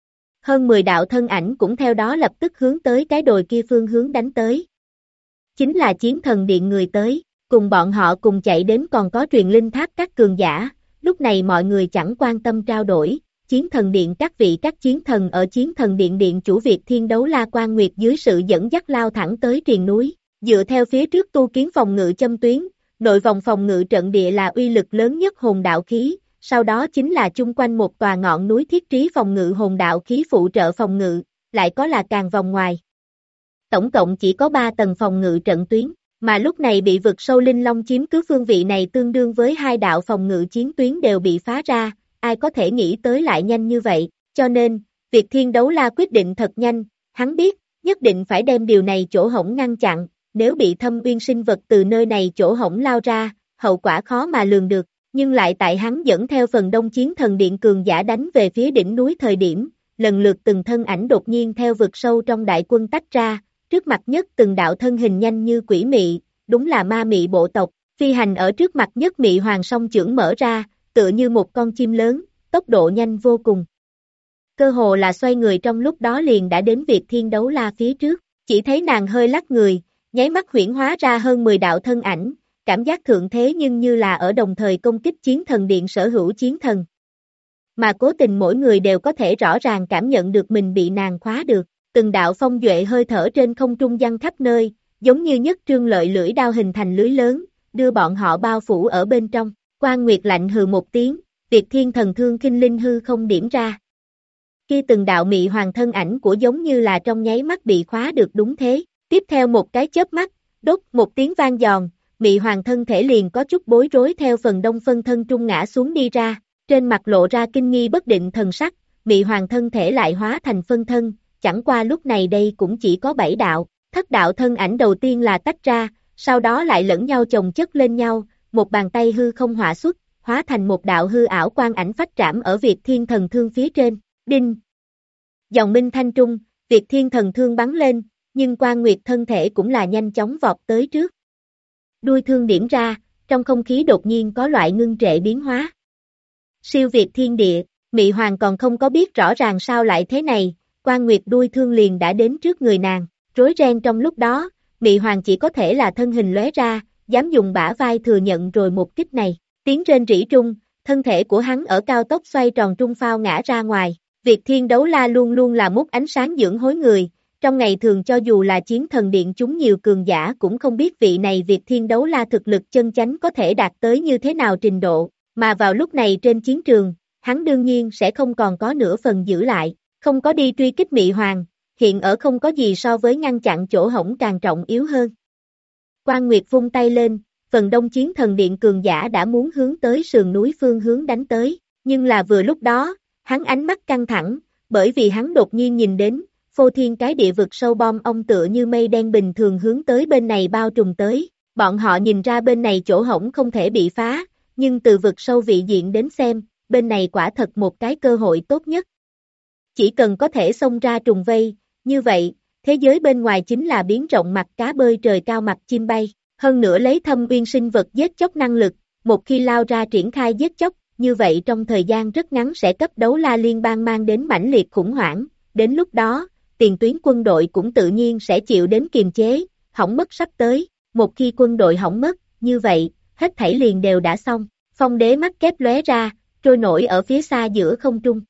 Hơn 10 đạo thân ảnh cũng theo đó lập tức hướng tới cái đồi kia phương hướng đánh tới. Chính là chiến thần điện người tới, cùng bọn họ cùng chạy đến còn có truyền linh tháp các cường giả, lúc này mọi người chẳng quan tâm trao đổi, Chiến thần điện. Các chiến thần ở chiến thần điện điện chủ Việt Thiên Đấu La Quan Nguyệt dưới sự dẫn dắt lao thẳng tới triền núi, dựa theo phía trước tu kiến phòng ngự châm tuyến, nội vòng phòng ngự trận địa là uy lực lớn nhất hồn đạo khí, sau đó chính là chung quanh một tòa ngọn núi thiết trí phòng ngự hồn đạo khí phụ trợ phòng ngự, lại có là càng vòng ngoài. Tổng cộng chỉ có 3 tầng phòng ngự trận tuyến, mà lúc này bị vực sâu linh long chiếm cứ phương vị này tương đương với 2 đạo phòng ngự chiến tuyến đều bị phá ra, ai có thể nghĩ tới lại nhanh như vậy, cho nên, Việt Thiên Đấu La quyết định thật nhanh, hắn biết, nhất định phải đem điều này chỗ hổng ngăn chặn, nếu bị thâm uyên sinh vật từ nơi này chỗ hổng lao ra, hậu quả khó mà lường được, nhưng lại tại hắn dẫn theo phần đông chiến thần điện cường giả đánh về phía đỉnh núi thời điểm, lần lượt từng thân ảnh đột nhiên theo vực sâu trong đại quân tách ra, trước mặt nhất từng đạo thân hình nhanh như quỷ mị, đúng là ma mị bộ tộc, phi hành ở trước mặt nhất mị hoàng song chưởng mở ra, tựa như một con chim lớn, tốc độ nhanh vô cùng. Cơ hồ là xoay người trong lúc đó liền đã đến Việt Thiên Đấu La phía trước, chỉ thấy nàng hơi lắc người, nháy mắt huyễn hóa ra hơn 10 đạo thân ảnh, cảm giác thượng thế nhưng như là ở đồng thời công kích chiến thần điện sở hữu chiến thần. Mà cố tình mỗi người đều có thể rõ ràng cảm nhận được mình bị nàng khóa được, từng đạo phong duệ hơi thở trên không trung giăng khắp nơi, giống như nhất trương lợi lưỡi đao hình thành lưới lớn, đưa bọn họ bao phủ ở bên trong. Quan Nguyệt lạnh hừ một tiếng, Việt Thiên Thần Thương Kinh Linh hư không điểm ra. Khi từng đạo mị hoàng thân ảnh của giống như là trong nháy mắt bị khóa được đúng thế, tiếp theo một cái chớp mắt, đốt một tiếng vang giòn, mị hoàng thân thể liền có chút bối rối theo phần đông phân thân trung ngã xuống đi ra, trên mặt lộ ra kinh nghi bất định thần sắc, mị hoàng thân thể lại hóa thành phân thân, chẳng qua lúc này đây cũng chỉ có 7 đạo, thất đạo thân ảnh đầu tiên là tách ra, sau đó lại lẫn nhau chồng chất lên nhau, một bàn tay hư không hỏa xuất, hóa thành một đạo hư ảo quang ảnh phách trảm ở Việt Thiên Thần Thương phía trên, đinh. Dòng minh thanh trung, Việt Thiên Thần Thương bắn lên, nhưng Quan Nguyệt thân thể cũng là nhanh chóng vọt tới trước. Đuôi thương điểm ra, trong không khí đột nhiên có loại ngưng trệ biến hóa. Siêu Việt thiên địa, Mị Hoàng còn không có biết rõ ràng sao lại thế này, Quan Nguyệt đuôi thương liền đã đến trước người nàng, rối ren trong lúc đó, Mị Hoàng chỉ có thể là thân hình lóe ra, dám dùng bả vai thừa nhận rồi một kích này, tiếng rên rỉ trung, thân thể của hắn ở cao tốc xoay tròn trung phao ngã ra ngoài, Việt Thiên Đấu La luôn luôn là mút ánh sáng dưỡng hối người, trong ngày thường cho dù là chiến thần điện chúng nhiều cường giả cũng không biết vị này Việt Thiên Đấu La thực lực chân chánh có thể đạt tới như thế nào trình độ, mà vào lúc này trên chiến trường, hắn đương nhiên sẽ không còn có nửa phần giữ lại, không có đi truy kích Mị Hoàng, hiện ở không có gì so với ngăn chặn chỗ hổng càng trọng yếu hơn. Quan Nguyệt vung tay lên, phần đông chiến thần điện cường giả đã muốn hướng tới sườn núi phương hướng đánh tới, nhưng là vừa lúc đó, hắn ánh mắt căng thẳng, bởi vì hắn đột nhiên nhìn đến, phô thiên cái địa vực sâu bom ong tựa như mây đen bình thường hướng tới bên này bao trùm tới, bọn họ nhìn ra bên này chỗ hổng không thể bị phá, nhưng từ vực sâu vị diện đến xem, bên này quả thật một cái cơ hội tốt nhất. Chỉ cần có thể xông ra trùng vây, như vậy, thế giới bên ngoài chính là biến rộng mặt cá bơi trời cao mặt chim bay, hơn nữa lấy thâm uyên sinh vật giết chóc năng lực, một khi lao ra triển khai giết chóc, như vậy trong thời gian rất ngắn sẽ cấp đấu la liên bang mang đến mãnh liệt khủng hoảng, đến lúc đó, tiền tuyến quân đội cũng tự nhiên sẽ chịu đến kiềm chế, hỏng mất sắp tới, một khi quân đội hỏng mất, như vậy, hết thảy liền đều đã xong, Phong Đế mắt kép lóe ra, trôi nổi ở phía xa giữa không trung.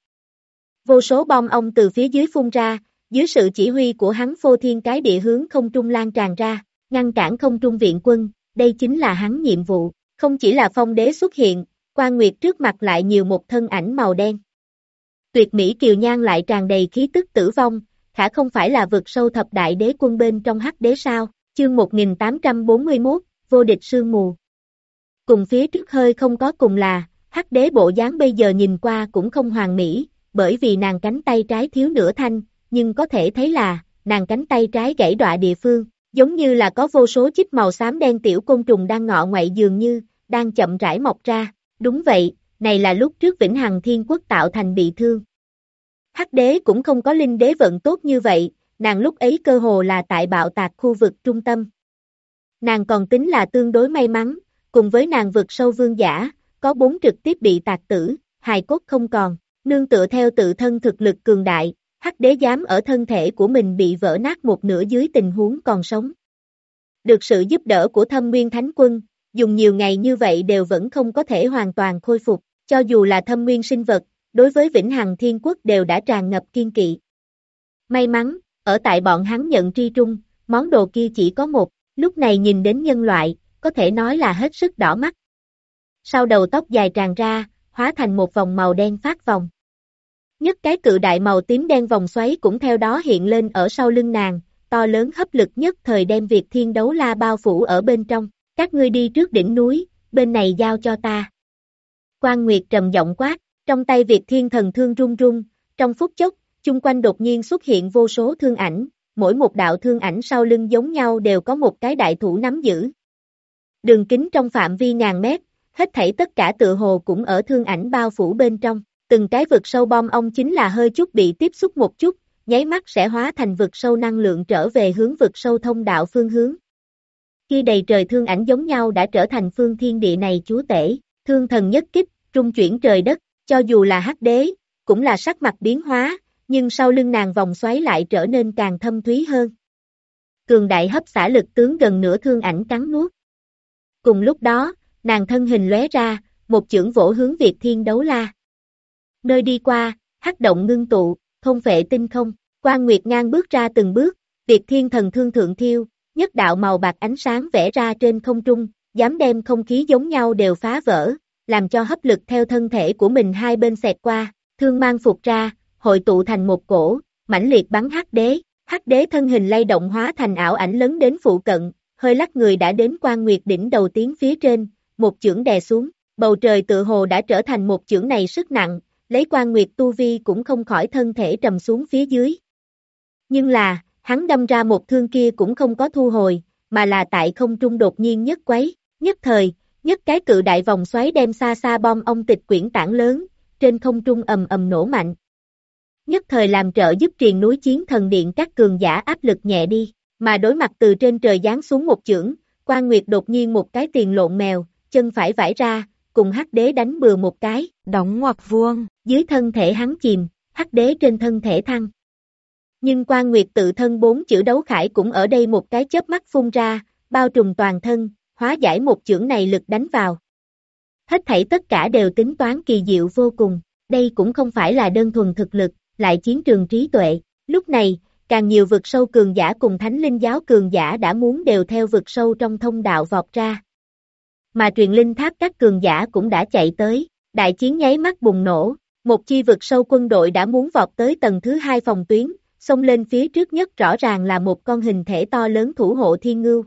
Vô số bom ong từ phía dưới phun ra, dưới sự chỉ huy của hắn phô thiên cái địa hướng không trung lan tràn ra, ngăn cản không trung viện quân, đây chính là hắn nhiệm vụ, không chỉ là Phong Đế xuất hiện, Quan Nguyệt trước mặt lại nhiều một thân ảnh màu đen. Tuyệt mỹ kiều nhan lại tràn đầy khí tức tử vong, khả không phải là vực sâu thập đại đế quân bên trong hắc đế sao, chương 1841, vô địch sương mù. Cùng phía trước hơi không có cùng là, hắc đế bộ dáng bây giờ nhìn qua cũng không hoàn mỹ, bởi vì nàng cánh tay trái thiếu nửa thanh, nhưng có thể thấy là, nàng cánh tay trái gãy đọa địa phương, giống như là có vô số chích màu xám đen tiểu côn trùng đang ngọ ngoại dường như, đang chậm rãi mọc ra, đúng vậy, này là lúc trước Vĩnh Hằng Thiên Quốc tạo thành bị thương. Hắc đế cũng không có linh đế vận tốt như vậy, nàng lúc ấy cơ hồ là tại bạo tạc khu vực trung tâm. Nàng còn tính là tương đối may mắn, cùng với nàng vực sâu vương giả, có 4 trực tiếp bị tạc tử, hài cốt không còn, nương tựa theo tự thân thực lực cường đại, hắc đế dám ở thân thể của mình bị vỡ nát một nửa dưới tình huống còn sống. Được sự giúp đỡ của Thâm Nguyên Thánh Quân, dùng nhiều ngày như vậy đều vẫn không có thể hoàn toàn khôi phục, cho dù là thâm nguyên sinh vật, đối với Vĩnh Hằng Thiên Quốc đều đã tràn ngập kiên kỵ. May mắn, ở tại bọn hắn nhận tri trung, món đồ kia chỉ có một, lúc này nhìn đến nhân loại, có thể nói là hết sức đỏ mắt. Sau đầu tóc dài tràn ra, hóa thành một vòng màu đen phát vòng. Nhất cái cự đại màu tím đen vòng xoáy cũng theo đó hiện lên ở sau lưng nàng, to lớn hấp lực nhất thời đem Việt Thiên Đấu La bao phủ ở bên trong. Các ngươi đi trước đỉnh núi, bên này giao cho ta. Quan Nguyệt trầm giọng quát, trong tay Việt Thiên Thần Thương rung rung, trong phút chốc, chung quanh đột nhiên xuất hiện vô số thương ảnh, mỗi một đạo thương ảnh sau lưng giống nhau đều có một cái đại thủ nắm giữ. Đường kính trong phạm vi ngàn mét, hết thảy tất cả tựa hồ cũng ở thương ảnh bao phủ bên trong, từng cái vực sâu bom ong chính là hơi chút bị tiếp xúc một chút, nháy mắt sẽ hóa thành vực sâu năng lượng trở về hướng vực sâu thông đạo phương hướng. Khi đầy trời thương ảnh giống nhau đã trở thành phương thiên địa này chúa tể, thương thần nhất kích, rung chuyển trời đất, cho dù là hắc đế, cũng là sắc mặt biến hóa, nhưng sau lưng nàng vòng xoáy lại trở nên càng thâm thúy hơn. Cường đại hấp xả lực tướng gần nửa thương ảnh cắn nuốt. Cùng lúc đó, nàng thân hình lóe ra, một chưởng vỗ hướng Việt Thiên Đấu La. Nơi đi qua, hắc động ngưng tụ, thôn phệ tinh không, Quan Nguyệt ngang bước ra từng bước, Việt Thiên Thần Thương thượng thiêu, nhất đạo màu bạc ánh sáng vẽ ra trên không trung, dám đem không khí giống nhau đều phá vỡ, làm cho hấp lực theo thân thể của mình hai bên xẹt qua, thương mang phục ra, hội tụ thành một cổ, mãnh liệt bắn hắc đế thân hình lay động hóa thành ảo ảnh lấn đến phụ cận, hơi lắc người đã đến Quan Nguyệt đỉnh đầu tiến phía trên, một chưởng đè xuống, bầu trời tựa hồ đã trở thành một chưởng này sức nặng, lấy Quan Nguyệt tu vi cũng không khỏi thân thể trầm xuống phía dưới. Nhưng là, hắn đâm ra một thương kia cũng không có thu hồi, mà là tại không trung đột nhiên nhất quấy, nhất thời, nhất cái cự đại vòng xoáy đem xa xa bom ong tịch quyển tảng lớn, trên không trung ầm ầm nổ mạnh. Nhất thời làm trợ giúp triền núi chiến thần điện các cường giả áp lực nhẹ đi, mà đối mặt từ trên trời giáng xuống một chưởng, Quan Nguyệt đột nhiên một cái tiền lộn mèo, chân phải vải ra, cùng hắc đế đánh bừa một cái, đóng ngoặc vuông, dưới thân thể hắn chìm, hắc đế trên thân thể thăng. Nhưng Quan Nguyệt tự thân 4 chữ đấu khải cũng ở đây một cái chớp mắt phun ra, bao trùm toàn thân, hóa giải một chưởng này lực đánh vào. Hết thảy tất cả đều tính toán kỳ diệu vô cùng, đây cũng không phải là đơn thuần thực lực, lại chiến trường trí tuệ. Lúc này, càng nhiều vực sâu cường giả cùng thánh linh giáo cường giả đã muốn đều theo vực sâu trong thông đạo vọt ra. Mà truyền linh tháp các cường giả cũng đã chạy tới, đại chiến nháy mắt bùng nổ, một chi vực sâu quân đội đã muốn vọt tới tầng thứ 2 phòng tuyến, xông lên phía trước nhất rõ ràng là một con hình thể to lớn thủ hộ thiên ngưu.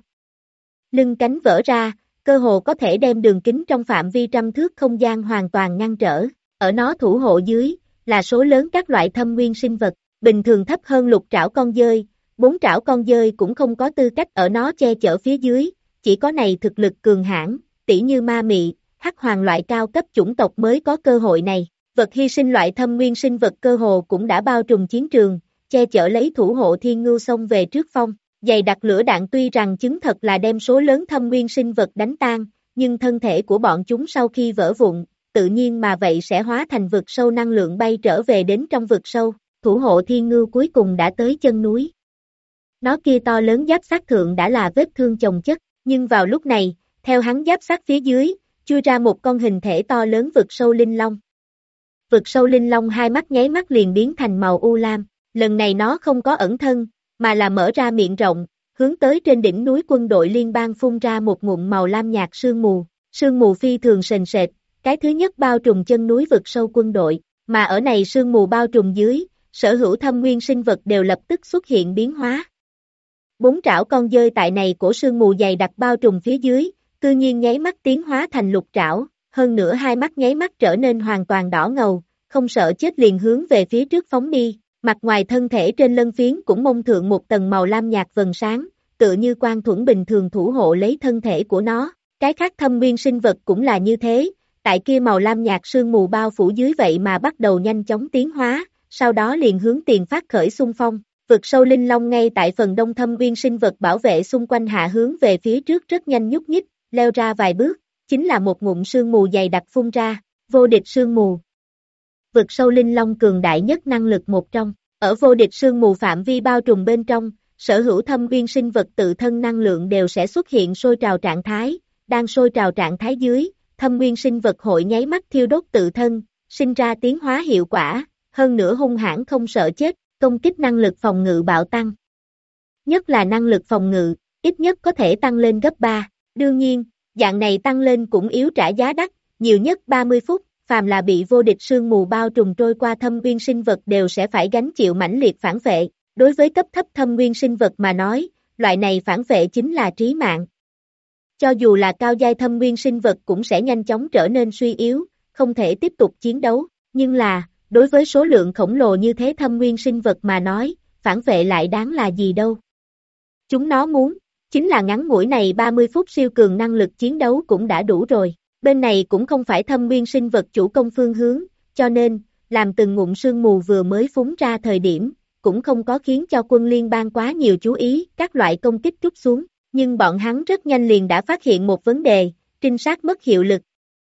Lưng cánh vỡ ra, cơ hồ có thể đem đường kính trong phạm vi trăm thước không gian hoàn toàn ngăn trở, ở nó thủ hộ dưới, là số lớn các loại thâm nguyên sinh vật, bình thường thấp hơn lục trảo con dơi, 4 trảo con dơi cũng không có tư cách ở nó che chở phía dưới, chỉ có này thực lực cường hãn, tỉ như ma mị, hắc hoàng loại cao cấp chủng tộc mới có cơ hội này, vật hy sinh loại thâm nguyên sinh vật cơ hồ cũng đã bao trùm chiến trường, che chở lấy thủ hộ thiên ngưu xông về trước phong. Dày đặc lửa đạn tuy rằng chứng thật là đem số lớn thâm nguyên sinh vật đánh tan, nhưng thân thể của bọn chúng sau khi vỡ vụn, tự nhiên mà vậy sẽ hóa thành vực sâu năng lượng bay trở về đến trong vực sâu, thủ hộ thiên ngưu cuối cùng đã tới chân núi. Nó kia to lớn giáp sát thượng đã là vết thương chồng chất, nhưng vào lúc này, theo hắn giáp sát phía dưới, chui ra một con hình thể to lớn vực sâu linh long. Vực sâu linh long hai mắt nháy mắt liền biến thành màu u lam, lần này nó không có ẩn thân, mà là mở ra miệng rộng, hướng tới trên đỉnh núi quân đội liên bang phun ra một ngụm màu lam nhạt sương mù phi thường sền sệt, cái thứ nhất bao trùm chân núi vực sâu quân đội, mà ở này sương mù bao trùm dưới, sở hữu thâm nguyên sinh vật đều lập tức xuất hiện biến hóa. 4 trảo con dơi tại này của sương mù dày đặc bao trùm phía dưới, cư nhiên nháy mắt tiến hóa thành lục trảo, hơn nữa hai mắt nháy mắt trở nên hoàn toàn đỏ ngầu, không sợ chết liền hướng về phía trước phóng đi. Mặt ngoài thân thể trên lân phiến cũng mông thượng một tầng màu lam nhạt vầng sáng, tựa như quan thuẫn bình thường thủ hộ lấy thân thể của nó. Cái khác thâm nguyên sinh vật cũng là như thế, tại kia màu lam nhạt sương mù bao phủ dưới vậy mà bắt đầu nhanh chóng tiến hóa, sau đó liền hướng tiền phát khởi xung phong. Vực sâu linh long ngay tại phần đông thâm nguyên sinh vật bảo vệ xung quanh hạ hướng về phía trước rất nhanh nhúc nhích, leo ra vài bước, chính là một ngụm sương mù dày đặc phun ra, vô địch sương mù. Vực sâu linh long cường đại nhất năng lực một trong, ở vô địch sương mù phạm vi bao trùm bên trong, sở hữu thâm nguyên sinh vật tự thân năng lượng đều sẽ xuất hiện sôi trào trạng thái, đang sôi trào trạng thái dưới, thâm nguyên sinh vật hội nháy mắt thiêu đốt tự thân, sinh ra tiến hóa hiệu quả, hơn nữa hung hãn không sợ chết, công kích năng lực phòng ngự bạo tăng. Nhất là năng lực phòng ngự, ít nhất có thể tăng lên gấp 3. Đương nhiên, dạng này tăng lên cũng yếu trả giá đắt, nhiều nhất 30 phút, phàm là bị vô địch sương mù bao trùm trôi qua thâm nguyên sinh vật đều sẽ phải gánh chịu mãnh liệt phản vệ. Đối với cấp thấp thâm nguyên sinh vật mà nói, loại này phản vệ chính là trí mạng. Cho dù là cao giai thâm nguyên sinh vật cũng sẽ nhanh chóng trở nên suy yếu, không thể tiếp tục chiến đấu, nhưng là, đối với số lượng khổng lồ như thế thâm nguyên sinh vật mà nói, phản vệ lại đáng là gì đâu. Chúng nó muốn, chính là ngắn ngủi này 30 phút siêu cường năng lực chiến đấu cũng đã đủ rồi. Bên này cũng không phải thâm nguyên sinh vật chủ công phương hướng, cho nên, làm từng ngụm sương mù vừa mới phúng ra thời điểm, cũng không có khiến cho quân liên bang quá nhiều chú ý, các loại công kích trút xuống. Nhưng bọn hắn rất nhanh liền đã phát hiện một vấn đề, trinh sát mất hiệu lực.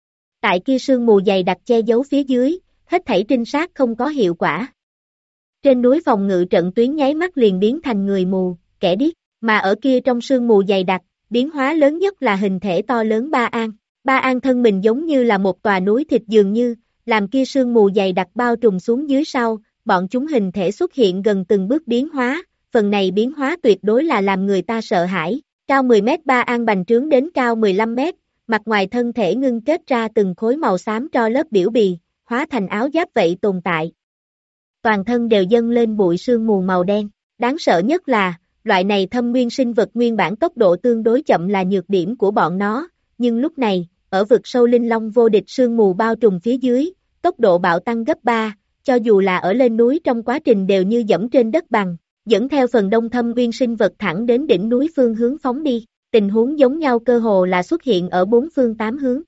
Tại kia sương mù dày đặc che giấu phía dưới, hết thảy trinh sát không có hiệu quả. Trên núi phòng ngự trận tuyến nháy mắt liền biến thành người mù, kẻ điếc, mà ở kia trong sương mù dày đặc, biến hóa lớn nhất là hình thể to lớn Ba An. Ba An thân mình giống như là một tòa núi thịt dường như, làm kia sương mù dày đặc bao trùm xuống dưới sau, bọn chúng hình thể xuất hiện gần từng bước biến hóa, phần này biến hóa tuyệt đối là làm người ta sợ hãi. Cao 10 mét Ba An bành trướng đến cao 15 mét, mặt ngoài thân thể ngưng kết ra từng khối màu xám tro lớp biểu bì, hóa thành áo giáp vậy tồn tại. Toàn thân đều dâng lên bụi sương mù màu đen, đáng sợ nhất là, loại này thâm nguyên sinh vật nguyên bản tốc độ tương đối chậm là nhược điểm của bọn nó, nhưng lúc này, ở vực sâu linh long vô địch sương mù bao trùm phía dưới, tốc độ bạo tăng gấp 3, cho dù là ở lên núi trong quá trình đều như dẫm trên đất bằng, dẫn theo phần đông thâm nguyên sinh vật thẳng đến đỉnh núi phương hướng phóng đi, tình huống giống nhau cơ hồ là xuất hiện ở 4 phương 8 hướng.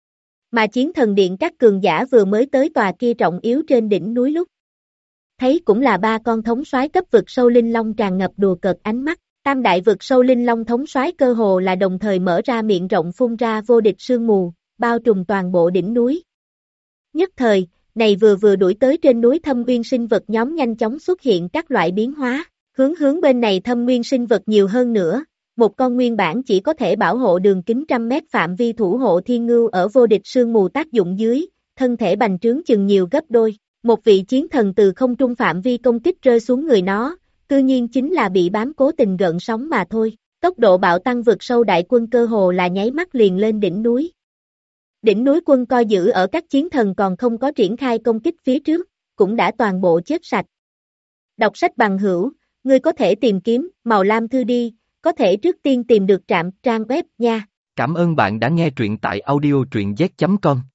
Mà chiến thần điện các cường giả vừa mới tới tòa kia trọng yếu trên đỉnh núi lúc. Thấy cũng là 3 con thống soái cấp vực sâu linh long tràn ngập đùa cợt ánh mắt, tam đại vực sâu linh long thống soái cơ hồ là đồng thời mở ra miệng rộng phun ra vô địch sương mù, bao trùm toàn bộ đỉnh núi. Nhất thời, này vừa đuổi tới trên núi thâm nguyên sinh vật nhóm nhanh chóng xuất hiện các loại biến hóa, hướng bên này thâm nguyên sinh vật nhiều hơn nữa, một con nguyên bản chỉ có thể bảo hộ đường kính 100 mét phạm vi thủ hộ thiên ngưu ở vô địch sương mù tác dụng dưới, thân thể bành trướng chừng nhiều gấp đôi, một vị chiến thần từ không trung phạm vi công kích rơi xuống người nó, tự nhiên chính là bị bám cố tình gợn sóng mà thôi, tốc độ bạo tăng vượt sâu đại quân cơ hồ là nháy mắt liền lên đỉnh núi. Đỉnh núi quân coi giữ ở các chiến thần còn không có triển khai công kích phía trước, cũng đã toàn bộ chết sạch. Đọc sách bằng hữu, ngươi có thể tìm kiếm Màu Lam Thư đi, có thể trước tiên tìm được trang web nha. Cảm ơn bạn đã nghe truyện tại audio truyện z.com.